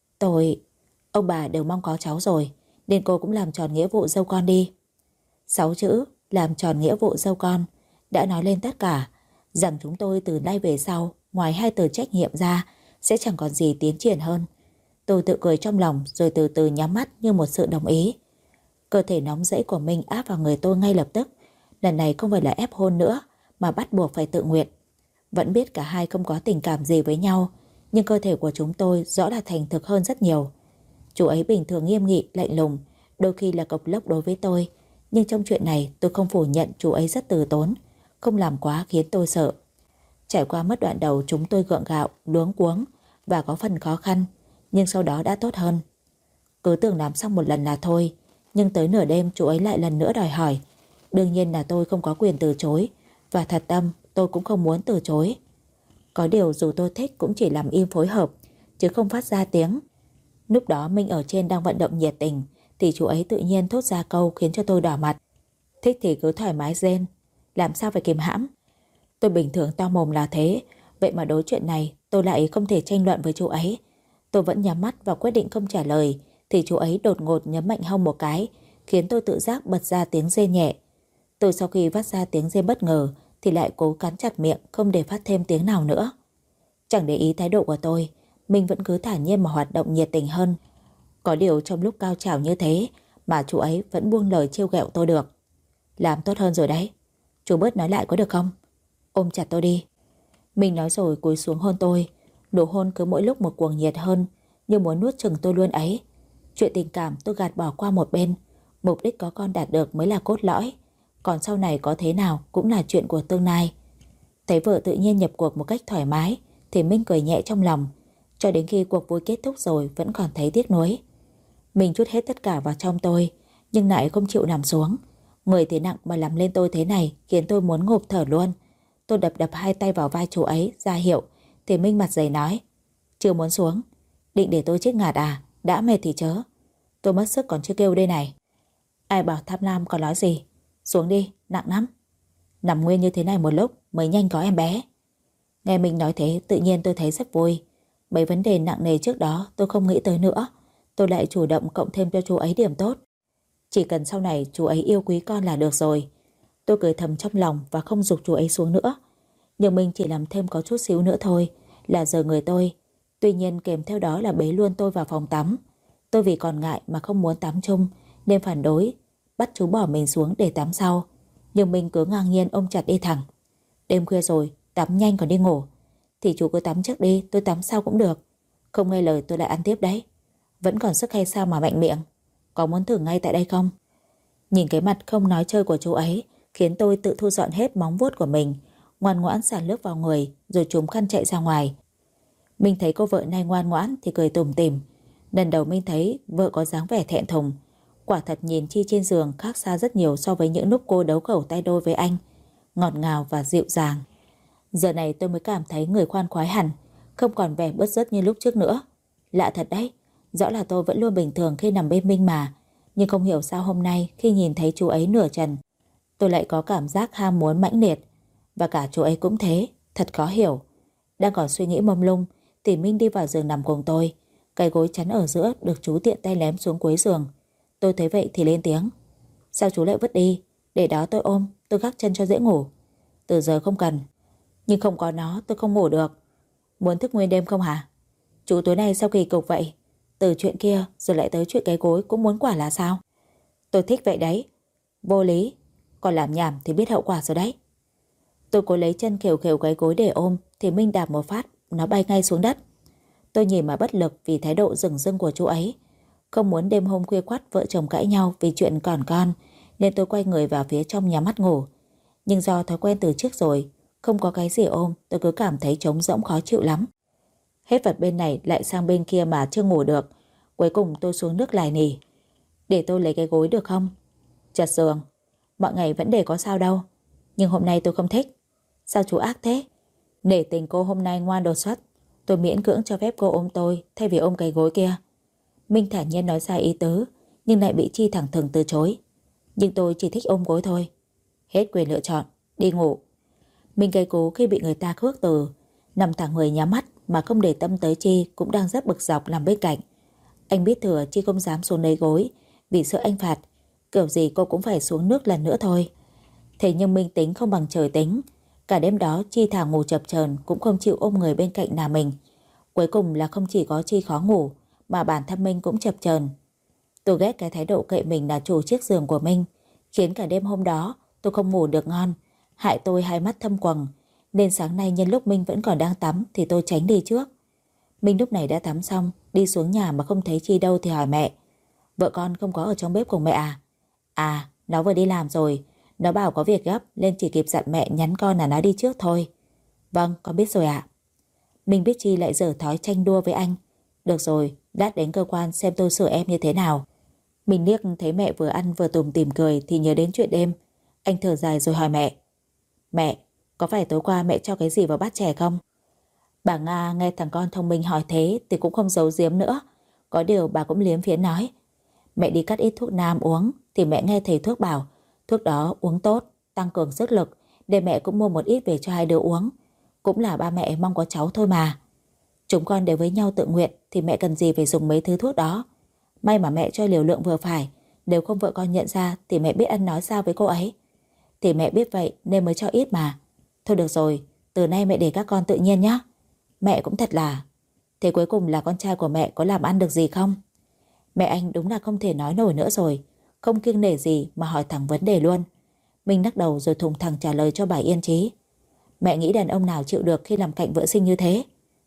Ông bà đều mong có cháu rồi, nên cô cũng làm tròn nghĩa vụ dâu con đi. 6 chữ làm tròn nghĩa vụ dâu con đã nói lên tất cả, rằng chúng tôi từ nay về sau, ngoài 2 từ trách nhiệm ra, sẽ chẳng còn gì tiến triển hơn. Tôi tự cười trong lòng rồi từ từ nhắm mắt như một sự đồng ý. Cơ thể nóng rẫy của mình áp vào người tôi ngay lập tức. Lần này không phải là ép hôn nữa, mà bắt buộc phải tự nguyện. Vẫn biết cả hai không có tình cảm gì với nhau, nhưng cơ thể của chúng tôi rõ là thành thực hơn rất nhiều. Chú ấy bình thường nghiêm nghị, lạnh lùng, đôi khi là cộc lốc đối với tôi, nhưng trong chuyện này tôi không phủ nhận chú ấy rất từ tốn, không làm quá khiến tôi sợ. Trải qua mất đoạn đầu chúng tôi gượng gạo, luống cuống và có phần khó khăn, nhưng sau đó đã tốt hơn. Cứ tưởng làm xong một lần là thôi, nhưng tới nửa đêm chú ấy lại lần nữa đòi hỏi. Đương nhiên là tôi không có quyền từ chối, và thật tâm tôi cũng không muốn từ chối. Có điều dù tôi thích cũng chỉ làm im phối hợp, chứ không phát ra tiếng. Lúc đó Minh ở trên đang vận động nhiệt tình, thì chú ấy tự nhiên thốt ra câu khiến cho tôi đỏ mặt: Thích thì cứ thoải mái rên, làm sao phải kìm hãm. Tôi bình thường to mồm là thế, vậy mà đối chuyện này tôi lại không thể tranh luận với chú ấy. Tôi vẫn nhắm mắt và quyết định không trả lời, thì chú ấy đột ngột nhấn mạnh hông một cái, khiến tôi tự giác bật ra tiếng rên nhẹ. Tôi sau khi phát ra tiếng rên bất ngờ thì lại cố cắn chặt miệng không để phát thêm tiếng nào nữa. Chẳng để ý thái độ của tôi, Minh vẫn cứ thản nhiên mà hoạt động nhiệt tình hơn. Có điều trong lúc cao trào như thế mà chú ấy vẫn buông lời trêu ghẹo tôi được. Làm tốt hơn rồi đấy. Chú bớt nói lại có được không? Ôm chặt tôi đi. Minh nói rồi cúi xuống hôn tôi. Nụ hôn cứ mỗi lúc một cuồng nhiệt hơn, như muốn nuốt chửng tôi luôn ấy. Chuyện tình cảm tôi gạt bỏ qua một bên. Mục đích có con đạt được mới là cốt lõi, còn sau này có thế nào cũng là chuyện của tương lai. Thấy vợ tự nhiên nhập cuộc một cách thoải mái thì Minh cười nhẹ trong lòng. Cho đến khi cuộc vui kết thúc rồi vẫn còn thấy tiếc nuối. Mình trút hết tất cả vào trong tôi, nhưng lại không chịu nằm xuống. Người thế nặng mà làm lên tôi thế này khiến tôi muốn ngộp thở luôn. Tôi đập đập 2 tay vào vai chú ấy ra hiệu, thì Minh mặt dày nói: Chưa muốn xuống? Định để tôi chết ngạt à? Đã mệt thì chớ. Tôi mất sức còn chưa kêu đây này. Ai bảo tham lam còn nói gì. Xuống đi, nặng lắm. Nằm nguyên như thế này một lúc mới nhanh có em bé. Nghe mình nói thế tự nhiên tôi thấy rất vui. Mấy vấn đề nặng nề trước đó tôi không nghĩ tới nữa. Tôi lại chủ động cộng thêm cho chú ấy điểm tốt. Chỉ cần sau này chú ấy yêu quý con là được rồi. Tôi cười thầm trong lòng và không giục chú ấy xuống nữa. Nhưng mình chỉ làm thêm có chút xíu nữa thôi là giờ người tôi. Tuy nhiên kèm theo đó là bế luôn tôi vào phòng tắm. Tôi vì còn ngại mà không muốn tắm chung nên phản đối, bắt chú bỏ mình xuống để tắm sau. Nhưng mình cứ ngang nhiên ôm chặt đi thẳng. Đêm khuya rồi, tắm nhanh còn đi ngủ. Thì chú cứ tắm trước đi, tôi tắm sau cũng được. Không nghe lời tôi lại ăn tiếp đấy. Vẫn còn sức hay sao mà mạnh miệng? Có muốn thử ngay tại đây không? Nhìn cái mặt không nói chơi của chú ấy khiến tôi tự thu dọn hết móng vuốt của mình, ngoan ngoãn xả nước vào người rồi trùm khăn chạy ra ngoài. Mình thấy cô vợ này ngoan ngoãn thì cười tủm tỉm. Lần đầu mình thấy vợ có dáng vẻ thẹn thùng. Quả thật nhìn Chi trên giường khác xa rất nhiều so với những lúc cô đấu khẩu tay đôi với anh, ngọt ngào và dịu dàng. Giờ này tôi mới cảm thấy người khoan khoái hẳn, không còn vẻ bứt rứt như lúc trước nữa. Lạ thật đấy, rõ là tôi vẫn luôn bình thường khi nằm bên Minh mà Nhưng không hiểu sao hôm nay khi nhìn thấy chú ấy nửa trần, tôi lại có cảm giác ham muốn mãnh liệt. Và cả chú ấy cũng thế, thật khó hiểu. Đang còn suy nghĩ mông lung thì Minh đi vào giường nằm cùng tôi. Cái gối chắn ở giữa được chú tiện tay ném xuống cuối giường. Tôi thấy vậy thì lên tiếng: sao chú lại vứt đi? Để đó tôi ôm, tôi gác chân cho dễ ngủ. Từ giờ không cần. Nhưng không có nó tôi không ngủ được. Muốn thức nguyên đêm không hả? Chú tối nay sao kỳ cục vậy? Từ chuyện kia rồi lại tới chuyện cái gối cũng muốn quả là sao? Tôi thích vậy đấy. Vô lý. Còn làm nhảm thì biết hậu quả rồi đấy. Tôi cố lấy chân khều khều cái gối để ôm thì Minh đạp một phát, nó bay ngay xuống đất. Tôi nhìn mà bất lực vì thái độ dửng dưng của chú ấy. Không muốn đêm hôm khuya khoắt vợ chồng cãi nhau vì chuyện còn con, nên tôi quay người vào phía trong nhắm mắt ngủ. Nhưng do thói quen từ trước rồi, không có cái gì ôm, tôi cứ cảm thấy trống rỗng khó chịu lắm. Hết vật bên này lại sang bên kia mà chưa ngủ được. Cuối cùng tôi xuống nước lải nỉ: để tôi lấy cái gối được không? Chật giường. Mọi ngày vẫn để có sao đâu. Nhưng hôm nay tôi không thích. Sao chú ác thế? Nể tình cô hôm nay ngoan đột xuất, tôi miễn cưỡng cho phép cô ôm tôi thay vì ôm cái gối kia. Minh thản nhiên nói ra ý tứ, nhưng lại bị Chi thẳng thừng từ chối. Nhưng tôi chỉ thích ôm gối thôi. Hết quyền lựa chọn, đi ngủ. Minh cay cú khi bị người ta khước từ, nằm thẳng người nhắm mắt mà không để tâm tới Chi cũng đang rất bực dọc nằm bên cạnh. Anh biết thừa Chi không dám xuống lấy gối vì sợ anh phạt, kiểu gì cô cũng phải xuống nước lần nữa thôi. Thế nhưng Minh tính không bằng trời tính. Cả đêm đó Chi thả ngủ chập chờn cũng không chịu ôm người bên cạnh là mình. Cuối cùng là không chỉ có Chi khó ngủ mà bản thân Minh cũng chập chờn. Tôi ghét cái thái độ cậy mình là chủ chiếc giường của Minh, khiến cả đêm hôm đó tôi không ngủ được ngon, hại tôi hai mắt thâm quầng. Nên sáng nay nhân lúc Minh vẫn còn đang tắm thì tôi tránh đi trước. Minh lúc này đã tắm xong, đi xuống nhà mà không thấy Chi đâu thì hỏi mẹ: vợ con không có ở trong bếp cùng mẹ à? À, nó vừa đi làm rồi. Nó bảo có việc gấp nên chỉ kịp dặn mẹ nhắn con là nó đi trước thôi. Vâng, con biết rồi ạ. Minh biết Chi lại dở thói tranh đua với anh. Được rồi, lát đến cơ quan xem tôi sửa em như thế nào. Mình liếc thấy mẹ vừa ăn vừa tủm tỉm cười thì nhớ đến chuyện đêm. Anh thở dài rồi hỏi mẹ: mẹ, có phải tối qua mẹ cho cái gì vào bát chè không? Bà Nga nghe thằng con thông minh hỏi thế thì cũng không giấu giếm nữa. Có điều bà cũng liếm phiến nói: mẹ đi cắt ít thuốc nam uống thì mẹ nghe thầy thuốc bảo thuốc đó uống tốt, tăng cường sức lực, để mẹ cũng mua một ít về cho hai đứa uống. Cũng là ba mẹ mong có cháu thôi mà. Chúng con đều với nhau tự nguyện thì mẹ cần gì phải dùng mấy thứ thuốc đó. May mà mẹ cho liều lượng vừa phải, nếu không vợ con nhận ra thì mẹ biết ăn nói sao với cô ấy. Thì mẹ biết vậy nên mới cho ít mà. Thôi được rồi, từ nay mẹ để các con tự nhiên nhé. Mẹ cũng thật là. Thế cuối cùng là con trai của mẹ có làm ăn được gì không? Mẹ anh đúng là không thể nói nổi nữa rồi, không kiêng nể gì mà hỏi thẳng vấn đề luôn. Minh lắc đầu rồi thùng thẳng trả lời cho bà yên trí: mẹ nghĩ đàn ông nào chịu được khi làm cạnh vợ sinh như thế?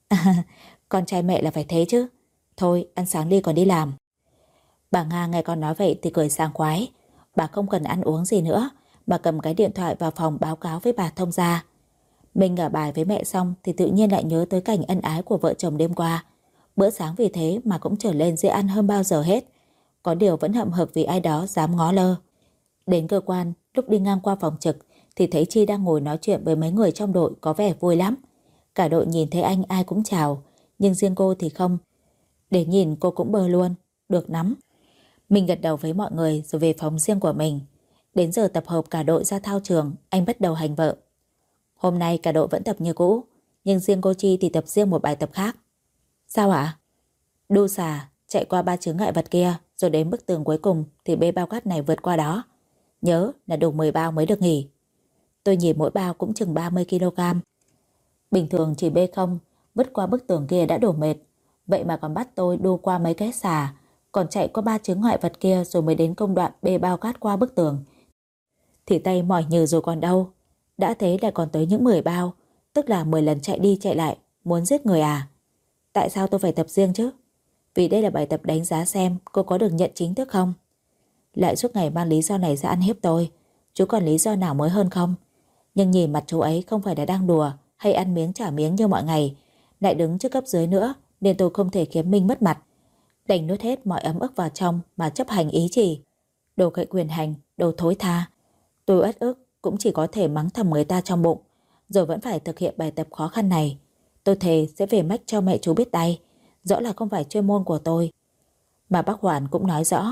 Con trai mẹ là phải thế chứ. Thôi ăn sáng đi còn đi làm. Bà Nga nghe con nói vậy thì cười sảng khoái. Bà không cần ăn uống gì nữa mà cầm cái điện thoại vào phòng báo cáo với bà thông gia. Minh ngả bài với mẹ xong thì tự nhiên lại nhớ tới cảnh ân ái của vợ chồng đêm qua. Bữa sáng vì thế mà cũng trở lên dễ ăn hơn bao giờ hết. Có điều vẫn hậm hực vì ai đó dám ngó lơ. Đến cơ quan, lúc đi ngang qua phòng trực thì thấy Chi đang ngồi nói chuyện với mấy người trong đội có vẻ vui lắm. Cả đội nhìn thấy anh ai cũng chào, nhưng riêng cô thì không. Để nhìn cô cũng bơ luôn, được lắm. Mình gật đầu với mọi người rồi về phòng riêng của mình. Đến giờ tập hợp cả đội ra thao trường, anh bắt đầu hành vợ. Hôm nay cả đội vẫn tập như cũ, nhưng riêng cô Chi thì tập riêng một bài tập khác. Sao ạ? Đu xà, chạy qua ba chướng ngại vật kia, rồi đến bức tường cuối cùng thì bê bao cát này vượt qua đó. Nhớ là đủ 10 bao mới được nghỉ. Tôi nhìn mỗi bao cũng chừng 30 kg. Bình thường chỉ bê không, vứt qua bức tường kia đã đổ mệt. Vậy mà còn bắt tôi đu qua mấy cái xà, còn chạy qua ba chướng ngại vật kia rồi mới đến công đoạn bê bao cát qua bức tường. Thì tay mỏi nhừ rồi còn đâu. Đã thế lại còn tới những 10 bao, tức là 10 lần chạy đi chạy lại, muốn giết người à? Tại sao tôi phải tập riêng chứ? Vì đây là bài tập đánh giá xem cô có được nhận chính thức không. Lại suốt ngày mang lý do này ra ăn hiếp tôi. Chú còn lý do nào mới hơn không? Nhưng nhìn mặt chú ấy không phải là đang đùa hay ăn miếng trả miếng như mọi ngày, lại đứng trước cấp dưới nữa, nên tôi không thể khiến Minh mất mặt. Đành nuốt hết mọi ấm ức vào trong mà chấp hành ý chỉ. Đồ cậy quyền hành, đồ thối tha. Tôi uất ức cũng chỉ có thể mắng thầm người ta trong bụng, rồi vẫn phải thực hiện bài tập khó khăn này. Tôi thề sẽ về mách cho mẹ chú biết tay. Rõ là không phải chuyên môn của tôi. Mà bác Hoàn cũng nói rõ,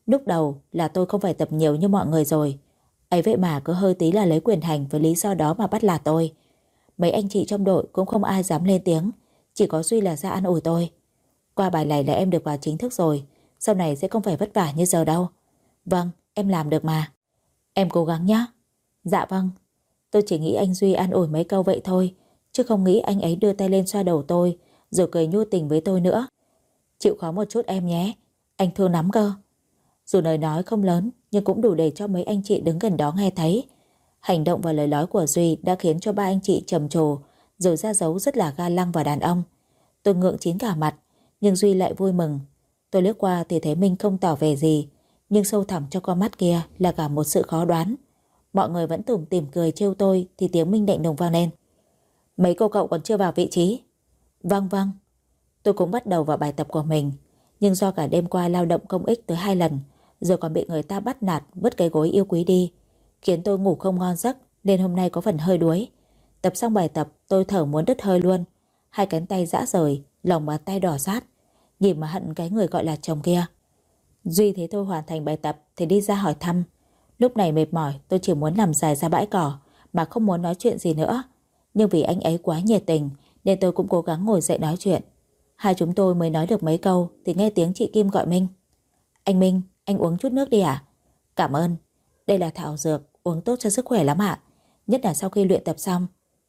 Lúc đầu là tôi không phải tập nhiều như mọi người rồi. Ấy vậy mà cứ hơi tí là lấy quyền hành với lý do đó mà bắt nạt tôi. Mấy anh chị trong đội cũng không ai dám lên tiếng, chỉ có Duy là ra an ủi tôi. Qua bài này là em được vào chính thức rồi, sau này sẽ không phải vất vả như giờ đâu. Vâng, em làm được mà. Em cố gắng nhé. Dạ vâng. Tôi chỉ nghĩ anh Duy an ủi mấy câu vậy thôi, chứ không nghĩ anh ấy đưa tay lên xoa đầu tôi, rồi cười nhu tình với tôi nữa. Chịu khó một chút em nhé, anh thương lắm cơ. Dù lời nói không lớn, nhưng cũng đủ để cho mấy anh chị đứng gần đó nghe thấy. Hành động và lời nói của Duy đã khiến cho ba anh chị trầm trồ, rồi ra dấu rất là ga lăng và đàn ông. Tôi ngượng chín cả mặt, nhưng Duy lại vui mừng. Tôi liếc qua thì thấy Minh không tỏ vẻ gì, nhưng sâu thẳm trong con mắt kia là cả một sự khó đoán. Mọi người vẫn tủm tỉm cười trêu tôi thì tiếng Minh lạnh lùng vang lên. Mấy cô cậu còn chưa vào vị trí? Vâng vâng. Tôi cũng bắt đầu vào bài tập của mình, nhưng do cả đêm qua lao động công ích tới 2 lần, rồi còn bị người ta bắt nạt vứt cái gối yêu quý đi, khiến tôi ngủ không ngon giấc, nên hôm nay có phần hơi đuối. Tập xong bài tập tôi thở muốn đứt hơi luôn, hai cánh tay rã rời, lòng bàn tay đỏ rát, nhìn mà hận cái người gọi là chồng kia. Duy thấy tôi hoàn thành bài tập thì đi ra hỏi thăm. Lúc này mệt mỏi tôi chỉ muốn nằm dài ra bãi cỏ mà không muốn nói chuyện gì nữa, nhưng vì anh ấy quá nhiệt tình nên tôi cũng cố gắng ngồi dậy nói chuyện. Hai chúng tôi mới nói được mấy câu thì nghe tiếng chị Kim gọi Minh. Anh Minh, anh uống chút nước đi ạ. Cảm ơn, đây là thảo dược uống tốt cho sức khỏe lắm ạ, nhất là sau khi luyện tập xong.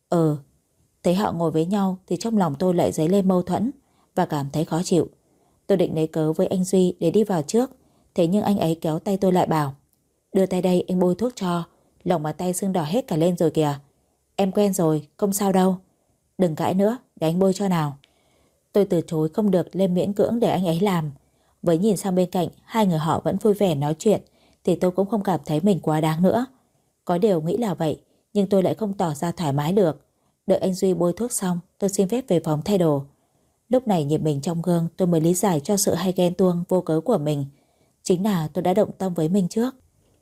Thấy họ ngồi với nhau thì trong lòng tôi lại dấy lên mâu thuẫn và cảm thấy khó chịu. Tôi định lấy cớ với anh Duy để đi vào trước, thế nhưng anh ấy kéo tay tôi lại bảo: đưa tay đây anh bôi thuốc cho, lòng bàn tay sưng đỏ hết cả lên rồi kìa. Em quen rồi, không sao đâu. Đừng cãi nữa, để anh bôi cho nào. Tôi từ chối không được nên miễn cưỡng để anh ấy làm. Với nhìn sang bên cạnh hai người họ vẫn vui vẻ nói chuyện thì tôi cũng không cảm thấy mình quá đáng nữa. Có điều nghĩ là vậy, nhưng tôi lại không tỏ ra thoải mái được. Đợi anh Duy bôi thuốc xong, tôi xin phép về phòng thay đồ. Lúc này nhìn mình trong gương tôi mới lý giải cho sự hay ghen tuông vô cớ của mình. Chính là tôi đã động tâm với Minh trước.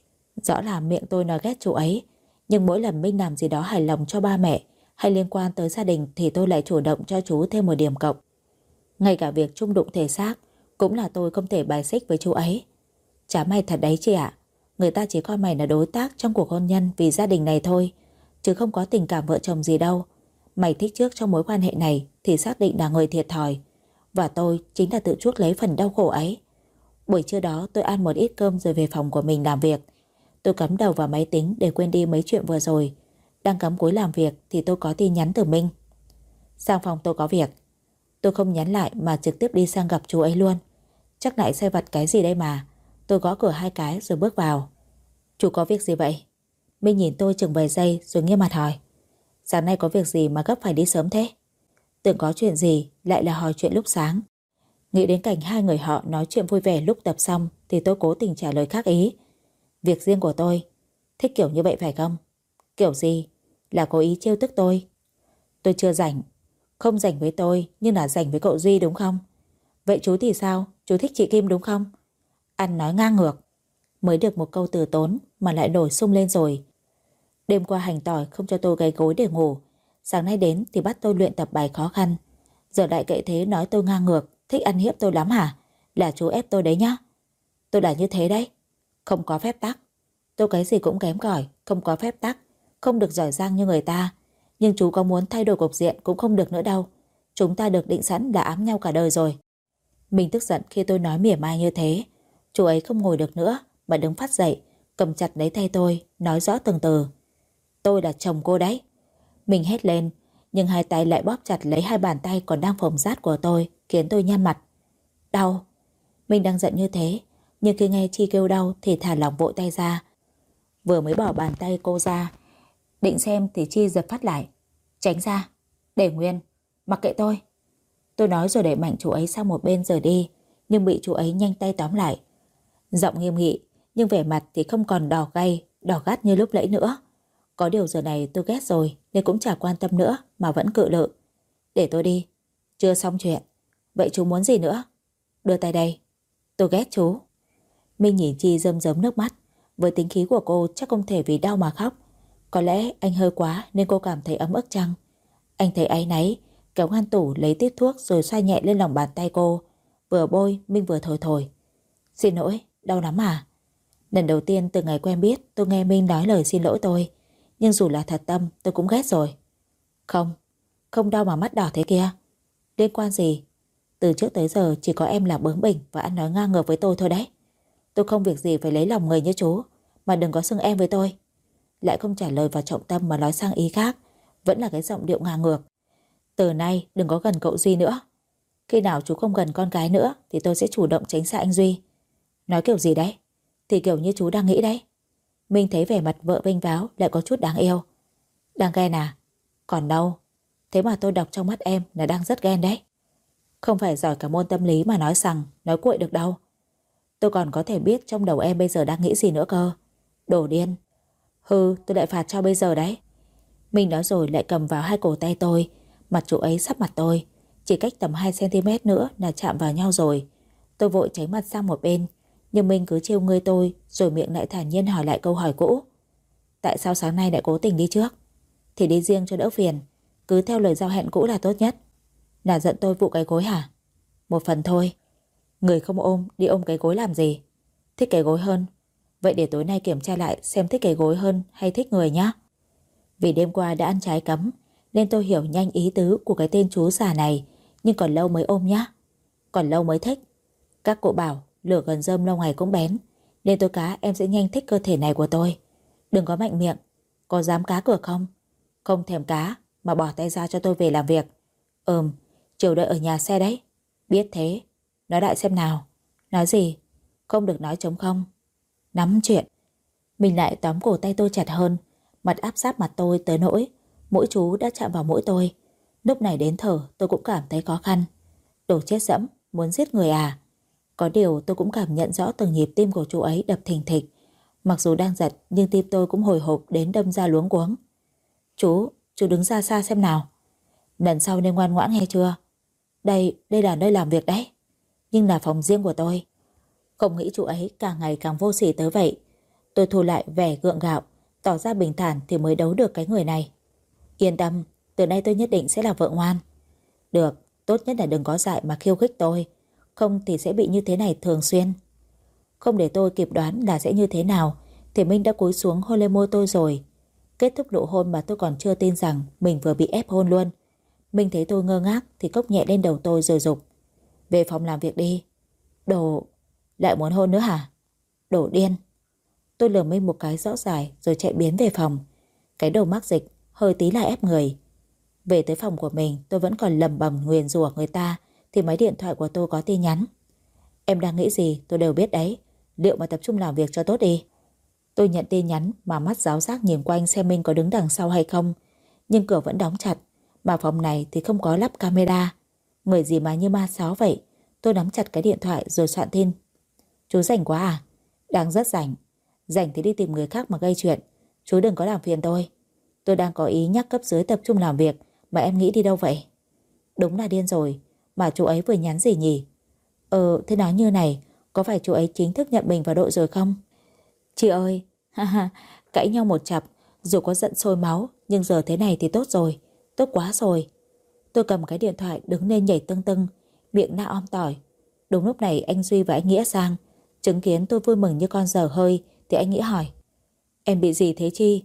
Rõ là miệng tôi nói ghét chú ấy, nhưng mỗi lần Minh làm gì đó hài lòng cho ba mẹ hay liên quan tới gia đình thì tôi lại chủ động cho chú thêm một điểm cộng. Ngay cả việc chung đụng thể xác cũng là tôi không thể bài xích với chú ấy. Chả may thật đấy chị ạ. Người ta chỉ coi mày là đối tác trong cuộc hôn nhân vì gia đình này thôi, chứ không có tình cảm vợ chồng gì đâu. Mày thích trước trong mối quan hệ này thì xác định là người thiệt thòi, và tôi chính là tự chuốc lấy phần đau khổ ấy. Buổi trưa đó tôi ăn một ít cơm rồi về phòng của mình làm việc. Tôi cắm đầu vào máy tính để quên đi mấy chuyện vừa rồi. Đang cắm cúi làm việc thì tôi có tin nhắn từ Minh. Sang phòng tôi có việc. Tôi không nhắn lại mà trực tiếp đi sang gặp chú ấy luôn. Chắc lại sai vặt cái gì đây mà. Tôi gõ cửa 2 cái rồi bước vào. Chú có việc gì vậy? Minh nhìn tôi chừng vài giây rồi nghiêm mặt hỏi. Sáng nay có việc gì mà gấp phải đi sớm thế? Tưởng có chuyện gì lại là hỏi chuyện lúc sáng. Nghĩ đến cảnh hai người họ nói chuyện vui vẻ lúc tập xong thì tôi cố tình trả lời khác ý. Việc riêng của tôi. Thích kiểu như vậy phải không? Kiểu gì? Là cố ý trêu tức tôi? Tôi chưa rảnh. Không rảnh với tôi nhưng là rảnh với cậu Duy đúng không? Vậy chú thì sao? Chú thích chị Kim đúng không? Ăn nói ngang ngược. Mới được một câu từ tốn mà lại nổi sung lên rồi. Đêm qua hành tỏi không cho tôi gáy gối để ngủ. Sáng nay đến thì bắt tôi luyện tập bài khó khăn. Giờ đại kệ thế nói tôi ngang ngược, thích ăn hiếp tôi lắm hả? Là chú ép tôi đấy nhá. Tôi là như thế đấy. Không có phép tắc. Tôi cái gì cũng kém cỏi, không có phép tắc, không được giỏi giang như người ta. Nhưng chú có muốn thay đổi cục diện cũng không được nữa đâu. Chúng ta được định sẵn là ám nhau cả đời rồi. Mình tức giận khi tôi nói mỉa mai như thế. Chú ấy không ngồi được nữa mà đứng phát dậy, cầm chặt lấy tay tôi, nói rõ từng từ. Tôi là chồng cô đấy. Mình hét lên, nhưng hai tay lại bóp chặt lấy hai bàn tay còn đang phồng rát của tôi, khiến tôi nhăn mặt. Đau. Mình đang giận như thế, nhưng khi nghe Chi kêu đau thì thả lỏng vội tay ra. Vừa mới bỏ bàn tay cô ra, định xem thì Chi giật phát lại. Tránh ra, để nguyên, mặc kệ tôi. Tôi nói rồi đẩy mạnh chú ấy sang một bên rời đi, nhưng bị chú ấy nhanh tay tóm lại. Giọng nghiêm nghị, nhưng vẻ mặt thì không còn đỏ gay, đỏ gắt như lúc nãy nữa. Có điều giờ này tôi ghét rồi nên cũng chả quan tâm nữa mà vẫn cự lự. Để tôi đi, chưa xong chuyện. Vậy chú muốn gì nữa? Đưa tay đây. Tôi ghét chú. Minh nhìn Chi rơm rớm nước mắt. Với tính khí của cô chắc không thể vì đau mà khóc. Có lẽ anh hơi quá nên cô cảm thấy ấm ức chăng. Anh thấy áy náy, kéo ngăn tủ lấy tiếp thuốc rồi xoa nhẹ lên lòng bàn tay cô. Vừa bôi Minh vừa thổi thổi. Xin lỗi, Đau lắm à? Lần đầu tiên từ ngày quen biết tôi nghe Minh nói lời xin lỗi tôi. Nhưng dù là thật tâm tôi cũng ghét rồi. Không, không đau mà mắt đỏ thế kia. Liên quan gì? Từ trước tới giờ chỉ có em là bướng bỉnh và ăn nói ngang ngược với tôi thôi đấy. Tôi không việc gì phải lấy lòng người như chú. Mà đừng có xưng em với tôi. Lại không trả lời vào trọng tâm mà nói sang ý khác. Vẫn là cái giọng điệu ngang ngược. Từ nay đừng có gần cậu Duy nữa. Khi nào chú không gần con gái nữa thì tôi sẽ chủ động tránh xa anh Duy. Nói kiểu gì đấy? Thì kiểu như chú đang nghĩ đấy. Minh thấy vẻ mặt vợ vênh váo lại có chút đáng yêu. Đang ghen à? Còn đâu. Thế mà tôi đọc trong mắt em là đang rất ghen đấy. Không phải giỏi cả môn tâm lý mà nói rằng nói cuội được đâu. Tôi còn có thể biết trong đầu em bây giờ đang nghĩ gì nữa cơ. Đồ điên. Hừ, tôi lại phạt cho bây giờ đấy. Minh nói rồi lại cầm vào hai cổ tay tôi. Mặt chú ấy sắp mặt tôi. Chỉ cách tầm 2 cm nữa là chạm vào nhau rồi. Tôi vội tránh mặt sang một bên. Nhưng Minh cứ trêu ngươi tôi. Rồi miệng lại thản nhiên hỏi lại câu hỏi cũ. Tại sao sáng nay lại cố tình đi trước? Thì đi riêng cho đỡ phiền. Cứ theo lời giao hẹn cũ là tốt nhất. Là giận tôi vụ cái gối hả? Một phần thôi. Người không ôm đi ôm cái gối làm gì? Thích cái gối hơn. Vậy để tối nay kiểm tra lại xem thích cái gối hơn hay thích người nhá. Vì đêm qua đã ăn trái cấm nên tôi hiểu nhanh ý tứ của cái tên chú già này. Nhưng còn lâu mới ôm nhá. Còn lâu mới thích. Các cụ bảo lửa gần rơm lâu ngày cũng bén. Nên tôi cá em sẽ nhanh thích cơ thể này của tôi. Đừng có mạnh miệng. Có dám cá cược không? Không thèm cá mà bỏ tay ra cho tôi về làm việc. Chiều đợi ở nhà xe đấy. Biết thế. Nói đại xem nào. Nói gì? Không được nói trống không. Nắm chuyện. Mình lại tóm cổ tay tôi chặt hơn. Mặt áp sát mặt tôi tới nỗi mũi chú đã chạm vào mũi tôi. Lúc này đến thở tôi cũng cảm thấy khó khăn. Đồ chết dẫm, muốn giết người à? Có điều tôi cũng cảm nhận rõ từng nhịp tim của chú ấy đập thình thịch. Mặc dù đang giật nhưng tim tôi cũng hồi hộp đến đâm ra luống cuống. Chú đứng ra xa xem nào. Lần sau nên ngoan ngoãn nghe chưa? Đây là nơi làm việc đấy. Nhưng là phòng riêng của tôi. Không nghĩ chú ấy càng ngày càng vô sỉ tới vậy. Tôi thu lại vẻ gượng gạo, tỏ ra bình thản thì mới đấu được cái người này. Yên tâm, từ nay tôi nhất định sẽ là vợ ngoan. Được, tốt nhất là đừng có dại mà khiêu khích tôi. Không thì sẽ bị như thế này thường xuyên. Không để tôi kịp đoán là sẽ như thế nào thì Minh đã cúi xuống hôn lên môi tôi rồi. Kết thúc nụ hôn mà tôi còn chưa tin rằng mình vừa bị ép hôn luôn. Minh thấy tôi ngơ ngác thì cốc nhẹ lên đầu tôi rồi giục. Về phòng làm việc đi. Đồ... Lại muốn hôn nữa hả? Đồ điên. Tôi lườm Minh một cái rõ dài rồi chạy biến về phòng. Cái đầu mắc dịch hơi tí lại ép người. Về tới phòng của mình tôi vẫn còn lầm bầm nguyền rủa người ta thì máy điện thoại của tôi có tin nhắn. Em đang nghĩ gì tôi đều biết đấy. Liệu mà tập trung làm việc cho tốt đi. Tôi nhận tin nhắn mà mắt giáo giác nhìn quanh xem Minh có đứng đằng sau hay không. Nhưng cửa vẫn đóng chặt. Mà phòng này thì không có lắp camera. Người gì mà như ma só vậy. Tôi nắm chặt cái điện thoại rồi soạn tin. Chú rảnh quá à? Đang rất rảnh. Rảnh thì đi tìm người khác mà gây chuyện. Chú đừng có làm phiền tôi. Tôi đang có ý nhắc cấp dưới tập trung làm việc. Mà em nghĩ đi đâu vậy? Đúng là điên rồi. Mà chú ấy vừa nhắn gì nhỉ? Thế nói như này, có phải chú ấy chính thức nhận mình vào đội rồi không? Chị ơi, cãi nhau một chặp, dù có giận sôi máu, nhưng giờ thế này thì tốt rồi, tốt quá rồi. Tôi cầm cái điện thoại đứng lên nhảy tưng tưng, miệng na om tỏi. Đúng lúc này anh Duy và anh Nghĩa sang, chứng kiến tôi vui mừng như con dở hơi thì anh Nghĩa hỏi. Em bị gì thế Chi?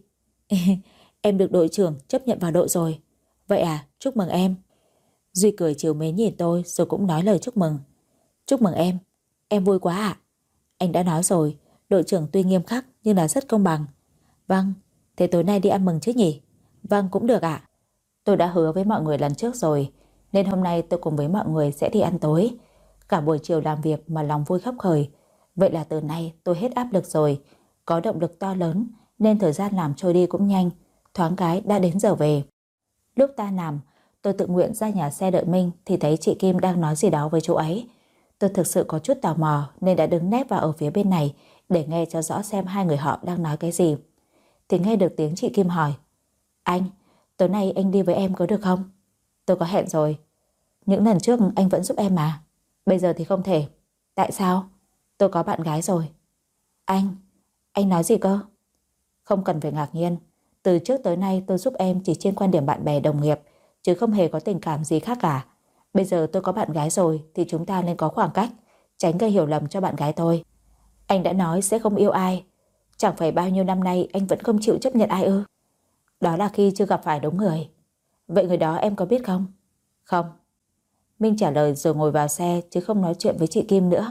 Em được đội trưởng chấp nhận vào đội rồi. Vậy à, chúc mừng em. Duy cười trìu mến nhìn tôi rồi cũng nói lời chúc mừng. Chúc mừng em vui quá ạ. Anh đã nói rồi, đội trưởng tuy nghiêm khắc nhưng là rất công bằng. Vâng, thế tối nay đi ăn mừng chứ nhỉ? Vâng cũng được ạ. Tôi đã hứa với mọi người lần trước rồi, nên hôm nay tôi cùng với mọi người sẽ đi ăn tối. Cả buổi chiều làm việc mà lòng vui khắp khởi. Vậy là từ nay tôi hết áp lực rồi, có động lực to lớn nên thời gian làm trôi đi cũng nhanh, thoáng cái đã đến giờ về. Lúc ta làm, tôi tự nguyện ra nhà xe đợi Minh thì thấy chị Kim đang nói gì đó với chú ấy. Tôi thực sự có chút tò mò nên đã đứng nép vào ở phía bên này để nghe cho rõ xem hai người họ đang nói cái gì. Thì nghe được tiếng chị Kim hỏi. Anh, tối nay anh đi với em có được không? Tôi có hẹn rồi. Những lần trước anh vẫn giúp em mà. Bây giờ thì không thể. Tại sao? Tôi có bạn gái rồi. Anh nói gì cơ? Không cần phải ngạc nhiên. Từ trước tới nay tôi giúp em chỉ trên quan điểm bạn bè đồng nghiệp, chứ không hề có tình cảm gì khác cả. Bây giờ tôi có bạn gái rồi thì chúng ta nên có khoảng cách, tránh gây hiểu lầm cho bạn gái tôi. Anh đã nói sẽ không yêu ai. Chẳng phải bao nhiêu năm nay anh vẫn không chịu chấp nhận ai ư? Đó là khi chưa gặp phải đúng người. Vậy người đó em có biết không? Không. Minh trả lời rồi ngồi vào xe chứ không nói chuyện với chị Kim nữa.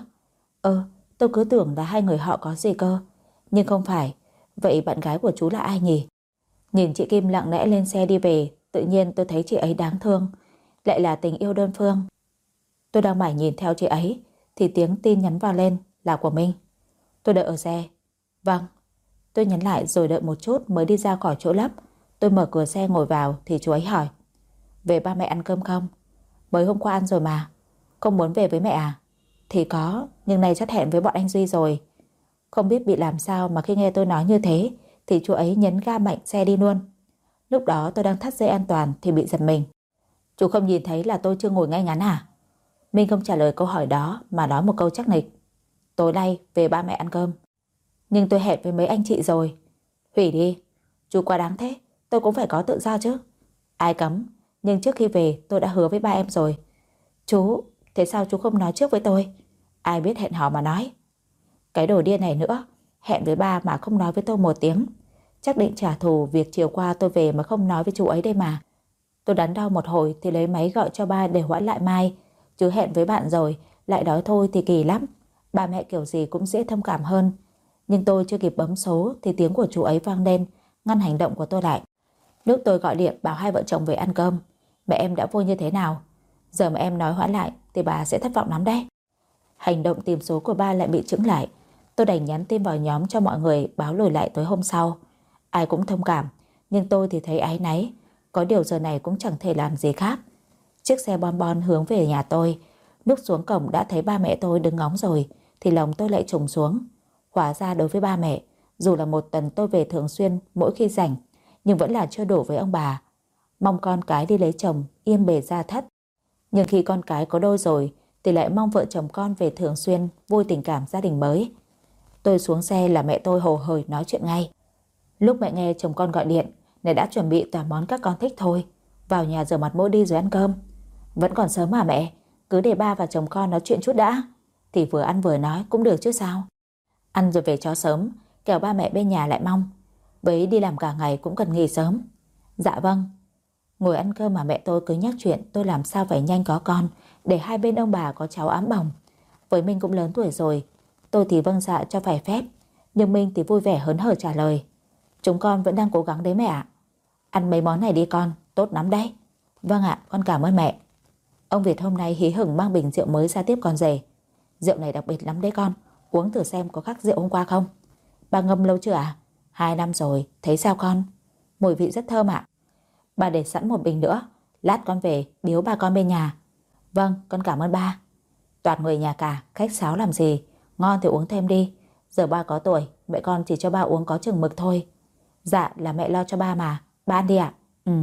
Tôi cứ tưởng là hai người họ có gì cơ. Nhưng không phải. Vậy bạn gái của chú là ai nhỉ? Nhìn chị Kim lặng lẽ lên xe đi về, tự nhiên tôi thấy chị ấy đáng thương. Lại là tình yêu đơn phương. Tôi đang mải nhìn theo chị ấy thì tiếng tin nhắn vào lên là của Minh. Tôi đợi ở xe. Vâng. Tôi nhắn lại rồi đợi một chút mới đi ra khỏi chỗ lắp. Tôi mở cửa xe ngồi vào thì chú ấy hỏi: về ba mẹ ăn cơm không? Mới hôm qua ăn rồi mà. Không muốn về với mẹ à? Thì có, nhưng nay chắc hẹn với bọn anh Duy rồi. Không biết bị làm sao mà khi nghe tôi nói như thế thì chú ấy nhấn ga mạnh xe đi luôn. Lúc đó tôi đang thắt dây an toàn thì bị giật mình. Chú không nhìn thấy là tôi chưa ngồi ngay ngắn à? Minh không trả lời câu hỏi đó mà nói một câu chắc nịch: tối nay về ba mẹ ăn cơm. Nhưng tôi hẹn với mấy anh chị rồi. Hủy đi. Chú quá đáng thế. Tôi cũng phải có tự do chứ. Ai cấm. Nhưng trước khi về tôi đã hứa với ba em rồi. Chú, thế sao chú không nói trước với tôi? Ai biết hẹn hò mà nói. Cái đồ điên này nữa. Hẹn với ba mà không nói với tôi một tiếng. Chắc định trả thù việc chiều qua tôi về mà không nói với chú ấy đây mà. Tôi đắn đo một hồi thì lấy máy gọi cho ba để hoãn lại mai. Chứ hẹn với bạn rồi lại nói thôi thì kỳ lắm. Ba mẹ kiểu gì cũng dễ thông cảm hơn. Nhưng tôi chưa kịp bấm số thì tiếng của chú ấy vang lên, ngăn hành động của tôi lại. Lúc tôi gọi điện bảo hai vợ chồng về ăn cơm, mẹ em đã vui như thế nào? Giờ mà em nói hoãn lại thì bà sẽ thất vọng lắm đấy. Hành động tìm số của ba lại bị chững lại. Tôi đành nhắn tin vào nhóm cho mọi người báo lùi lại tối hôm sau. Ai cũng thông cảm, nhưng tôi thì thấy áy náy. Có điều giờ này cũng chẳng thể làm gì khác. Chiếc xe bon bon hướng về nhà tôi. Lúc xuống cổng đã thấy ba mẹ tôi đứng ngóng rồi thì lòng tôi lại trùng xuống. Hóa ra đối với ba mẹ, dù là một tuần tôi về thường xuyên mỗi khi rảnh, nhưng vẫn là chưa đủ với ông bà. Mong con cái đi lấy chồng yên bề gia thất. Nhưng khi con cái có đôi rồi thì lại mong vợ chồng con về thường xuyên vui tình cảm gia đình mới. Tôi xuống xe là mẹ tôi hồ hởi nói chuyện ngay. Lúc mẹ nghe chồng con gọi điện, này đã chuẩn bị toàn món các con thích thôi. Vào nhà rửa mặt mũi đi rồi ăn cơm. Vẫn còn sớm mà mẹ, cứ để ba và chồng con nói chuyện chút đã. Thì vừa ăn vừa nói cũng được chứ sao. Ăn rồi về cho sớm, kẻo ba mẹ bên nhà lại mong. Với đi làm cả ngày cũng cần nghỉ sớm. Dạ vâng. Ngồi ăn cơm mà mẹ tôi cứ nhắc chuyện tôi làm sao phải nhanh có con để hai bên ông bà có cháu ẵm bồng. Với Minh cũng lớn tuổi rồi, tôi thì vâng dạ cho phải phép. Nhưng Minh thì vui vẻ hớn hở trả lời: chúng con vẫn đang cố gắng đấy mẹ ạ. Ăn mấy món này đi con, tốt lắm đấy. Vâng ạ, con cảm ơn mẹ. Ông Việt hôm nay hí hửng mang bình rượu mới ra tiếp con rể. Rượu này đặc biệt lắm đấy con, uống thử xem có khác rượu hôm qua không. Bà ngâm lâu chưa ạ? 2 năm rồi, thấy sao con? Mùi vị rất thơm ạ. Bà để sẵn một bình nữa, lát con về biếu bà con bên nhà. Vâng, con cảm ơn ba. Toàn người nhà cả, khách sáo làm gì, ngon thì uống thêm đi. Giờ ba có tuổi, mẹ con chỉ cho ba uống có chừng mực thôi. Dạ là mẹ lo cho ba mà, ba ăn đi ạ.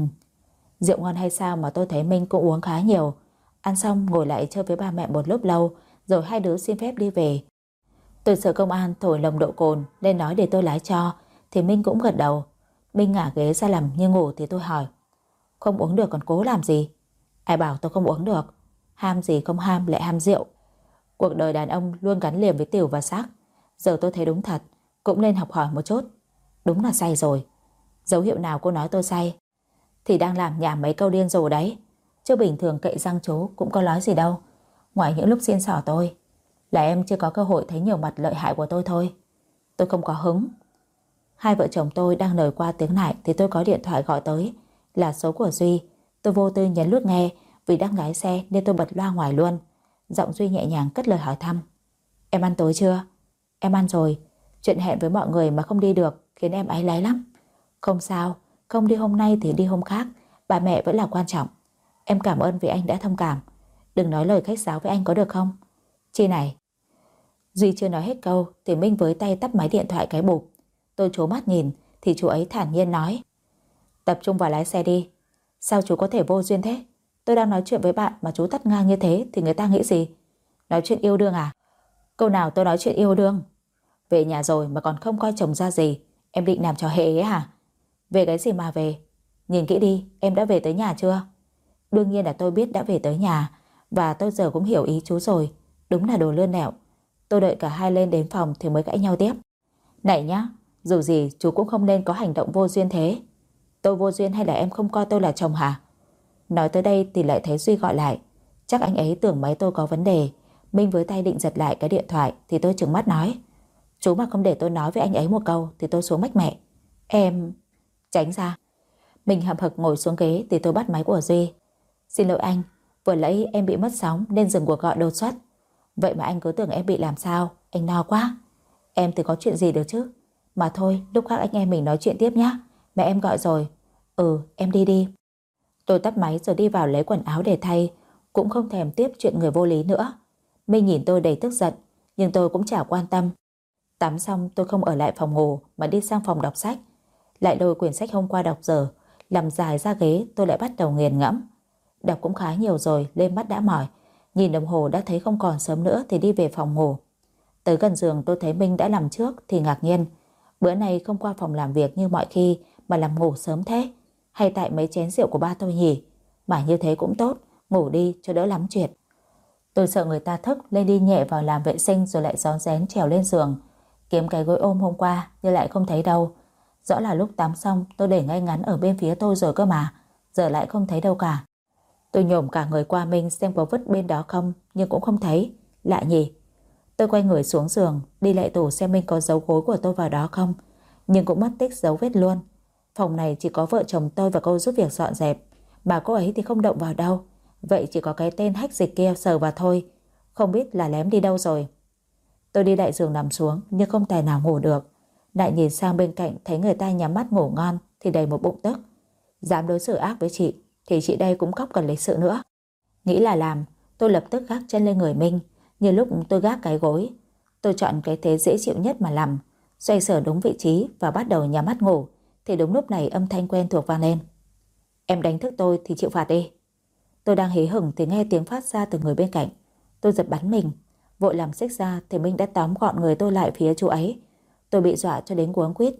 Rượu ngon hay sao mà tôi thấy Minh cũng uống khá nhiều. Ăn xong ngồi lại chơi với ba mẹ một lúc lâu, rồi hai đứa xin phép đi về. Tôi sợ công an thổi nồng độ cồn nên nói để tôi lái cho, thì Minh cũng gật đầu. Minh ngả ghế ra làm như ngủ thì tôi hỏi: không uống được còn cố làm gì? Ai bảo tôi không uống được? Ham gì không ham lại ham rượu. Cuộc đời đàn ông luôn gắn liền với tiểu và xác. Giờ tôi thấy đúng thật, cũng nên học hỏi một chút. Đúng là say rồi. Dấu hiệu nào cô nói tôi say? Thì đang làm nhảm mấy câu điên rồ đấy. Chứ bình thường cậy răng chú cũng có nói gì đâu. Ngoài những lúc xin xỏ tôi, là em chưa có cơ hội thấy nhiều mặt lợi hại của tôi thôi. Tôi không có hứng. Hai vợ chồng tôi đang lời qua tiếng lại thì tôi có điện thoại gọi tới, là số của Duy. Tôi vô tư nhấn nút nghe, vì đang lái xe nên tôi bật loa ngoài luôn. Giọng Duy nhẹ nhàng cất lời hỏi thăm: em ăn tối chưa? Em ăn rồi. Chuyện hẹn với mọi người mà không đi được khiến em áy náy lắm. Không sao, không đi hôm nay thì đi hôm khác, bà mẹ vẫn là quan trọng. Em cảm ơn vì anh đã thông cảm. Đừng nói lời khách sáo với anh có được không? Chi này. Duy chưa nói hết câu thì Minh với tay tắt máy điện thoại cái bụp. Tôi trố mắt nhìn thì chú ấy thản nhiên nói: tập trung vào lái xe đi. Sao chú có thể vô duyên thế? Tôi đang nói chuyện với bạn mà chú tắt ngang như thế thì người ta nghĩ gì? Nói chuyện yêu đương à? Câu nào tôi nói chuyện yêu đương? Về nhà rồi mà còn không coi chồng ra gì, em định làm trò hề ấy hả? Về cái gì mà về? Nhìn kỹ đi, em đã về tới nhà chưa? Đương nhiên là tôi biết đã về tới nhà, và tôi giờ cũng hiểu ý chú rồi. Đúng là đồ lươn lẹo. Tôi đợi cả hai lên đến phòng thì mới cãi nhau tiếp. Này nhá, dù gì chú cũng không nên có hành động vô duyên thế. Tôi vô duyên hay là em không coi tôi là chồng hả? Nói tới đây thì lại thấy Duy gọi lại. Chắc anh ấy tưởng máy tôi có vấn đề. Minh với tay định giật lại cái điện thoại thì tôi trừng mắt nói: chú mà không để tôi nói với anh ấy một câu thì tôi xuống mách mẹ. Em... Tránh ra. Minh hậm hực ngồi xuống ghế thì tôi bắt máy của Duy. Xin lỗi anh, vừa nãy em bị mất sóng nên dừng cuộc gọi đột xuất. Vậy mà anh cứ tưởng em bị làm sao? Anh no quá. Em thì có chuyện gì được chứ? Mà thôi, lúc khác anh em mình nói chuyện tiếp nhé. Mẹ em gọi rồi. Ừ, em đi đi. Tôi tắt máy rồi đi vào lấy quần áo để thay, cũng không thèm tiếp chuyện người vô lý nữa. Minh nhìn tôi đầy tức giận, nhưng tôi cũng chả quan tâm. Tắm xong tôi không ở lại phòng ngủ mà đi sang phòng đọc sách. Lại lôi quyển sách hôm qua đọc dở, nằm dài ra ghế tôi lại bắt đầu nghiền ngẫm. Đọc cũng khá nhiều rồi, lên mắt đã mỏi. Nhìn đồng hồ đã thấy không còn sớm nữa thì đi về phòng ngủ. Tới gần giường tôi thấy Minh đã nằm trước thì ngạc nhiên. Bữa nay không qua phòng làm việc như mọi khi mà làm ngủ sớm thế. Hay tại mấy chén rượu của ba tôi nhỉ? Mà như thế cũng tốt, ngủ đi cho đỡ lắm chuyện. Tôi sợ người ta thức lên đi nhẹ vào làm vệ sinh rồi lại rón rén trèo lên giường. Kiếm cái gối ôm hôm qua nhưng lại không thấy đâu. Rõ là lúc tắm xong tôi để ngay ngắn ở bên phía tôi rồi cơ mà. Giờ lại không thấy đâu cả. Tôi nhổm cả người qua Minh xem có vứt bên đó không, nhưng cũng không thấy. Lạ nhỉ. Tôi quay người xuống giường, đi lại tủ xem Minh có giấu gối của tôi vào đó không, nhưng cũng mất tích dấu vết luôn. Phòng này chỉ có vợ chồng tôi và cô giúp việc dọn dẹp, mà cô ấy thì không động vào đâu. Vậy chỉ có cái tên hách dịch kia sờ vào thôi. Không biết là lém đi đâu rồi. Tôi đi đại giường nằm xuống nhưng không tài nào ngủ được. Lại nhìn sang bên cạnh thấy người ta nhắm mắt ngủ ngon thì đầy một bụng tức. Dám đối xử ác với chị thì chị đây cũng cóc cần lịch sự nữa. Nghĩ là làm, tôi lập tức gác chân lên người Minh. Như lúc tôi gác cái gối, tôi chọn cái thế dễ chịu nhất mà nằm, xoay sở đúng vị trí và bắt đầu nhắm mắt ngủ. Thì đúng lúc này âm thanh quen thuộc vang lên. Em đánh thức tôi thì chịu phạt đi. Tôi đang hí hửng thì nghe tiếng phát ra từ người bên cạnh. Tôi giật bắn mình, vội làm xích ra thì Minh đã tóm gọn người tôi lại phía chú ấy. Tôi bị dọa cho đến cuống quýt.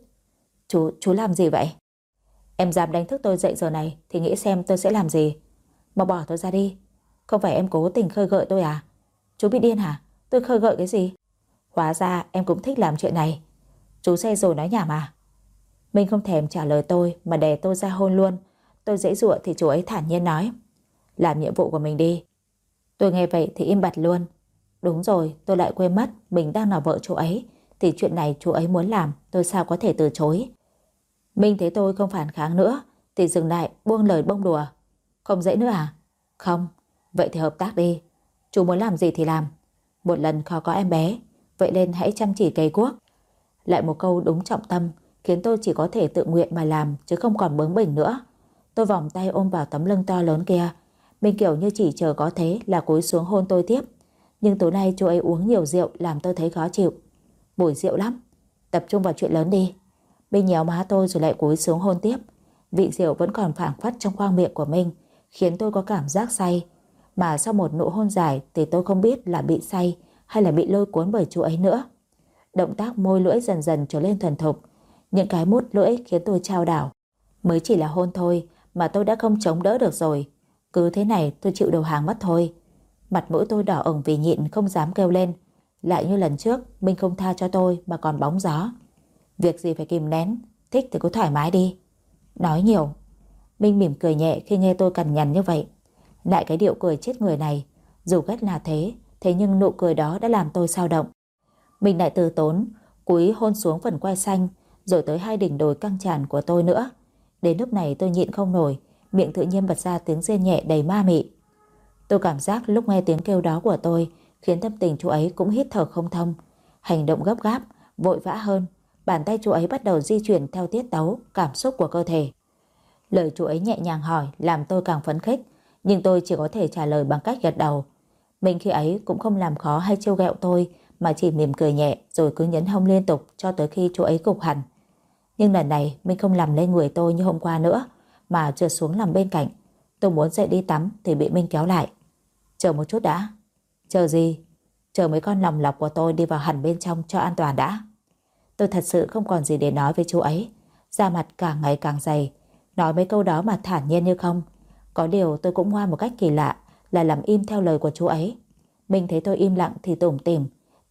Chú làm gì vậy? Em dám đánh thức tôi dậy giờ này thì nghĩ xem tôi sẽ làm gì. Mà bỏ tôi ra đi. Không phải em cố tình khơi gợi tôi à? Chú bị điên hả? Tôi khơi gợi cái gì? Hóa ra em cũng thích làm chuyện này. Chú say rồi nói nhảm à? Minh không thèm trả lời tôi mà đè tôi ra hôn luôn. Tôi giãy giụa thì chú ấy thản nhiên nói: làm nhiệm vụ của mình đi. Tôi nghe vậy thì im bặt luôn. Đúng rồi, tôi lại quên mất mình đang là vợ chú ấy, thì chuyện này chú ấy muốn làm tôi sao có thể từ chối. Minh thấy tôi không phản kháng nữa thì dừng lại, buông lời bông đùa. Không dễ nữa à? Không. Vậy thì hợp tác đi. Chú muốn làm gì thì làm. Một lần khó có em bé, vậy nên hãy chăm chỉ cày cuốc. Lại một câu đúng trọng tâm khiến tôi chỉ có thể tự nguyện mà làm chứ không còn bướng bỉnh nữa. Tôi vòng tay ôm vào tấm lưng to lớn kia. Minh kiểu như chỉ chờ có thế là cúi xuống hôn tôi tiếp. Nhưng tối nay chú ấy uống nhiều rượu làm tôi thấy khó chịu. Mùi rượu lắm. Tập trung vào chuyện lớn đi. Minh nhéo má tôi rồi lại cúi xuống hôn tiếp. Vị rượu vẫn còn phảng phất trong khoang miệng của Minh, khiến tôi có cảm giác say. Mà sau một nụ hôn dài thì tôi không biết là bị say hay là bị lôi cuốn bởi chú ấy nữa. Động tác môi lưỡi dần dần trở lên thuần thục. Những cái mút lưỡi khiến tôi chao đảo. Mới chỉ là hôn thôi mà tôi đã không chống đỡ được rồi. Cứ thế này tôi chịu đầu hàng mất thôi. Mặt mũi tôi đỏ ửng vì nhịn không dám kêu lên. Lại như lần trước Minh không tha cho tôi mà còn bóng gió. Việc gì phải kìm nén, thích thì cứ thoải mái đi. Nói nhiều. Minh mỉm cười nhẹ khi nghe tôi cằn nhằn như vậy. Lại cái điệu cười chết người này. Dù ghét là thế, thế nhưng nụ cười đó đã làm tôi xao động. Mình lại từ tốn cúi hôn xuống phần quai xanh, rồi tới hai đỉnh đồi căng tràn của tôi nữa. Đến lúc này tôi nhịn không nổi, miệng tự nhiên bật ra tiếng rên nhẹ đầy ma mị. Tôi cảm giác lúc nghe tiếng kêu đó của tôi khiến tâm tình chú ấy cũng hít thở không thông. Hành động gấp gáp, vội vã hơn. Bàn tay chú ấy bắt đầu di chuyển theo tiết tấu, cảm xúc của cơ thể. Lời chú ấy nhẹ nhàng hỏi làm tôi càng phấn khích, nhưng tôi chỉ có thể trả lời bằng cách gật đầu. Mình khi ấy cũng không làm khó hay trêu ghẹo tôi, mà chỉ mỉm cười nhẹ rồi cứ nhấn hông liên tục cho tới khi chú ấy gục hẳn. Nhưng lần này mình không làm lên người tôi như hôm qua nữa, mà trượt xuống nằm bên cạnh. Tôi muốn dậy đi tắm thì bị Minh kéo lại. Chờ một chút đã. Chờ gì? Chờ mấy con lòng lọc của tôi đi vào hẳn bên trong cho an toàn đã. Tôi thật sự không còn gì để nói với chú ấy. Da mặt càng ngày càng dày. Nói mấy câu đó mà thản nhiên như không. Có điều tôi cũng ngoan một cách kỳ lạ là làm im theo lời của chú ấy. Minh thấy tôi im lặng thì tủm tỉm,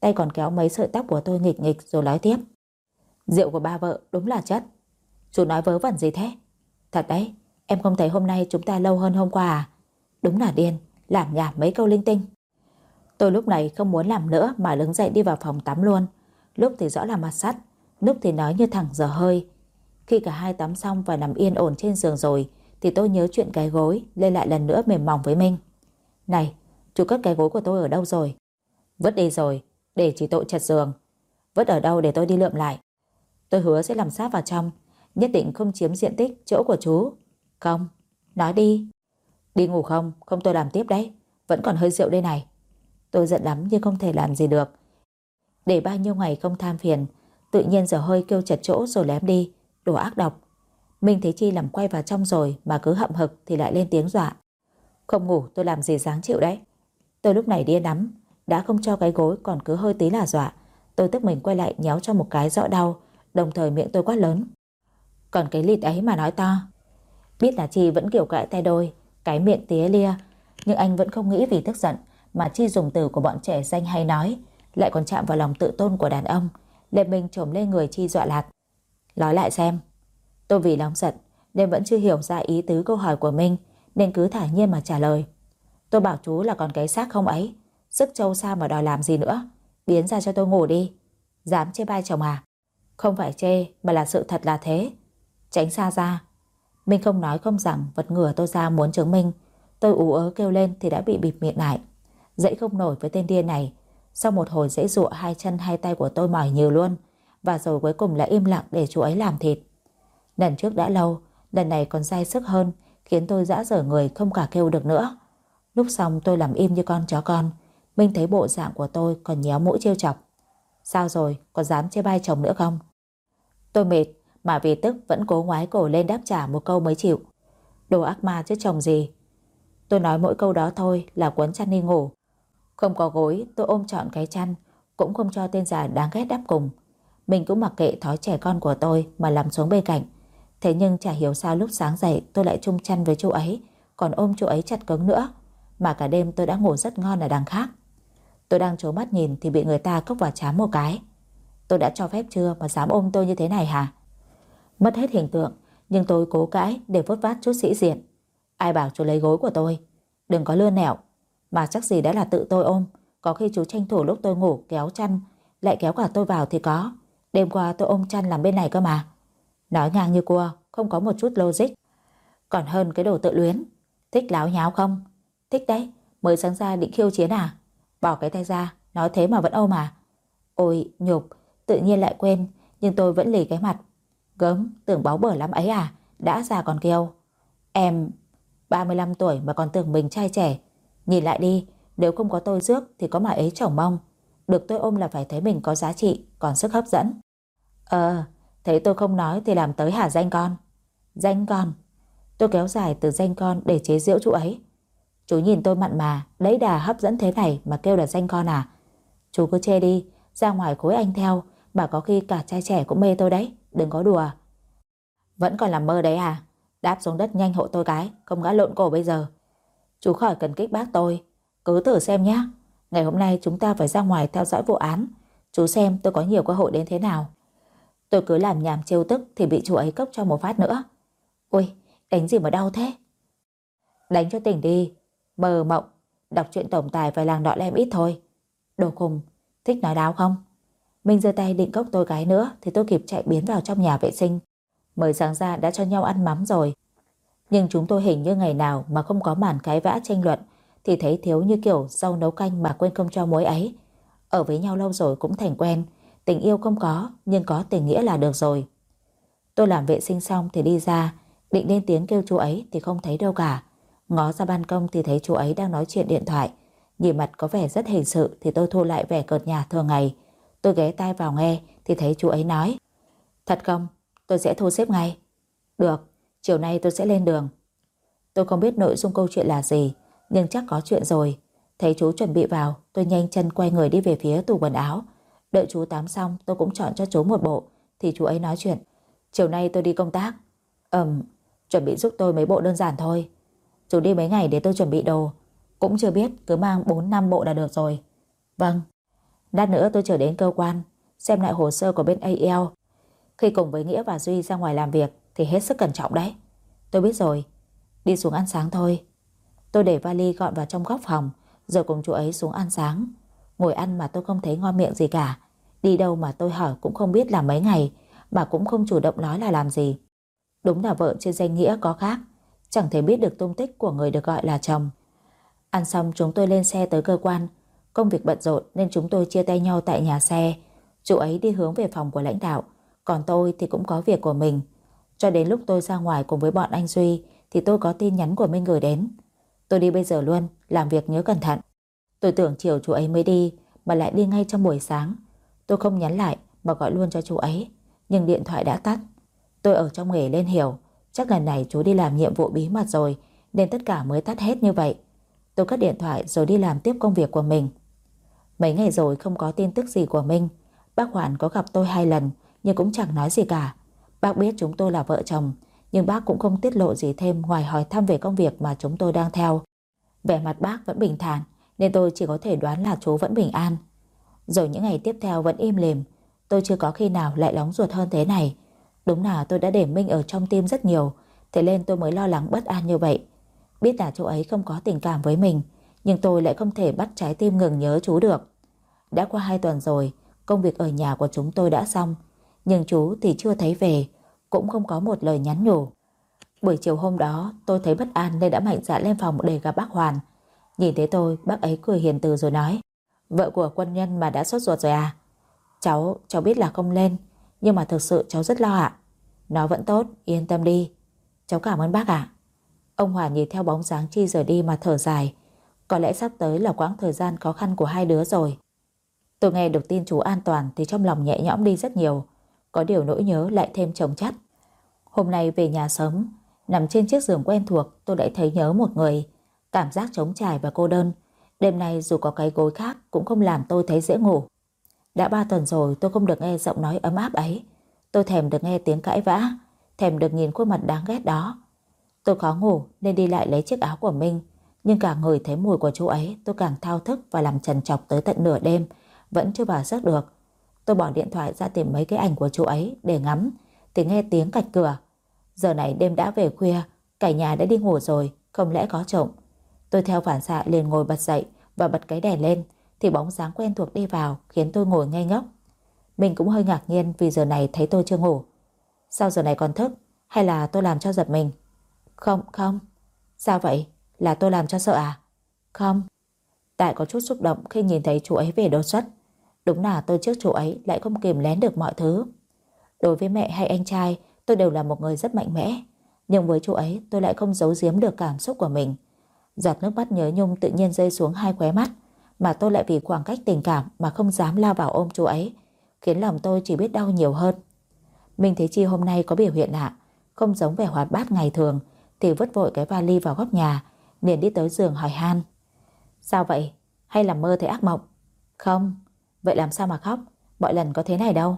tay còn kéo mấy sợi tóc của tôi nghịch nghịch rồi nói tiếp. Rượu của ba vợ đúng là chất. Chú nói vớ vẩn gì thế? Thật đấy, em không thấy hôm nay chúng ta lâu hơn hôm qua à? Đúng là điên, làm nhảm mấy câu linh tinh. Tôi lúc này không muốn làm nữa mà đứng dậy đi vào phòng tắm luôn. Lúc thì rõ là mặt sắt, lúc thì nói như thẳng dở hơi. Khi cả hai tắm xong và nằm yên ổn trên giường rồi thì tôi nhớ chuyện cái gối, lên lại lần nữa mềm mỏng với Minh. Này, chú cất cái gối của tôi ở đâu rồi? Vứt đi rồi, để chỉ tội chật giường. Vứt ở đâu để tôi đi lượm lại. Tôi hứa sẽ làm sát vào trong, nhất định không chiếm diện tích chỗ của chú. Không, nói đi. Đi ngủ không? Không tôi làm tiếp đấy. Vẫn còn hơi rượu đây này. Tôi giận lắm nhưng không thể làm gì được. Để bao nhiêu ngày không tham phiền, tự nhiên giờ hơi kêu chật chỗ rồi lém đi. Đồ ác độc. Minh thấy Chi làm quay vào trong rồi mà cứ hậm hực thì lại lên tiếng dọa. Không ngủ tôi làm gì dáng chịu đấy. Tôi lúc này điên lắm, đã không cho cái gối còn cứ hơi tí là dọa. Tôi tức mình quay lại nhéo cho một cái rõ đau, đồng thời miệng tôi quát lớn. Còn cái lịt ấy mà nói to. Biết là Chi vẫn kiểu cãi tay đôi, cái miệng tía lia, nhưng anh vẫn không nghĩ vì tức giận mà Chi dùng từ của bọn trẻ danh hay nói, lại còn chạm vào lòng tự tôn của đàn ông. Lê Minh trồm lên người Chi dọa lạt. Nói lại xem. Tôi vì nóng giận nên vẫn chưa hiểu ra ý tứ câu hỏi của Minh, nên cứ thản nhiên mà trả lời. Tôi bảo chú là còn cái xác không ấy, sức trâu sao mà đòi làm gì nữa. Biến ra cho tôi ngủ đi. Dám chê bai chồng à? Không phải chê mà là sự thật là thế. Tránh xa ra. Minh không nói không rằng vật ngửa tôi ra muốn chứng minh. Tôi ú ớ kêu lên thì đã bị bịt miệng lại. Dậy không nổi với tên điên này. Sau một hồi giãy giụa, hai chân hai tay của tôi mỏi nhiều luôn. Và rồi cuối cùng là im lặng để chú ấy làm thịt. Lần trước đã lâu, lần này còn dai sức hơn, khiến tôi dã rời người không cả kêu được nữa. Lúc xong tôi làm im như con chó con. Minh thấy bộ dạng của tôi còn nhéo mũi trêu chọc. Sao rồi, có dám chê bai chồng nữa không? Tôi mệt mà vì tức vẫn cố ngoái cổ lên đáp trả một câu mới chịu. Đồ ác ma chứ chồng gì. Tôi nói mỗi câu đó thôi là quấn chăn đi ngủ. Không có gối tôi ôm trọn cái chăn, cũng không cho tên già đáng ghét đáp cùng. Mình cũng mặc kệ thói trẻ con của tôi mà nằm xuống bên cạnh. Thế nhưng chả hiểu sao lúc sáng dậy tôi lại chung chăn với chú ấy, còn ôm chú ấy chặt cứng nữa. Mà cả đêm tôi đã ngủ rất ngon ở đằng khác. Tôi đang trố mắt nhìn thì bị người ta cốc vào trán một cái. Tôi đã cho phép chưa mà dám ôm tôi như thế này hả? Mất hết hình tượng, nhưng tôi cố cãi để vốt vát chút sĩ diện. Ai bảo chú lấy gối của tôi? Đừng có lươn nẻo. Mà chắc gì đã là tự tôi ôm. Có khi chú tranh thủ lúc tôi ngủ kéo chăn, lại kéo cả tôi vào thì có. Đêm qua tôi ôm chăn làm bên này cơ mà. Nói ngang như cua, không có một chút logic. Còn hơn cái đồ tự luyến. Thích láo nháo không? Thích đấy, mới sáng ra định khiêu chiến à? Bỏ cái tay ra, nói thế mà vẫn ôm à? Ôi nhục, tự nhiên lại quên, nhưng tôi vẫn lì cái mặt. Gớm, tưởng báu bở lắm ấy à? Đã già còn kêu. Em 35 tuổi mà còn tưởng mình trai trẻ. Nhìn lại đi, nếu không có tôi rước thì có mà ấy chồng mong. Được tôi ôm là phải thấy mình có giá trị, còn sức hấp dẫn. Thấy tôi không nói thì làm tới hả danh con? Danh con? Tôi kéo dài từ danh con để chế giễu chú ấy. Chú nhìn tôi mặn mà, lấy đà hấp dẫn thế này mà kêu là danh con à? Chú cứ chê đi, ra ngoài khối anh theo, mà có khi cả trai trẻ cũng mê tôi đấy, đừng có đùa. Vẫn còn làm mơ đấy à? Đáp xuống đất nhanh hộ tôi cái, không ngã lộn cổ bây giờ. Chú khỏi cần kích bác tôi, cứ thử xem nhé. Ngày hôm nay chúng ta phải ra ngoài theo dõi vụ án. Chú xem tôi có nhiều cơ hội đến thế nào. Tôi cứ làm nhảm trêu tức thì bị chú ấy cốc cho một phát nữa. Ui, đánh gì mà đau thế? Đánh cho tỉnh đi. Mơ mộng, đọc truyện tổng tài vài làng đọ lem ít thôi. Đồ khùng, thích nói đáo không? Minh giơ tay định cốc tôi cái nữa thì tôi kịp chạy biến vào trong nhà vệ sinh. Mới sáng ra đã cho nhau ăn mắm rồi. Nhưng chúng tôi hình như ngày nào mà không có màn cái vã tranh luận thì thấy thiếu như kiểu rau nấu canh mà quên công cho muối ấy. Ở với nhau lâu rồi cũng thành quen. Tình yêu không có, nhưng có tình nghĩa là được rồi. Tôi làm vệ sinh xong thì đi ra, định lên tiếng kêu chú ấy thì không thấy đâu cả. Ngó ra ban công thì thấy chú ấy đang nói chuyện điện thoại. Nhìn mặt có vẻ rất hình sự thì tôi thu lại vẻ cợt nhả thường ngày. Tôi ghé tai vào nghe thì thấy chú ấy nói. Thật không? Tôi sẽ thu xếp ngay. Được, chiều nay tôi sẽ lên đường. Tôi không biết nội dung câu chuyện là gì, nhưng chắc có chuyện rồi. Thấy chú chuẩn bị vào, tôi nhanh chân quay người đi về phía tủ quần áo. Đợi chú tắm xong tôi cũng chọn cho chú một bộ. Thì chú ấy nói chuyện. Chiều nay tôi đi công tác. Chuẩn bị giúp tôi mấy bộ đơn giản thôi. Chú đi mấy ngày để tôi chuẩn bị đồ. Cũng chưa biết, cứ mang 4-5 bộ là được rồi. Vâng. Lát nữa tôi trở đến cơ quan xem lại hồ sơ của bên AL. Khi cùng với Nghĩa và Duy ra ngoài làm việc thì hết sức cẩn trọng đấy. Tôi biết rồi, đi xuống ăn sáng thôi. Tôi để vali gọn vào trong góc phòng, rồi cùng chú ấy xuống ăn sáng. Ngồi ăn mà tôi không thấy ngon miệng gì cả. Đi đâu mà tôi hỏi cũng không biết là mấy ngày, mà cũng không chủ động nói là làm gì. Đúng là vợ trên danh nghĩa có khác, chẳng thể biết được tung tích của người được gọi là chồng. Ăn xong chúng tôi lên xe tới cơ quan. Công việc bận rộn nên chúng tôi chia tay nhau tại nhà xe. Chú ấy đi hướng về phòng của lãnh đạo, còn tôi thì cũng có việc của mình. Cho đến lúc tôi ra ngoài cùng với bọn anh Duy thì tôi có tin nhắn của Minh gửi đến: tôi đi bây giờ luôn, làm việc nhớ cẩn thận. Tôi tưởng chiều chú ấy mới đi mà lại đi ngay trong buổi sáng. Tôi không nhắn lại mà gọi luôn cho chú ấy, nhưng điện thoại đã tắt. Tôi ở trong nghề nên hiểu, chắc lần này chú đi làm nhiệm vụ bí mật rồi nên tất cả mới tắt hết như vậy. Tôi cất điện thoại rồi đi làm tiếp công việc của mình. Mấy ngày rồi không có tin tức gì của Minh. Bác Hoàn có gặp tôi 2 lần nhưng cũng chẳng nói gì cả. Bác biết chúng tôi là vợ chồng, nhưng bác cũng không tiết lộ gì thêm ngoài hỏi thăm về công việc mà chúng tôi đang theo. Vẻ mặt bác vẫn bình thản nên tôi chỉ có thể đoán là chú vẫn bình an. Rồi những ngày tiếp theo vẫn im lìm. Tôi chưa có khi nào lại nóng ruột hơn thế này. Đúng là tôi đã để Minh ở trong tim rất nhiều, thế nên tôi mới lo lắng bất an như vậy. Biết là chú ấy không có tình cảm với mình, nhưng tôi lại không thể bắt trái tim ngừng nhớ chú được. Đã qua 2 tuần rồi, công việc ở nhà của chúng tôi đã xong, nhưng chú thì chưa thấy về, cũng không có một lời nhắn nhủ. Buổi chiều hôm đó tôi thấy bất an nên đã mạnh dạn lên phòng để gặp bác Hoàn. Nhìn thấy tôi, bác ấy cười hiền từ rồi nói: vợ của quân nhân mà đã sốt ruột rồi à? Cháu biết là không lên, nhưng mà thực sự cháu rất lo ạ. Nó vẫn tốt, yên tâm đi. Cháu cảm ơn bác ạ. Ông Hoàn nhìn theo bóng dáng Chi rời đi mà thở dài. Có lẽ sắp tới là quãng thời gian khó khăn của hai đứa rồi. Tôi nghe được tin chú an toàn thì trong lòng nhẹ nhõm đi rất nhiều. Có điều nỗi nhớ lại thêm chồng chất. Hôm nay về nhà sớm, nằm trên chiếc giường quen thuộc, tôi lại thấy nhớ một người. Cảm giác trống trải và cô đơn. Đêm nay dù có cái gối khác cũng không làm tôi thấy dễ ngủ. Đã 3 tuần rồi tôi không được nghe giọng nói ấm áp ấy. Tôi thèm được nghe tiếng cãi vã, thèm được nhìn khuôn mặt đáng ghét đó. Tôi khó ngủ nên đi lại lấy chiếc áo của Minh, nhưng càng ngửi thấy mùi của chú ấy tôi càng thao thức và làm trằn trọc tới tận nửa đêm, vẫn chưa vào giấc được. Tôi bỏ điện thoại ra tìm mấy cái ảnh của chú ấy để ngắm, thì nghe tiếng cạch cửa. Giờ này đêm đã về khuya, cả nhà đã đi ngủ rồi, không lẽ có trộm. Tôi theo phản xạ liền ngồi bật dậy và bật cái đèn lên, thì bóng dáng quen thuộc đi vào khiến tôi ngồi ngây ngốc. Mình cũng hơi ngạc nhiên vì giờ này thấy tôi chưa ngủ. Sao giờ này còn thức? Hay là tôi làm cho giật mình? Không. Sao vậy? Là tôi làm cho sợ à? Không. Tại có chút xúc động khi nhìn thấy chú ấy về đột xuất. Đúng là tôi trước chú ấy lại không kìm nén được mọi thứ. Đối với mẹ hay anh trai, tôi đều là một người rất mạnh mẽ. Nhưng với chú ấy tôi lại không giấu giếm được cảm xúc của mình. Giọt nước mắt nhớ nhung tự nhiên rơi xuống hai khóe mắt, mà tôi lại vì khoảng cách tình cảm mà không dám lao vào ôm chú ấy, khiến lòng tôi chỉ biết đau nhiều hơn. Mình thấy Chi hôm nay có biểu hiện lạ, không giống vẻ hoạt bát ngày thường, thì vứt vội cái vali vào góc nhà, liền đi tới giường hỏi han: sao vậy? Hay là mơ thấy ác mộng? Không. Vậy làm sao mà khóc? Mọi lần có thế này đâu.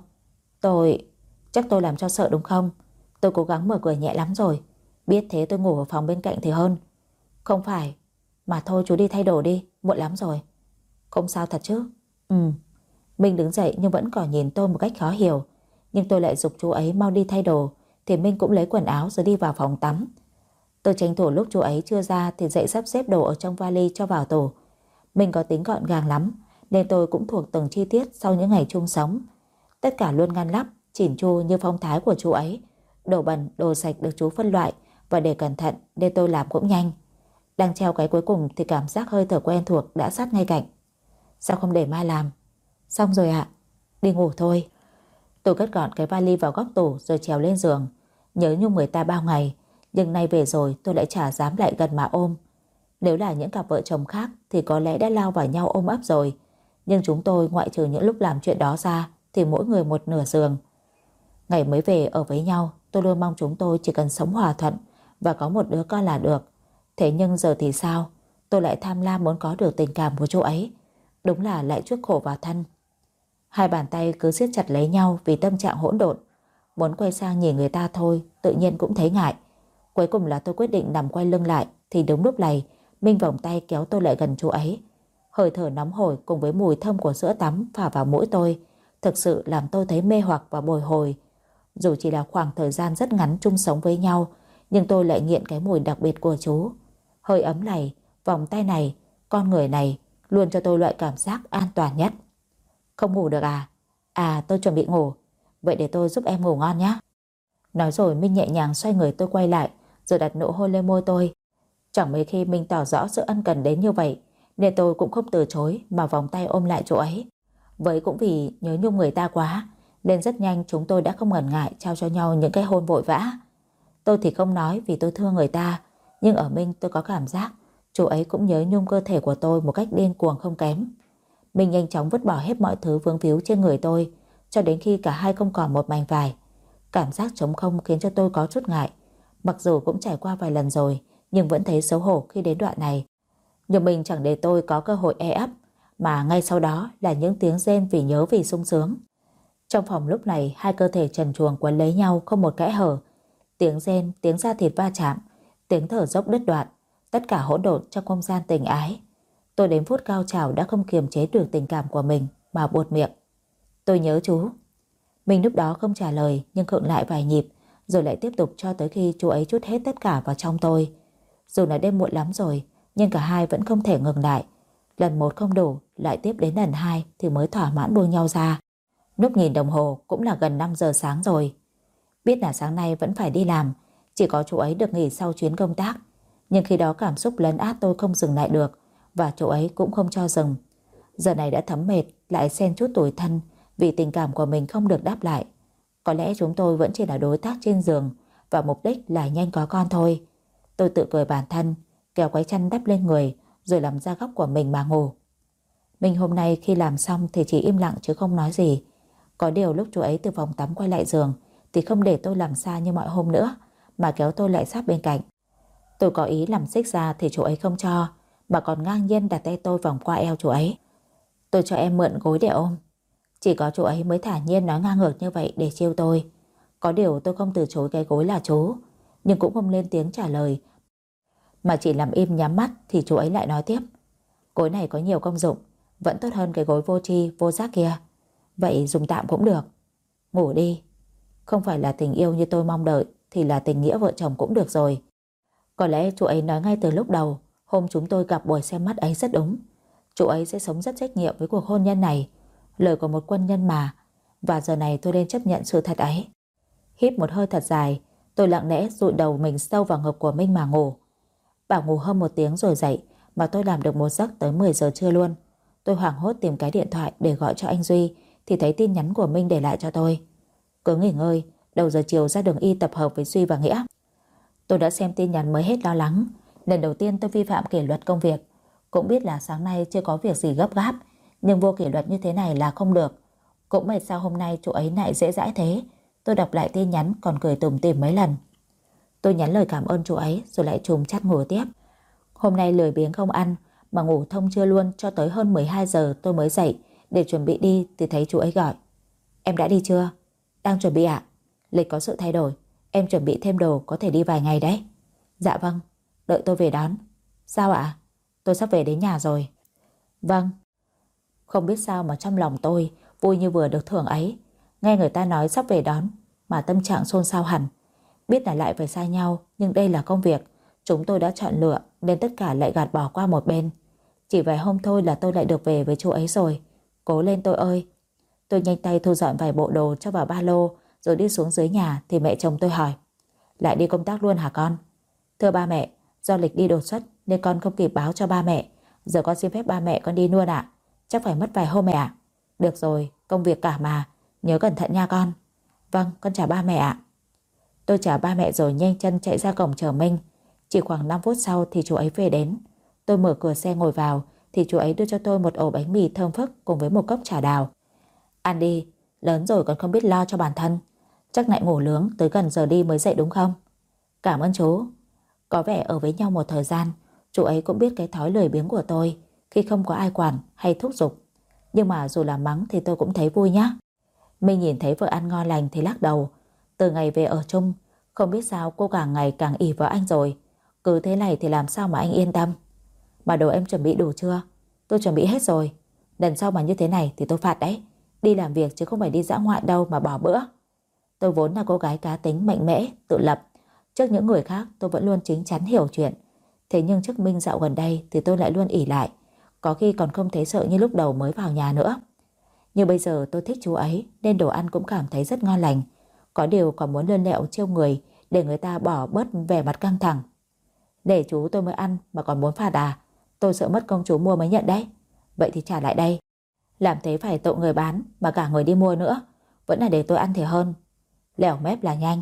Chắc tôi làm cho sợ đúng không? Tôi cố gắng mở cửa nhẹ lắm rồi. Biết thế tôi ngủ ở phòng bên cạnh thì hơn. Không phải. Mà thôi chú đi thay đồ đi, muộn lắm rồi. Không sao thật chứ? Minh đứng dậy nhưng vẫn còn nhìn tôi một cách khó hiểu. Nhưng tôi lại giục chú ấy mau đi thay đồ, thì Minh cũng lấy quần áo rồi đi vào phòng tắm. Tôi tranh thủ lúc chú ấy chưa ra thì dậy sắp xếp đồ ở trong vali cho vào tủ. Mình có tính gọn gàng lắm, nên tôi cũng thuộc từng chi tiết sau những ngày chung sống. Tất cả luôn ngăn nắp, chỉn chu như phong thái của chú ấy. Đồ bẩn, đồ sạch được chú phân loại và để cẩn thận nên tôi làm cũng nhanh. Đang treo cái cuối cùng thì cảm giác hơi thở quen thuộc đã sát ngay cạnh. Sao không để mai làm? Xong rồi ạ. Đi ngủ thôi. Tôi cất gọn cái vali vào góc tủ rồi trèo lên giường. Nhớ nhung người ta bao ngày, nhưng nay về rồi tôi lại chả dám lại gần mà ôm. Nếu là những cặp vợ chồng khác thì có lẽ đã lao vào nhau ôm ấp rồi. Nhưng chúng tôi ngoại trừ những lúc làm chuyện đó ra thì mỗi người một nửa giường. Ngày mới về ở với nhau, tôi luôn mong chúng tôi chỉ cần sống hòa thuận và có một đứa con là được. Thế nhưng giờ thì sao? Tôi lại tham lam muốn có được tình cảm của chú ấy. Đúng là lại chuốc khổ vào thân. Hai bàn tay cứ siết chặt lấy nhau vì tâm trạng hỗn độn. Muốn quay sang nhìn người ta thôi, tự nhiên cũng thấy ngại. Cuối cùng là tôi quyết định nằm quay lưng lại, thì đúng lúc này Minh vòng tay kéo tôi lại gần chú ấy. Hơi thở nóng hổi cùng với mùi thơm của sữa tắm phả vào mũi tôi, thực sự làm tôi thấy mê hoặc và bồi hồi. Dù chỉ là khoảng thời gian rất ngắn chung sống với nhau, nhưng tôi lại nghiện cái mùi đặc biệt của chú. Hơi ấm này, vòng tay này, con người này luôn cho tôi loại cảm giác an toàn nhất. Không ngủ được à? À, tôi chuẩn bị ngủ. Vậy để tôi giúp em ngủ ngon nhé. Nói rồi Minh nhẹ nhàng xoay người tôi quay lại, rồi đặt nụ hôn lên môi tôi. Chẳng mấy khi Minh tỏ rõ sự ân cần đến như vậy, nên tôi cũng không từ chối mà vòng tay ôm lại chỗ ấy. Vậy cũng vì nhớ nhung người ta quá, nên rất nhanh chúng tôi đã không ngần ngại trao cho nhau những cái hôn vội vã. Tôi thì không nói vì tôi thương người ta, nhưng ở Minh tôi có cảm giác chú ấy cũng nhớ nhung cơ thể của tôi một cách điên cuồng không kém. Minh nhanh chóng vứt bỏ hết mọi thứ vướng víu trên người tôi, cho đến khi cả hai không còn một mảnh vải. Cảm giác trống không khiến cho tôi có chút ngại. Mặc dù cũng trải qua vài lần rồi, nhưng vẫn thấy xấu hổ khi đến đoạn này. Nhưng mình chẳng để tôi có cơ hội e ấp, mà ngay sau đó là những tiếng rên vì nhớ vì sung sướng. Trong phòng lúc này hai cơ thể trần truồng quấn lấy nhau không một kẽ hở. Tiếng rên, tiếng da thịt va chạm, tiếng thở dốc đứt đoạn, tất cả hỗn độn trong không gian tình ái. Tôi đến phút cao trào đã không kiềm chế được tình cảm của mình mà buột miệng. Tôi nhớ chú. Mình lúc đó không trả lời nhưng khựng lại vài nhịp, rồi lại tiếp tục cho tới khi chú ấy trút hết tất cả vào trong tôi. Dù là đêm muộn lắm rồi, nhưng cả hai vẫn không thể ngừng lại. Lần một không đủ, lại tiếp đến lần hai thì mới thỏa mãn buông nhau ra. Lúc nhìn đồng hồ cũng là gần 5 giờ sáng rồi. Biết là sáng nay vẫn phải đi làm, chỉ có chú ấy được nghỉ sau chuyến công tác. Nhưng khi đó cảm xúc lấn át tôi không dừng lại được, và chú ấy cũng không cho dừng. Giờ này đã thấm mệt, lại xen chút tủi thân vì tình cảm của mình không được đáp lại. Có lẽ chúng tôi vẫn chỉ là đối tác trên giường, và mục đích là nhanh có con thôi. Tôi tự cười bản thân, kéo cái chăn đắp lên người, rồi làm ra góc của mình mà ngủ. Mình hôm nay khi làm xong thì chỉ im lặng chứ không nói gì. Có điều lúc chú ấy từ phòng tắm quay lại giường thì không để tôi làm xa như mọi hôm nữa, mà kéo tôi lại sát bên cạnh. Tôi có ý làm xích ra thì chú ấy không cho, mà còn ngang nhiên đặt tay tôi vòng qua eo chú ấy. Tôi cho em mượn gối để ôm. Chỉ có chú ấy mới thản nhiên nói ngang ngược như vậy để trêu tôi. Có điều tôi không từ chối cái gối là chú, nhưng cũng không lên tiếng trả lời, mà chỉ làm im nhắm mắt. Thì chú ấy lại nói tiếp: gối này có nhiều công dụng, vẫn tốt hơn cái gối vô tri vô giác kia. Vậy dùng tạm cũng được. Ngủ đi. Không phải là tình yêu như tôi mong đợi, thì là tình nghĩa vợ chồng cũng được rồi. Có lẽ chú ấy nói ngay từ lúc đầu, hôm chúng tôi gặp buổi xem mắt ấy rất đúng. Chú ấy sẽ sống rất trách nhiệm với cuộc hôn nhân này, lời của một quân nhân mà. Và giờ này tôi nên chấp nhận sự thật ấy. Hít một hơi thật dài, tôi lặng lẽ dụi đầu mình sâu vào ngực của Minh mà ngủ. Bảo ngủ hơn 1 tiếng rồi dậy, mà tôi làm được một giấc tới 10 giờ trưa luôn. Tôi hoảng hốt tìm cái điện thoại để gọi cho anh Duy, thì thấy tin nhắn của Minh để lại cho tôi: cứ nghỉ ngơi, đầu giờ chiều ra đường y tập hợp với Duy và Nghĩa. Tôi đã xem tin nhắn mới hết lo lắng. Lần đầu tiên tôi vi phạm kỷ luật công việc. Cũng biết là sáng nay chưa có việc gì gấp gáp, nhưng vô kỷ luật như thế này là không được. Cũng mệt sao hôm nay chú ấy lại dễ dãi thế. Tôi đọc lại tin nhắn còn cười tủm tỉm mấy lần. Tôi nhắn lời cảm ơn chú ấy rồi lại chùm chắt ngủ tiếp. Hôm nay lười biếng không ăn, mà ngủ thông trưa luôn cho tới hơn 12 giờ tôi mới dậy để chuẩn bị đi thì thấy chú ấy gọi: em đã đi chưa? Đang chuẩn bị ạ. Lịch có sự thay đổi, em chuẩn bị thêm đồ, có thể đi vài ngày đấy. Dạ vâng, đợi tôi về đón. Sao ạ? Tôi sắp về đến nhà rồi. Vâng. Không biết sao mà trong lòng tôi vui như vừa được thưởng ấy. Nghe người ta nói sắp về đón mà tâm trạng xôn xao hẳn. Biết là lại phải xa nhau, nhưng đây là công việc chúng tôi đã chọn lựa, nên tất cả lại gạt bỏ qua một bên. Chỉ vài hôm thôi là tôi lại được về với chú ấy rồi. Cố lên tôi ơi. Tôi nhanh tay thu dọn vài bộ đồ cho vào ba lô, rồi đi xuống dưới nhà thì mẹ chồng tôi hỏi: lại đi công tác luôn hả con? Thưa ba mẹ, do lịch đi đột xuất nên con không kịp báo cho ba mẹ. Giờ con xin phép ba mẹ con đi luôn ạ. Chắc phải mất vài hôm mẹ ạ. Được rồi, công việc cả mà, nhớ cẩn thận nha con. Vâng, con chào ba mẹ ạ. Tôi chào ba mẹ rồi nhanh chân chạy ra cổng chờ Minh. Chỉ khoảng 5 phút sau thì chú ấy về đến. Tôi mở cửa xe ngồi vào thì chú ấy đưa cho tôi một ổ bánh mì thơm phức cùng với một cốc trà đào. Ăn đi, lớn rồi còn không biết lo cho bản thân. Chắc lại ngủ nướng tới gần giờ đi mới dậy đúng không? Cảm ơn chú. Có vẻ ở với nhau một thời gian, chú ấy cũng biết cái thói lười biếng của tôi khi không có ai quản hay thúc giục. Nhưng mà dù là mắng thì tôi cũng thấy vui nhá. Mình nhìn thấy vợ ăn ngon lành thì lắc đầu. Từ ngày về ở chung, không biết sao cô càng ngày càng ỷ vào anh rồi. Cứ thế này thì làm sao mà anh yên tâm. Mà đồ em chuẩn bị đủ chưa? Tôi chuẩn bị hết rồi. Lần sau mà như thế này thì tôi phạt đấy. Đi làm việc chứ không phải đi dã ngoại đâu mà bỏ bữa. Tôi vốn là cô gái cá tính mạnh mẽ, tự lập. Trước những người khác tôi vẫn luôn chín chắn hiểu chuyện. Thế nhưng trước Minh dạo gần đây thì tôi lại luôn ỷ lại. Có khi còn không thấy sợ như lúc đầu mới vào nhà nữa. Nhưng bây giờ tôi thích chú ấy nên đồ ăn cũng cảm thấy rất ngon lành. Có điều còn muốn lươn lẹo trêu người để người ta bỏ bớt vẻ mặt căng thẳng. Để chú tôi mới ăn mà còn muốn phạt à? Tôi sợ mất công chú mua mới nhận đấy. Vậy thì trả lại đây. Làm thế phải tội người bán mà cả người đi mua nữa. Vẫn là để tôi ăn thì hơn. Lèo mép là nhanh.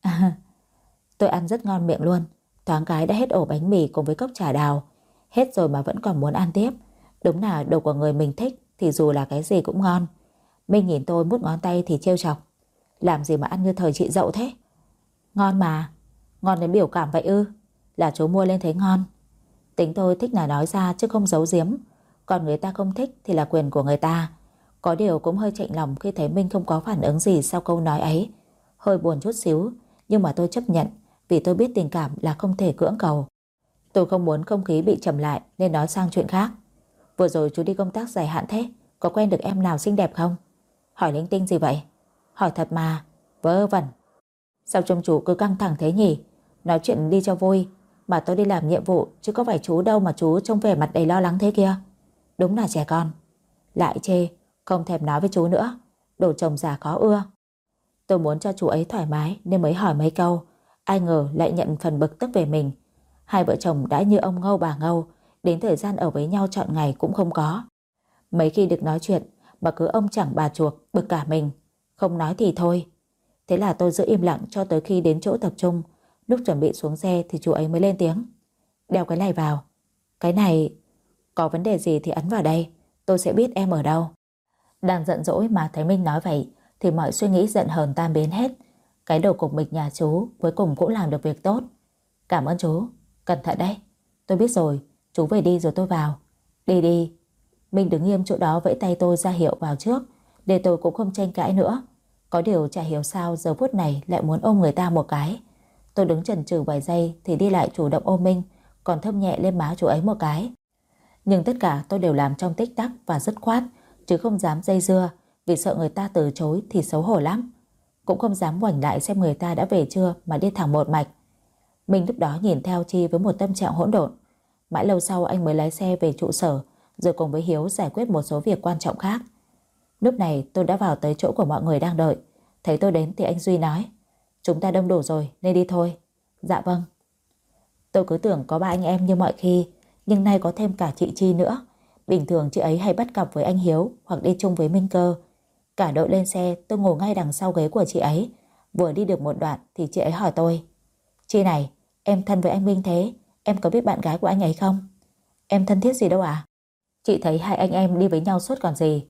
Tôi ăn rất ngon miệng luôn. Thoáng cái đã hết ổ bánh mì cùng với cốc chả đào. Hết rồi mà vẫn còn muốn ăn tiếp. Đúng là đồ của người mình thích thì dù là cái gì cũng ngon. Minh nhìn tôi mút ngón tay thì trêu chọc. Làm gì mà ăn như thời chị dậu thế? Ngon mà. Ngon đến biểu cảm vậy ư? Là chú mua lên thấy ngon. Tính tôi thích là nói ra chứ không giấu giếm. Còn người ta không thích thì là quyền của người ta. Có điều cũng hơi chạnh lòng khi thấy Minh không có phản ứng gì sau câu nói ấy. Hơi buồn chút xíu. Nhưng mà tôi chấp nhận vì tôi biết tình cảm là không thể cưỡng cầu. Tôi không muốn không khí bị trầm lại nên nói sang chuyện khác. Vừa rồi chú đi công tác dài hạn thế, có quen được em nào xinh đẹp không? Hỏi linh tinh gì vậy? Hỏi thật mà. Vớ vẩn. Sao trông chú cứ căng thẳng thế nhỉ? Nói chuyện đi cho vui. Mà tôi đi làm nhiệm vụ chứ có phải chú đâu mà chú trông vẻ mặt đầy lo lắng thế kia. Đúng là trẻ con. Lại chê, không thèm nói với chú nữa. Đồ chồng già khó ưa. Tôi muốn cho chú ấy thoải mái nên mới hỏi mấy câu. Ai ngờ lại nhận phần bực tức về mình. Hai vợ chồng đã như ông Ngâu bà Ngâu, đến thời gian ở với nhau trọn ngày cũng không có. Mấy khi được nói chuyện mà cứ ông chẳng bà chuộc, bực cả mình. Không nói thì thôi. Thế là tôi giữ im lặng cho tới khi đến chỗ tập trung. Lúc chuẩn bị xuống xe thì chú ấy mới lên tiếng. Đeo cái này vào. Cái này... Có vấn đề gì thì ấn vào đây. Tôi sẽ biết em ở đâu. Đang giận dỗi mà thấy Minh nói vậy thì mọi suy nghĩ giận hờn tan biến hết. Cái đầu cục mịch nhà chú cuối cùng cũng làm được việc tốt. Cảm ơn chú. Cẩn thận đấy. Tôi biết rồi. Chú về đi rồi tôi vào. Đi đi. Minh đứng nghiêm chỗ đó vẫy tay tôi ra hiệu vào trước để tôi cũng không tranh cãi nữa. Có điều chả hiểu sao giờ phút này lại muốn ôm người ta một cái. Tôi đứng chần chừ vài giây thì đi lại chủ động ôm Minh, còn thơm nhẹ lên má chú ấy một cái. Nhưng tất cả tôi đều làm trong tích tắc và dứt khoát, chứ không dám dây dưa vì sợ người ta từ chối thì xấu hổ lắm. Cũng không dám ngoảnh lại xem người ta đã về chưa mà đi thẳng một mạch. Minh lúc đó nhìn theo Chi với một tâm trạng hỗn độn. Mãi lâu sau anh mới lái xe về trụ sở rồi cùng với Hiếu giải quyết một số việc quan trọng khác. Lúc này tôi đã vào tới chỗ của mọi người đang đợi. Thấy tôi đến thì anh Duy nói: Chúng ta đông đủ rồi nên đi thôi. Dạ vâng. Tôi cứ tưởng có ba anh em như mọi khi, nhưng nay có thêm cả chị Chi nữa. Bình thường chị ấy hay bắt cặp với anh Hiếu hoặc đi chung với Minh Cơ. Cả đội lên xe tôi ngồi ngay đằng sau ghế của chị ấy. Vừa đi được một đoạn thì chị ấy hỏi tôi: Chi này, em thân với anh Minh thế, em có biết bạn gái của anh ấy không? Em thân thiết gì đâu à? Chị thấy hai anh em đi với nhau suốt còn gì.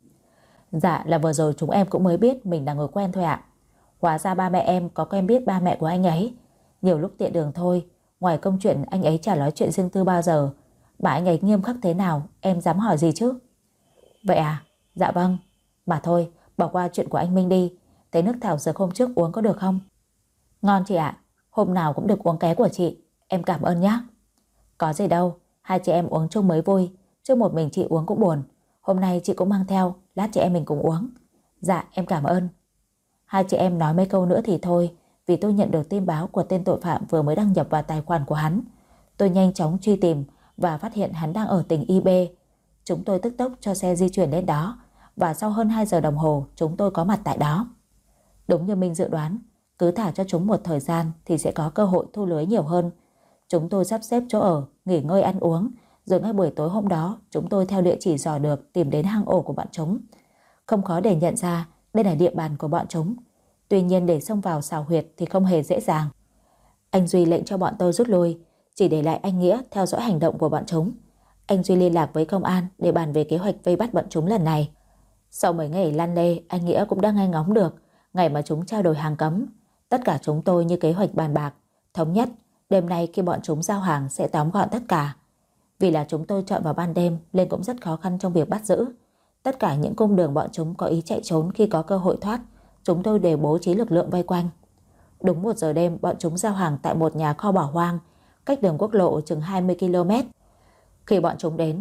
Dạ là vừa rồi chúng em cũng mới biết mình là người quen thôi ạ. Hóa ra ba mẹ em có quen biết ba mẹ của anh ấy. Nhiều lúc tiện đường thôi, ngoài công chuyện anh ấy chả nói chuyện riêng tư bao giờ. Mà anh ấy nghiêm khắc thế nào em dám hỏi gì chứ? Vậy à? Dạ vâng. Mà thôi, bỏ qua chuyện của anh Minh đi. Thế nước thảo dược hôm trước uống có được không? Ngon chị ạ. Hôm nào cũng được uống ké của chị. Em cảm ơn nhé. Có gì đâu, hai chị em uống chung mới vui, chứ một mình chị uống cũng buồn. Hôm nay chị cũng mang theo, lát chị em mình cùng uống. Dạ em cảm ơn. Hai chị em nói mấy câu nữa thì thôi, vì tôi nhận được tin báo của tên tội phạm vừa mới đăng nhập vào tài khoản của hắn. Tôi nhanh chóng truy tìm và phát hiện hắn đang ở tỉnh IB. Chúng tôi tức tốc cho xe di chuyển đến đó, và sau hơn 2 giờ đồng hồ chúng tôi có mặt tại đó. Đúng như mình dự đoán, cứ thả cho chúng một thời gian thì sẽ có cơ hội thu lưới nhiều hơn. Chúng tôi sắp xếp chỗ ở, nghỉ ngơi ăn uống, rồi ngay buổi tối hôm đó chúng tôi theo địa chỉ dò được tìm đến hang ổ của bọn chúng. Không khó để nhận ra đây là địa bàn của bọn chúng. Tuy nhiên để xông vào xào huyệt thì không hề dễ dàng. Anh Duy lệnh cho bọn tôi rút lui, chỉ để lại anh Nghĩa theo dõi hành động của bọn chúng. Anh Duy liên lạc với công an để bàn về kế hoạch vây bắt bọn chúng lần này. Sau mấy ngày lăn lê, anh Nghĩa cũng đã nghe ngóng được ngày mà chúng trao đổi hàng cấm. Tất cả chúng tôi như kế hoạch bàn bạc, thống nhất đêm nay khi bọn chúng giao hàng sẽ tóm gọn tất cả. Vì là chúng tôi chọn vào ban đêm nên cũng rất khó khăn trong việc bắt giữ. Tất cả những cung đường bọn chúng có ý chạy trốn khi có cơ hội thoát, chúng tôi đều bố trí lực lượng vây quanh. Đúng 1 giờ đêm bọn chúng giao hàng tại một nhà kho bỏ hoang, cách đường quốc lộ chừng 20 km. Khi bọn chúng đến,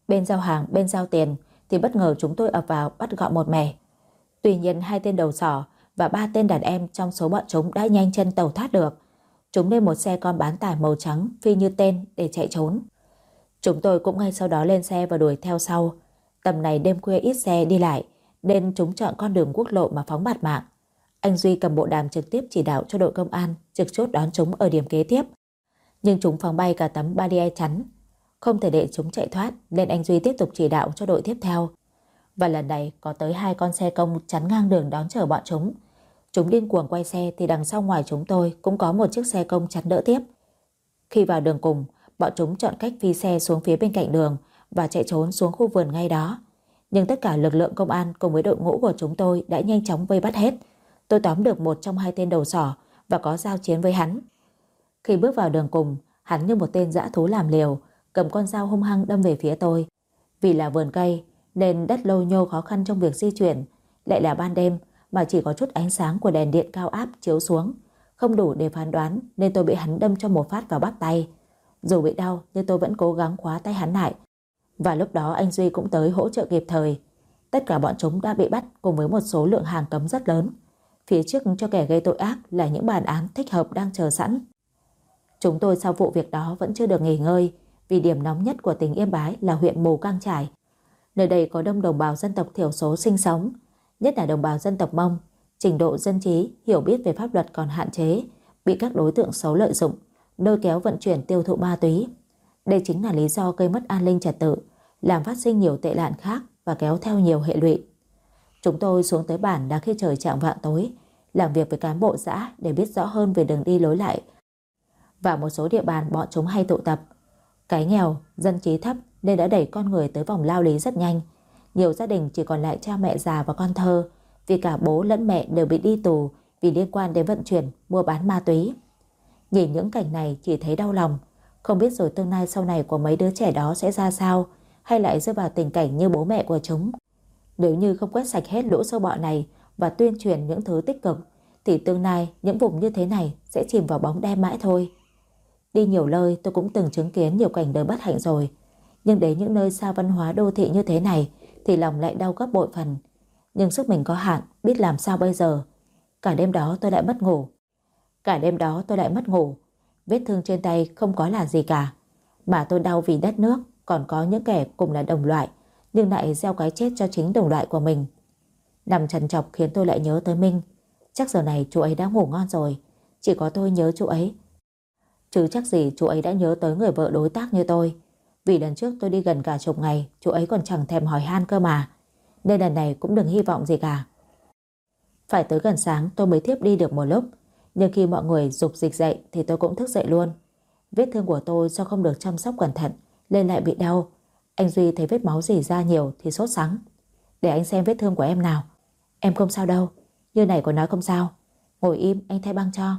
Bên giao hàng bên giao tiền thì bất ngờ chúng tôi ập vào bắt gọn một mẻ. Tuy nhiên 2 tên đầu sỏ và 3 tên đàn em trong số bọn chúng đã nhanh chân tẩu thoát được. Chúng lên một xe con bán tải màu trắng phi như tên để chạy trốn. Chúng tôi cũng ngay sau đó lên xe và đuổi theo sau. Tầm này đêm khuya ít xe đi lại nên chúng chọn con đường quốc lộ mà phóng bạt mạng. Anh Duy cầm bộ đàm trực tiếp chỉ đạo cho đội công an trực chốt đón chúng ở điểm kế tiếp. Nhưng chúng phóng bay cả tấm barrier chắn, không thể để chúng chạy thoát, nên anh Duy tiếp tục chỉ đạo cho đội tiếp theo. Và lần này có tới 2 con xe công chắn ngang đường đón chở bọn chúng. Chúng điên cuồng quay xe thì đằng sau ngoài chúng tôi cũng có một chiếc xe công chắn đỡ tiếp. Khi vào đường cùng, bọn chúng chọn cách phi xe xuống phía bên cạnh đường và chạy trốn xuống khu vườn ngay đó. Nhưng tất cả lực lượng công an cùng với đội ngũ của chúng tôi đã nhanh chóng vây bắt hết. Tôi tóm được một trong 2 tên đầu sỏ và có giao chiến với hắn. Khi bước vào đường cùng, hắn như một tên dã thú làm liều, cầm con dao hung hăng đâm về phía tôi. Vì là vườn cây nên đất lô nhô khó khăn trong việc di chuyển, lại là ban đêm mà chỉ có chút ánh sáng của đèn điện cao áp chiếu xuống, không đủ để phán đoán nên tôi bị hắn đâm cho một phát vào bắp tay. Dù bị đau nhưng tôi vẫn cố gắng khóa tay hắn lại. Và lúc đó anh Duy cũng tới hỗ trợ kịp thời. Tất cả bọn chúng đã bị bắt cùng với một số lượng hàng cấm rất lớn. Phía trước cho kẻ gây tội ác là những bản án thích hợp đang chờ sẵn. Chúng tôi sau vụ việc đó vẫn chưa được nghỉ ngơi, vì điểm nóng nhất của tỉnh Yên Bái là huyện Mù Cang Chải. Nơi đây có đông đồng bào dân tộc thiểu số sinh sống, nhất là đồng bào dân tộc Mông. Trình độ dân trí, hiểu biết về pháp luật còn hạn chế, bị các đối tượng xấu lợi dụng, lôi kéo vận chuyển tiêu thụ ma túy. Đây chính là lý do gây mất an ninh trật tự, làm phát sinh nhiều tệ nạn khác và kéo theo nhiều hệ lụy. Chúng tôi xuống tới bản đã khi trời chạng vạng tối, làm việc với cán bộ xã để biết rõ hơn về đường đi lối lại và một số địa bàn bọn chúng hay tụ tập. Cái nghèo, dân trí thấp nên đã đẩy con người tới vòng lao lý rất nhanh. Nhiều gia đình chỉ còn lại cha mẹ già và con thơ, vì cả bố lẫn mẹ đều bị đi tù vì liên quan đến vận chuyển, mua bán ma túy. Nhìn những cảnh này chỉ thấy đau lòng, không biết rồi tương lai sau này của mấy đứa trẻ đó sẽ ra sao, hay lại rơi vào tình cảnh như bố mẹ của chúng. Nếu như không quét sạch hết lũ sâu bọ này và tuyên truyền những thứ tích cực, thì tương lai những vùng như thế này sẽ chìm vào bóng đêm mãi thôi. Đi nhiều nơi tôi cũng từng chứng kiến nhiều cảnh đời bất hạnh rồi, nhưng đến những nơi xa văn hóa đô thị như thế này thì lòng lại đau gấp bội phần. Nhưng sức mình có hạn, biết làm sao bây giờ. Cả đêm đó tôi lại mất ngủ. Vết thương trên tay không có là gì cả, mà tôi đau vì đất nước còn có những kẻ cùng là đồng loại nhưng lại gieo cái chết cho chính đồng loại của mình. Nằm trằn trọc khiến tôi lại nhớ tới Minh. Chắc giờ này chú ấy đã ngủ ngon rồi, chỉ có tôi nhớ chú ấy, chứ chắc gì chú ấy đã nhớ tới người vợ đối tác như tôi. Vì lần trước tôi đi gần cả chục ngày, chú ấy còn chẳng thèm hỏi han cơ mà, nên lần này cũng đừng hy vọng gì cả. Phải tới gần sáng tôi mới thiếp đi được một lúc, nhưng khi mọi người dục dịch dậy thì tôi cũng thức dậy luôn. Vết thương của tôi do không được chăm sóc cẩn thận nên lại bị đau. Anh Duy thấy vết máu rỉ ra nhiều thì sốt sắng. Để anh xem vết thương của em nào. Em không sao đâu, như này có nói không sao. Ngồi im, anh thay băng cho.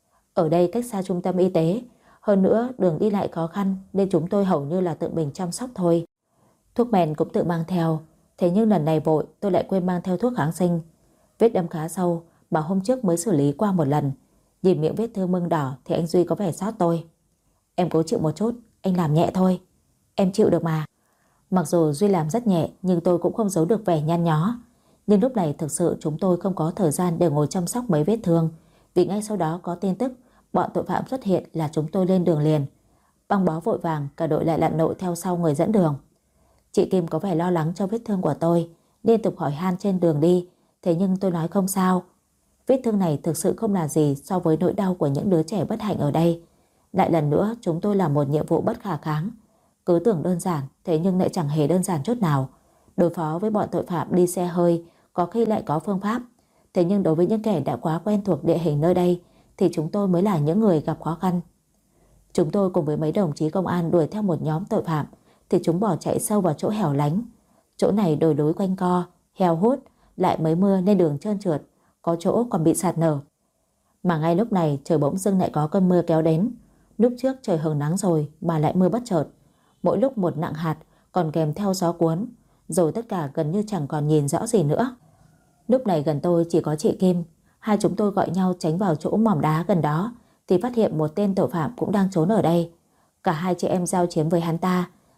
Ở đây cách xa trung tâm y tế, hơn nữa đường đi lại khó khăn nên chúng tôi hầu như là tự mình chăm sóc thôi. Thuốc men cũng tự mang theo, thế nhưng lần này vội tôi lại quên mang theo thuốc kháng sinh. Vết đâm khá sâu mà hôm trước mới xử lý qua một lần. Nhìn miệng vết thương mưng đỏ thì anh Duy có vẻ sót tôi. Em cố chịu một chút, anh làm nhẹ thôi. Em chịu được mà. Mặc dù Duy làm rất nhẹ nhưng tôi cũng không giấu được vẻ nhăn nhó. Nhưng lúc này thực sự chúng tôi không có thời gian để ngồi chăm sóc mấy vết thương, vì ngay sau đó có tin tức bọn tội phạm xuất hiện là chúng tôi lên đường liền. Băng bó vội vàng, cả đội lại lặn lội theo sau người dẫn đường. Chị Kim có vẻ lo lắng cho vết thương của tôi, liên tục hỏi han trên đường đi, thế nhưng tôi nói không sao. Vết thương này thực sự không là gì so với nỗi đau của những đứa trẻ bất hạnh ở đây. Lại lần nữa chúng tôi làm một nhiệm vụ bất khả kháng. Cứ tưởng đơn giản, thế nhưng lại chẳng hề đơn giản chút nào. Đối phó với bọn tội phạm đi xe hơi có khi lại có phương pháp, thế nhưng đối với những kẻ đã quá quen thuộc địa hình nơi đây thì chúng tôi mới là những người gặp khó khăn. Chúng tôi cùng với mấy đồng chí công an đuổi theo một nhóm tội phạm thì chúng bỏ chạy sâu vào chỗ hẻo lánh. Chỗ này đồi núi quanh co, heo hút, lại mới mưa nên đường trơn trượt, có chỗ còn bị sạt lở. Mà ngay lúc này trời bỗng dưng lại có cơn mưa kéo đến. Lúc trước trời hừng nắng rồi mà lại mưa bất chợt, mỗi lúc một nặng hạt, còn kèm theo gió cuốn, rồi tất cả gần như chẳng còn nhìn rõ gì nữa. Lúc này gần tôi chỉ có chị Kim. Hai chúng tôi gọi nhau tránh vào chỗ mỏm đá gần đó thì phát hiện một tên tội phạm cũng đang trốn ở đây. Cả hai chị em giao chiến với hắn ta,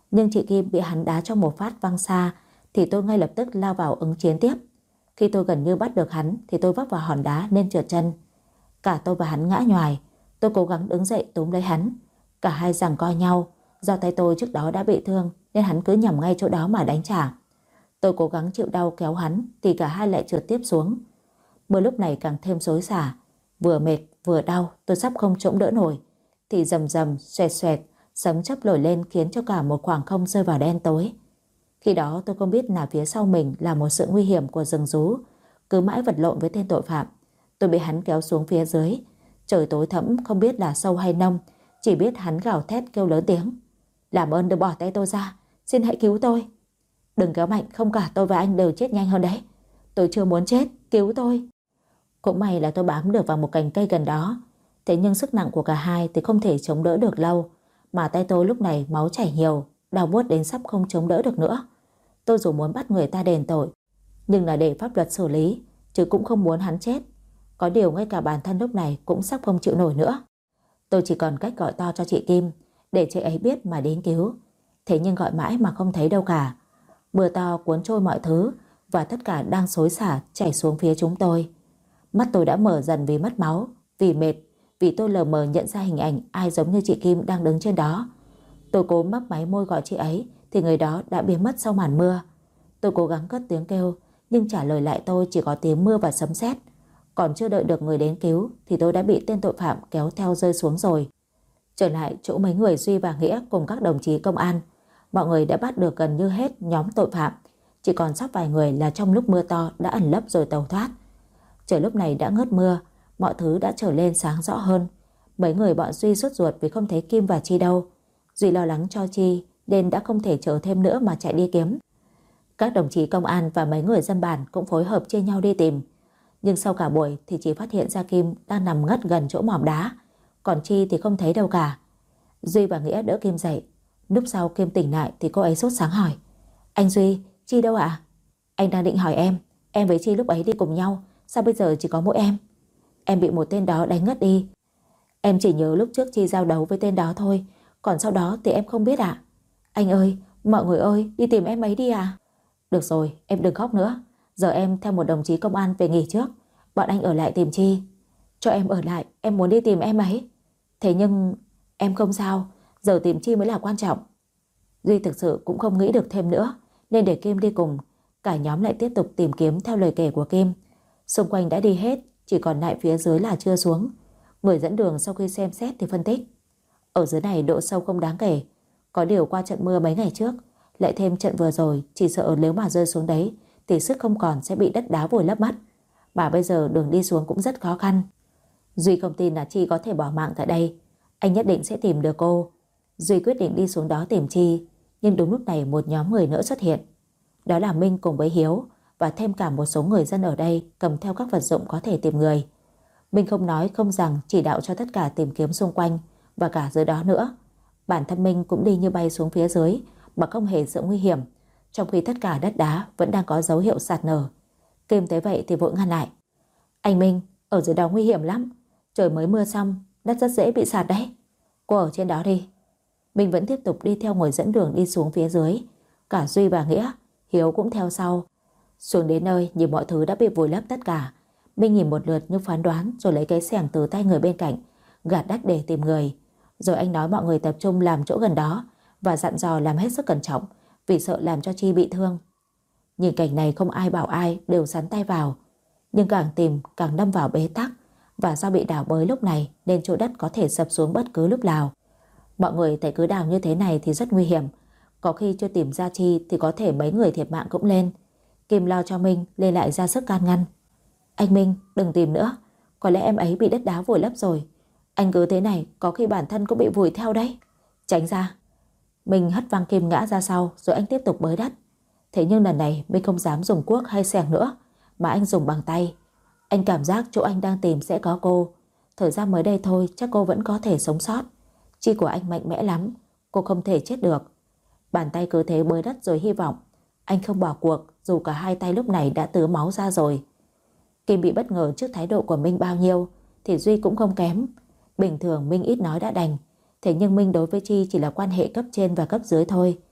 Nhưng chị Kim bị hắn đá cho một phát văng xa thì tôi ngay lập tức lao vào ứng chiến tiếp. Khi tôi gần như bắt được hắn thì tôi vấp vào hòn đá nên trượt chân. Cả tôi và hắn ngã nhoài. Tôi cố gắng đứng dậy túm lấy hắn. Cả hai giằng co nhau. Do tay tôi trước đó đã bị thương nên hắn cứ nhằm ngay chỗ đó mà đánh trả. Tôi cố gắng chịu đau kéo hắn thì cả hai lại trượt tiếp xuống. Mưa lúc này càng thêm xối xả. Vừa mệt vừa đau, tôi sắp không chống đỡ nổi thì rầm rầm xoẹt xoẹt sấm chớp nổi lên khiến cho cả một khoảng không rơi vào đen tối. Khi đó tôi không biết là phía sau mình là một sự nguy hiểm của rừng rú. Cứ mãi vật lộn với tên tội phạm. Tôi bị hắn kéo xuống phía dưới. Trời tối thẫm không biết là sâu hay nông. Chỉ biết hắn gào thét kêu lớn tiếng: "Làm ơn đừng bỏ tay tôi ra, xin hãy cứu tôi. Đừng kéo mạnh, không cả tôi và anh đều chết nhanh hơn đấy. Tôi chưa muốn chết, cứu tôi." Cũng may là tôi bám được vào một cành cây gần đó. Thế nhưng sức nặng của cả hai thì không thể chống đỡ được lâu. Mà tay tôi lúc này máu chảy nhiều, đau buốt đến sắp không chống đỡ được nữa. Tôi dù muốn bắt người ta đền tội, nhưng là để pháp luật xử lý, chứ cũng không muốn hắn chết. Có điều ngay cả bản thân lúc này cũng sắp không chịu nổi nữa. Tôi chỉ còn cách gọi to cho chị Kim để chị ấy biết mà đến cứu. Thế nhưng gọi mãi mà không thấy đâu cả. Mưa to cuốn trôi mọi thứ và tất cả đang xối xả chảy xuống phía chúng tôi. Mắt tôi đã mở dần vì mất máu, vì mệt, vì tôi lờ mờ nhận ra hình ảnh ai giống như chị Kim đang đứng trên đó. Tôi cố mấp máy môi gọi chị ấy thì người đó đã biến mất sau màn mưa. Tôi cố gắng cất tiếng kêu nhưng trả lời lại tôi chỉ có tiếng mưa và sấm sét. Còn chưa đợi được người đến cứu thì tôi đã bị tên tội phạm kéo theo rơi xuống rồi. Trở lại chỗ mấy người Duy và Nghĩa cùng các đồng chí công an, mọi người đã bắt được gần như hết nhóm tội phạm. Chỉ còn sót vài người là trong lúc mưa to đã ẩn nấp rồi tẩu thoát. Trời lúc này đã ngớt mưa, mọi thứ đã trở lên sáng rõ hơn. Mấy người bọn Duy sốt ruột vì không thấy Kim và Chi đâu. Duy lo lắng cho Chi nên đã không thể chờ thêm nữa mà chạy đi kiếm. Các đồng chí công an và mấy người dân bản cũng phối hợp chia nhau đi tìm. Nhưng sau cả buổi thì chỉ phát hiện ra Kim đang nằm ngất gần chỗ mỏm đá. Còn Chi thì không thấy đâu cả. Duy và Nghĩa đỡ Kim dậy. Lúc sau Kim tỉnh lại thì cô ấy sốt sáng hỏi: "Anh Duy, Chi đâu ạ?" "Anh đang định hỏi em với Chi lúc ấy đi cùng nhau, sao bây giờ chỉ có mỗi em?" "Em bị một tên đó đánh ngất đi. Em chỉ nhớ lúc trước Chi giao đấu với tên đó thôi, còn sau đó thì em không biết ạ." "Anh ơi, mọi người ơi, đi tìm em ấy đi à." "Được rồi, em đừng khóc nữa. Giờ em theo một đồng chí công an về nghỉ trước. Bọn anh ở lại tìm Chi." "Cho em ở lại, em muốn đi tìm em ấy." "Thế nhưng em không sao, giờ tìm Chi mới là quan trọng." Duy thực sự cũng không nghĩ được thêm nữa nên để Kim đi cùng. Cả nhóm lại tiếp tục tìm kiếm theo lời kể của Kim. Xung quanh đã đi hết, chỉ còn lại phía dưới là chưa xuống. Người dẫn đường sau khi xem xét thì phân tích: ở dưới này độ sâu không đáng kể. Có điều qua trận mưa mấy ngày trước, lại thêm trận vừa rồi, chỉ sợ nếu mà rơi xuống đấy thì sức không còn sẽ bị đất đá vùi lấp mất. Mà bây giờ đường đi xuống cũng rất khó khăn. Duy không tin là Chi có thể bỏ mạng tại đây. Anh nhất định sẽ tìm được cô. Duy quyết định đi xuống đó tìm Chi. Nhưng đúng lúc này một nhóm người nữa xuất hiện. Đó là Minh cùng với Hiếu và thêm cả một số người dân ở đây cầm theo các vật dụng có thể tìm người. Minh không nói không rằng chỉ đạo cho tất cả tìm kiếm xung quanh và cả dưới đó nữa. Bản thân Minh cũng đi như bay xuống phía dưới mà không hề sợ nguy hiểm, trong khi tất cả đất đá vẫn đang có dấu hiệu sạt nở. Kim thấy vậy thì vội ngăn lại: "Anh Minh, ở dưới đó nguy hiểm lắm. Trời mới mưa xong, đất rất dễ bị sạt đấy. Cô ở trên đó đi." Minh vẫn tiếp tục đi theo người dẫn đường đi xuống phía dưới. Cả Duy và Nghĩa, Hiếu cũng theo sau. Xuống đến nơi nhìn mọi thứ đã bị vùi lấp tất cả. Minh nhìn một lượt như phán đoán rồi lấy cái xẻng từ tay người bên cạnh gạt đất để tìm người. Rồi anh nói mọi người tập trung làm chỗ gần đó và dặn dò làm hết sức cẩn trọng vì sợ làm cho Chi bị thương. Nhìn cảnh này không ai bảo ai, đều sắn tay vào. Nhưng càng tìm càng đâm vào bế tắc. Và do bị đào bới lúc này nên chỗ đất có thể sập xuống bất cứ lúc nào. Mọi người thấy cứ đào như thế này thì rất nguy hiểm. Có khi chưa tìm ra Chi thì có thể mấy người thiệt mạng cũng lên. Kim lo cho Minh lên lại ra sức can ngăn: "Anh Minh, đừng tìm nữa. Có lẽ em ấy bị đất đá vùi lấp rồi. Anh cứ thế này có khi bản thân cũng bị vùi theo đấy. Tránh ra." Minh hất văng Kim ngã ra sau rồi anh tiếp tục bới đất. Thế nhưng lần này Minh không dám dùng cuốc hay xẻng nữa mà anh dùng bằng tay. Anh cảm giác chỗ anh đang tìm sẽ có cô. Thời gian mới đây thôi chắc cô vẫn có thể sống sót. Chi của anh mạnh mẽ lắm, cô không thể chết được. Bàn tay cứ thế bới đất rồi hy vọng. Anh không bỏ cuộc dù cả hai tay lúc này đã tứa máu ra rồi. Kim bị bất ngờ trước thái độ của Minh bao nhiêu thì Duy cũng không kém. Bình thường Minh ít nói đã đành, thế nhưng Minh đối với Chi chỉ là quan hệ cấp trên và cấp dưới thôi.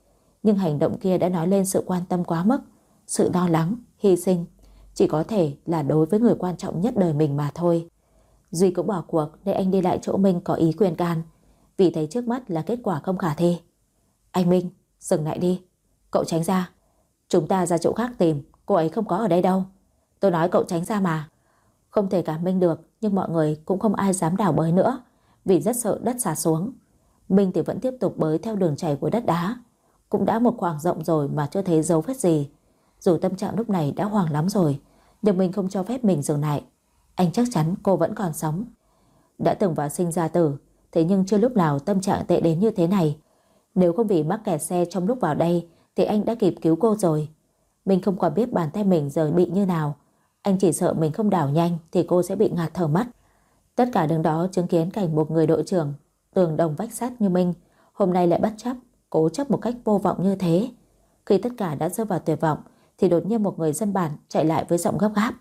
Nhưng hành động kia đã nói lên sự quan tâm quá mức, sự lo lắng, hy sinh chỉ có thể là đối với người quan trọng nhất đời mình mà thôi. Duy cũng bỏ cuộc nên anh đi lại chỗ Minh có ý khuyên can, vì thấy trước mắt là kết quả không khả thi. Anh Minh, dừng lại đi. Cậu tránh ra. Chúng ta ra chỗ khác tìm, cô ấy không có ở đây đâu. Tôi nói cậu tránh ra mà. Không thể cảm Minh được, nhưng mọi người cũng không ai dám đào bới nữa, vì rất sợ đất sạt xuống. Minh thì vẫn tiếp tục bới theo đường chảy của đất đá. Cũng đã một khoảng rộng rồi mà chưa thấy dấu vết gì. Dù tâm trạng lúc này đã hoảng lắm rồi, nhưng Minh không cho phép mình dừng lại. Anh chắc chắn cô vẫn còn sống. Đã từng vào sinh ra tử, thế nhưng chưa lúc nào tâm trạng tệ đến như thế này. Nếu không vì mắc kẹt xe trong lúc vào đây thì anh đã kịp cứu cô rồi. Mình không còn biết bàn tay mình giờ bị như nào. Anh chỉ sợ mình không đảo nhanh thì cô sẽ bị ngạt thở mất. Tất cả đứng đó chứng kiến cảnh một người đội trưởng tường đồng vách sắt như Minh hôm nay lại bất chấp, cố chấp một cách vô vọng như thế. Khi tất cả đã rơi vào tuyệt vọng thì đột nhiên một người dân bản chạy lại với giọng gấp gáp.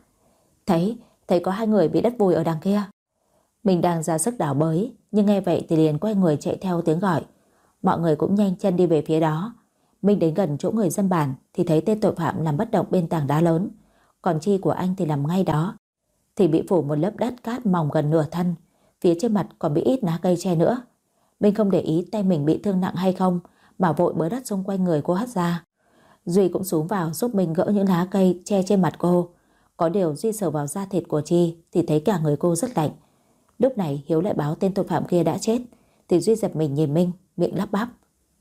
Thấy có 2 người bị đất vùi ở đằng kia. Mình đang ra sức đào bới, nhưng nghe vậy thì liền quay người chạy theo tiếng gọi. Mọi người cũng nhanh chân đi về phía đó. Mình đến gần chỗ người dân bản thì thấy tên tội phạm nằm bất động bên tảng đá lớn, còn Chi của anh thì nằm ngay đó, thì bị phủ một lớp đất cát mỏng gần nửa thân, phía trên mặt còn bị ít lá cây che nữa. Mình không để ý tay mình bị thương nặng hay không, mà vội bới đất xung quanh người cô hất ra. Duy cũng xuống vào giúp mình gỡ những lá cây che trên mặt cô. Có điều Duy sờ vào da thịt của Chi thì thấy cả người cô rất lạnh. Lúc này Hiếu lại báo tên tội phạm kia đã chết, thì Duy giật mình nhìn Minh, miệng lắp bắp.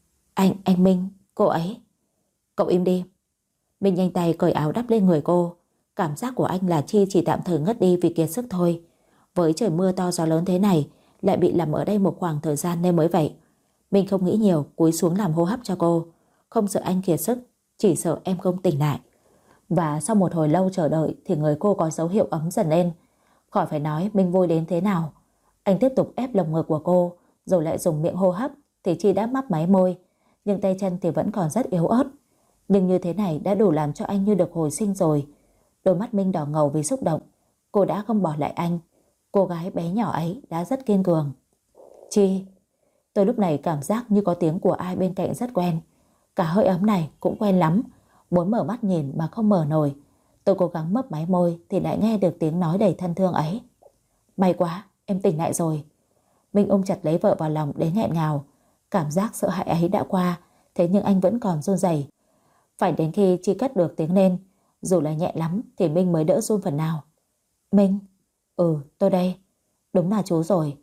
Anh Minh, cô ấy. Cậu im đi. Minh nhanh tay cởi áo đắp lên người cô. Cảm giác của anh là Chi chỉ tạm thời ngất đi vì kiệt sức thôi. Với trời mưa to gió lớn thế này, lại bị nằm ở đây một khoảng thời gian nên mới vậy. Minh không nghĩ nhiều, cúi xuống làm hô hấp cho cô. Không sợ anh kiệt sức, chỉ sợ em không tỉnh lại. Và sau một hồi lâu chờ đợi thì người cô có dấu hiệu ấm dần lên. Khỏi phải nói Minh vui đến thế nào. Anh tiếp tục ép lồng ngực của cô, rồi lại dùng miệng hô hấp, thì Chi đã mấp máy môi, nhưng tay chân thì vẫn còn rất yếu ớt. Nhưng như thế này đã đủ làm cho anh như được hồi sinh rồi. Đôi mắt Minh đỏ ngầu vì xúc động. Cô đã không bỏ lại anh. Cô gái bé nhỏ ấy đã rất kiên cường. Chi. Tôi lúc này cảm giác như có tiếng của ai bên cạnh rất quen. Cả hơi ấm này cũng quen lắm. Muốn mở mắt nhìn mà không mở nổi. Tôi cố gắng mấp máy môi thì lại nghe được tiếng nói đầy thân thương ấy. May quá, em tỉnh lại rồi. Minh ôm chặt lấy vợ vào lòng đến nghẹn ngào. Cảm giác sợ hãi ấy đã qua, thế nhưng anh vẫn còn run rẩy. Phải đến khi Chi cất được tiếng lên, dù là nhẹ lắm thì Minh mới đỡ run phần nào. Minh. Tôi đây. Đúng là chú rồi.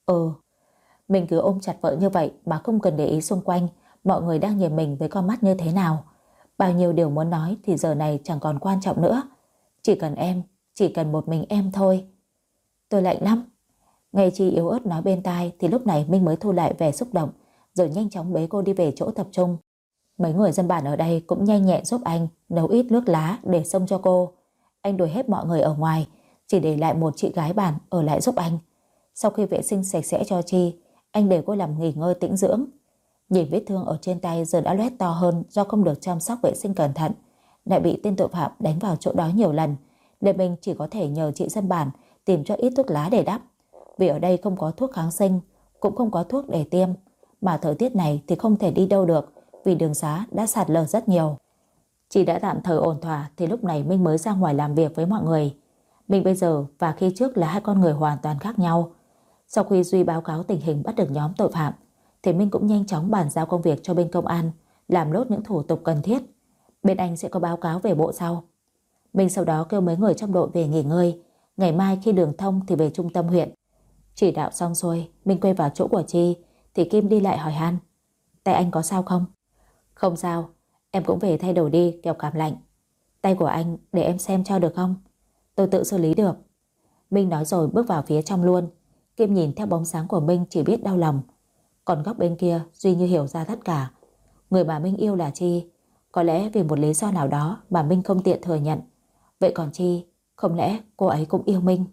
Mình cứ ôm chặt vợ như vậy mà không cần để ý xung quanh mọi người đang nhìn mình với con mắt như thế nào. Bao nhiêu điều muốn nói thì giờ này chẳng còn quan trọng nữa. Chỉ cần em, chỉ cần một mình em thôi. Tôi lạnh lắm. Nghe Chi yếu ớt nói bên tai thì lúc này Minh mới thu lại vẻ xúc động, rồi nhanh chóng bế cô đi về chỗ tập trung. Mấy người dân bản ở đây cũng nhanh nhẹn giúp anh nấu ít nước lá để xông cho cô. Anh đuổi hết mọi người ở ngoài, chỉ để lại một chị gái bản ở lại giúp anh. Sau khi vệ sinh sạch sẽ cho Chi, anh để cô làm nghỉ ngơi tĩnh dưỡng. Nhìn vết thương ở trên tay giờ đã loét to hơn do không được chăm sóc vệ sinh cẩn thận, lại bị tên tội phạm đánh vào chỗ đó nhiều lần, nên mình chỉ có thể nhờ chị dân bản tìm cho ít thuốc lá để đắp. Vì ở đây không có thuốc kháng sinh, cũng không có thuốc để tiêm, mà thời tiết này thì không thể đi đâu được vì đường xá đã sạt lở rất nhiều. Chị đã tạm thời ổn thỏa thì lúc này Minh mới ra ngoài làm việc với mọi người. Mình bây giờ và khi trước là hai con người hoàn toàn khác nhau. Sau khi Duy báo cáo tình hình bắt được nhóm tội phạm thì Minh cũng nhanh chóng bàn giao công việc cho bên công an, làm nốt những thủ tục cần thiết. Bên anh sẽ có báo cáo về bộ sau. Minh sau đó kêu mấy người trong đội về nghỉ ngơi. Ngày mai khi đường thông thì về trung tâm huyện. Chỉ đạo xong xuôi, Minh quay vào chỗ của Chi thì Kim đi lại hỏi han. Tay anh có sao không? Không sao, em cũng về thay đồ đi kẻo cảm lạnh. Tay của anh để em xem cho được không? Tôi tự xử lý được. Minh nói rồi bước vào phía trong luôn. Kim nhìn theo bóng sáng của Minh chỉ biết đau lòng. Còn góc bên kia Duy như hiểu ra tất cả. Người mà Minh yêu là Chi. Có lẽ vì một lý do nào đó mà Minh không tiện thừa nhận. Vậy còn Chi, không lẽ cô ấy cũng yêu Minh?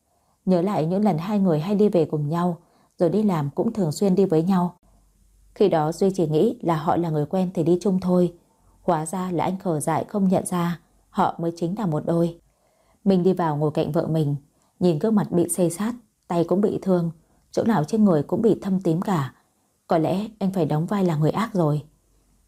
Nhớ lại những lần hai người hay đi về cùng nhau, rồi đi làm cũng thường xuyên đi với nhau. Khi đó Duy chỉ nghĩ là họ là người quen thì đi chung thôi. Hóa ra là anh khờ dại không nhận ra họ mới chính là một đôi. Mình đi vào ngồi cạnh vợ mình, nhìn gương mặt bị xây xát, tay cũng bị thương, chỗ nào trên người cũng bị thâm tím cả. Có lẽ anh phải đóng vai là người ác rồi.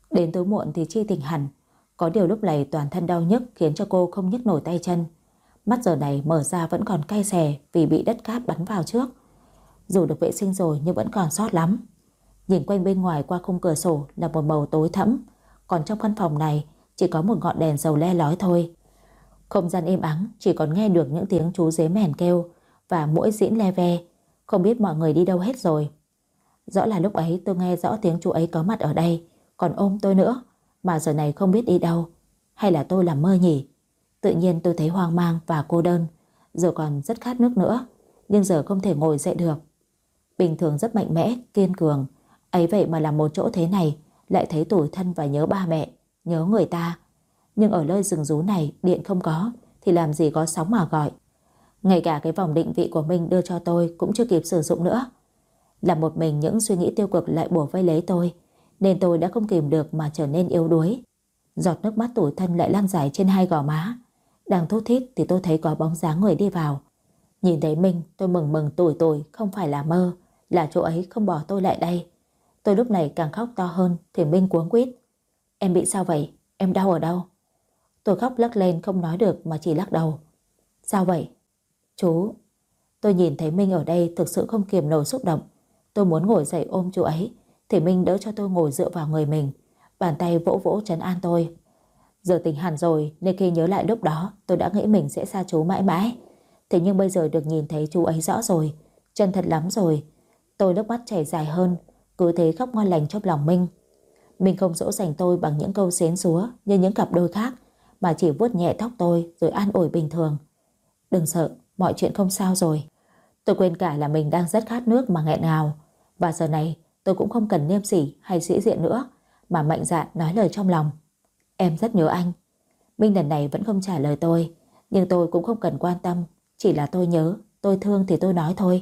Đến tối muộn thì Chi tỉnh hẳn. Có điều lúc này toàn thân đau nhức khiến cho cô không nhấc nổi tay chân. Mắt giờ này mở ra vẫn còn cay xè vì bị đất cát bắn vào trước. Dù được vệ sinh rồi nhưng vẫn còn sót lắm. Nhìn quanh bên ngoài qua khung cửa sổ là một màu tối thẫm, còn trong căn phòng này chỉ có một ngọn đèn dầu le lói thôi. Không gian im ắng, chỉ còn nghe được những tiếng chú dế mèn kêu và muỗi diễn le ve. Không biết mọi người đi đâu hết rồi. Rõ là lúc ấy tôi nghe rõ tiếng chú ấy có mặt ở đây, còn ôm tôi nữa, mà giờ này không biết đi đâu. Hay là tôi làm mơ nhỉ? Tự nhiên tôi thấy hoang mang và cô đơn, giờ còn rất khát nước nữa, nhưng giờ không thể ngồi dậy được. Bình thường rất mạnh mẽ, kiên cường, ấy vậy mà làm một chỗ thế này lại thấy tủi thân và nhớ ba mẹ, nhớ người ta. Nhưng ở nơi rừng rú này điện không có thì làm gì có sóng mà gọi. Ngay cả cái vòng định vị của mình đưa cho tôi cũng chưa kịp sử dụng nữa. Là một mình những suy nghĩ tiêu cực lại bủa vây lấy tôi, nên tôi đã không kìm được mà trở nên yếu đuối. Giọt nước mắt tủi thân lại lan dài trên hai gò má. Đang thút thít thì tôi thấy có bóng dáng người đi vào. Nhìn thấy Minh tôi mừng mừng tủi tủi, không phải là mơ, là chỗ ấy không bỏ tôi lại đây. Tôi lúc này càng khóc to hơn thì Minh cuống quýt: "Em bị sao vậy? Em đau ở đâu?" Tôi khóc lấc lên không nói được mà chỉ lắc đầu. "Sao vậy?" "Chú." Tôi nhìn thấy Minh ở đây thực sự không kiềm nổi xúc động. Tôi muốn ngồi dậy ôm chú ấy thì Minh đỡ cho tôi ngồi dựa vào người mình, bàn tay vỗ vỗ trấn an tôi. Giờ tỉnh hẳn rồi nên khi nhớ lại lúc đó tôi đã nghĩ mình sẽ xa chú mãi mãi. Thế nhưng bây giờ được nhìn thấy chú ấy rõ rồi, chân thật lắm rồi. Tôi nước mắt chảy dài hơn, cứ thế khóc ngon lành trong lòng Minh. Minh không dỗ dành tôi bằng những câu xến xúa như những cặp đôi khác, mà chỉ vuốt nhẹ tóc tôi rồi an ủi bình thường: "Đừng sợ, mọi chuyện không sao rồi." Tôi quên cả là mình đang rất khát nước mà nghẹn ngào. Và giờ này tôi cũng không cần liêm sỉ hay sĩ diện nữa, mà mạnh dạn nói lời trong lòng: "Em rất nhớ anh." Minh lần này vẫn không trả lời tôi, nhưng tôi cũng không cần quan tâm. Chỉ là tôi nhớ, tôi thương thì tôi nói thôi.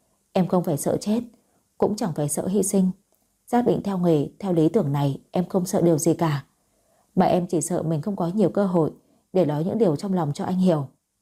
Em không phải sợ chết, cũng chẳng phải sợ hy sinh. Xác định theo nghề, theo lý tưởng này, em không sợ điều gì cả. Mà em chỉ sợ mình không có nhiều cơ hội để nói những điều trong lòng cho anh hiểu.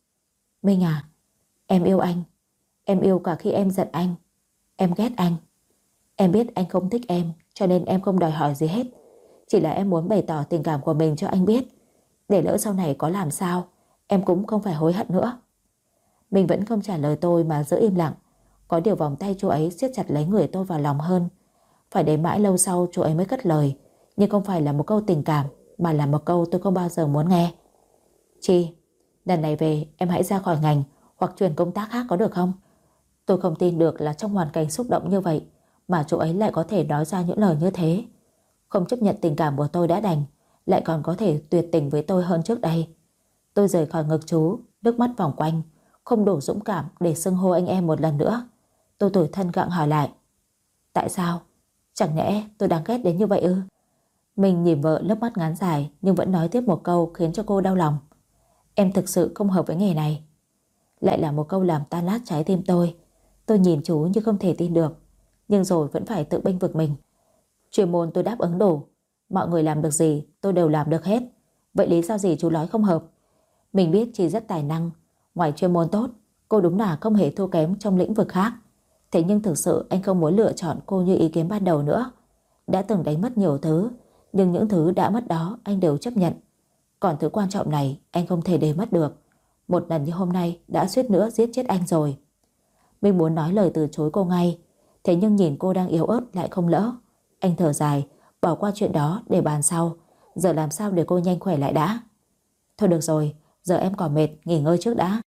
Minh à, em yêu anh. Em yêu cả khi em giận anh. Em ghét anh. Em biết anh không thích em, cho nên em không đòi hỏi gì hết. Chỉ là em muốn bày tỏ tình cảm của mình cho anh biết, để lỡ sau này có làm sao, em cũng không phải hối hận nữa. Mình vẫn không trả lời tôi mà giữ im lặng. Có điều vòng tay chú ấy siết chặt lấy người tôi vào lòng hơn. Phải đến mãi lâu sau chú ấy mới cất lời, nhưng không phải là một câu tình cảm, mà là một câu tôi không bao giờ muốn nghe. "Chi, lần này về em hãy ra khỏi ngành hoặc chuyển công tác khác có được không?" Tôi không tin được là trong hoàn cảnh xúc động như vậy mà chú ấy lại có thể nói ra những lời như thế. Không chấp nhận tình cảm của tôi đã đành, lại còn có thể tuyệt tình với tôi hơn trước đây. Tôi rời khỏi ngực chú, nước mắt vòng quanh, không đủ dũng cảm để xưng hô anh em một lần nữa. Tôi tủi thân gặng hỏi lại: "Tại sao? Chẳng lẽ tôi đáng ghét đến như vậy ư?" Mình nhìn vợ nước mắt ngắn dài nhưng vẫn nói tiếp một câu khiến cho cô đau lòng: "Em thực sự không hợp với nghề này." Lại là một câu làm tan nát trái tim tôi. Tôi nhìn chú như không thể tin được, nhưng rồi vẫn phải tự bênh vực mình. Chuyên môn tôi đáp ứng đủ, mọi người làm được gì tôi đều làm được hết. Vậy lý do gì chú nói không hợp? Mình biết chị rất tài năng, ngoài chuyên môn tốt, cô đúng là không hề thua kém trong lĩnh vực khác. Thế nhưng thực sự anh không muốn lựa chọn cô như ý kiến ban đầu nữa. Đã từng đánh mất nhiều thứ, nhưng những thứ đã mất đó anh đều chấp nhận. Còn thứ quan trọng này anh không thể để mất được. Một lần như hôm nay đã suýt nữa giết chết anh rồi. Mình muốn nói lời từ chối cô ngay, thế nhưng nhìn cô đang yếu ớt lại không lỡ. Anh thở dài, bỏ qua chuyện đó để bàn sau. Giờ làm sao để cô nhanh khỏe lại đã. Thôi được rồi, giờ em còn mệt, nghỉ ngơi trước đã.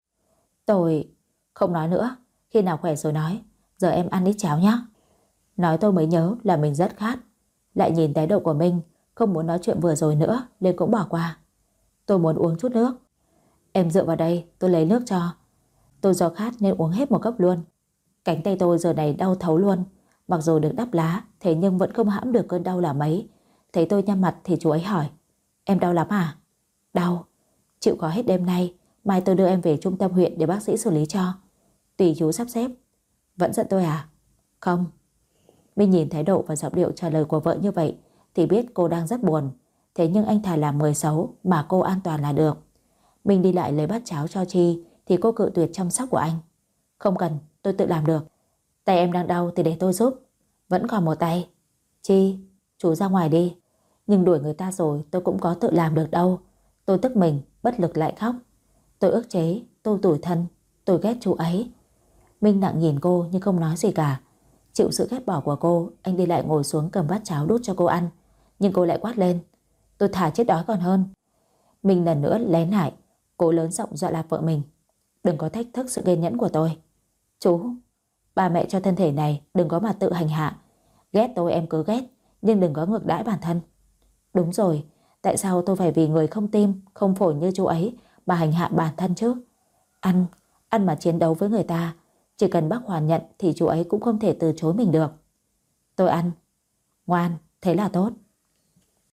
Tôi không nói nữa, khi nào khỏe rồi nói. Giờ em ăn ít cháo nhé. Nói tôi mới nhớ là mình rất khát. Lại nhìn thái độ của mình, không muốn nói chuyện vừa rồi nữa nên cũng bỏ qua. Tôi muốn uống chút nước. Em dựa vào đây, tôi lấy nước cho. Tôi do khát nên uống hết một cốc luôn. Cánh tay tôi giờ này đau thấu luôn. Mặc dù được đắp lá, thế nhưng vẫn không hãm được cơn đau là mấy. Thấy tôi nhăn mặt thì chú ấy hỏi: "Em đau lắm à?" "Đau. Chịu khó hết đêm nay, mai tôi đưa em về trung tâm huyện để bác sĩ xử lý cho." "Tùy chú sắp xếp." "Vẫn giận tôi à?" "Không." Mình nhìn thái độ và giọng điệu trả lời của vợ như vậy thì biết cô đang rất buồn. Thế nhưng anh thà làm người xấu mà cô an toàn là được. Mình đi lại lấy bát cháo cho Chi thì cô cự tuyệt chăm sóc của anh. "Không cần, tôi tự làm được. Tay em đang đau thì để tôi giúp. Vẫn còn một tay." "Chi, chú ra ngoài đi." Nhưng đuổi người ta rồi tôi cũng có tự làm được đâu. Tôi tức mình, bất lực lại khóc. Tôi ức chế, tôi tủi thân, tôi ghét chú ấy. Minh nặng nhìn cô nhưng không nói gì cả. Chịu sự ghét bỏ của cô, anh đi lại ngồi xuống cầm bát cháo đút cho cô ăn. Nhưng cô lại quát lên: tôi thà chết đói còn hơn. Minh lần nữa lén lại, cô lớn giọng dọa lạc vợ mình: đừng có thách thức sự kiên nhẫn của tôi. Chú, ba mẹ cho thân thể này đừng có mà tự hành hạ. Ghét tôi em cứ ghét, nhưng đừng có ngược đãi bản thân. Đúng rồi, tại sao tôi phải vì người không tim, không phổi như chú ấy mà hành hạ bản thân chứ? Ăn mà chiến đấu với người ta, chỉ cần bác Hoàn nhận thì chú ấy cũng không thể từ chối mình được. Tôi ăn. Ngoan, thế là tốt.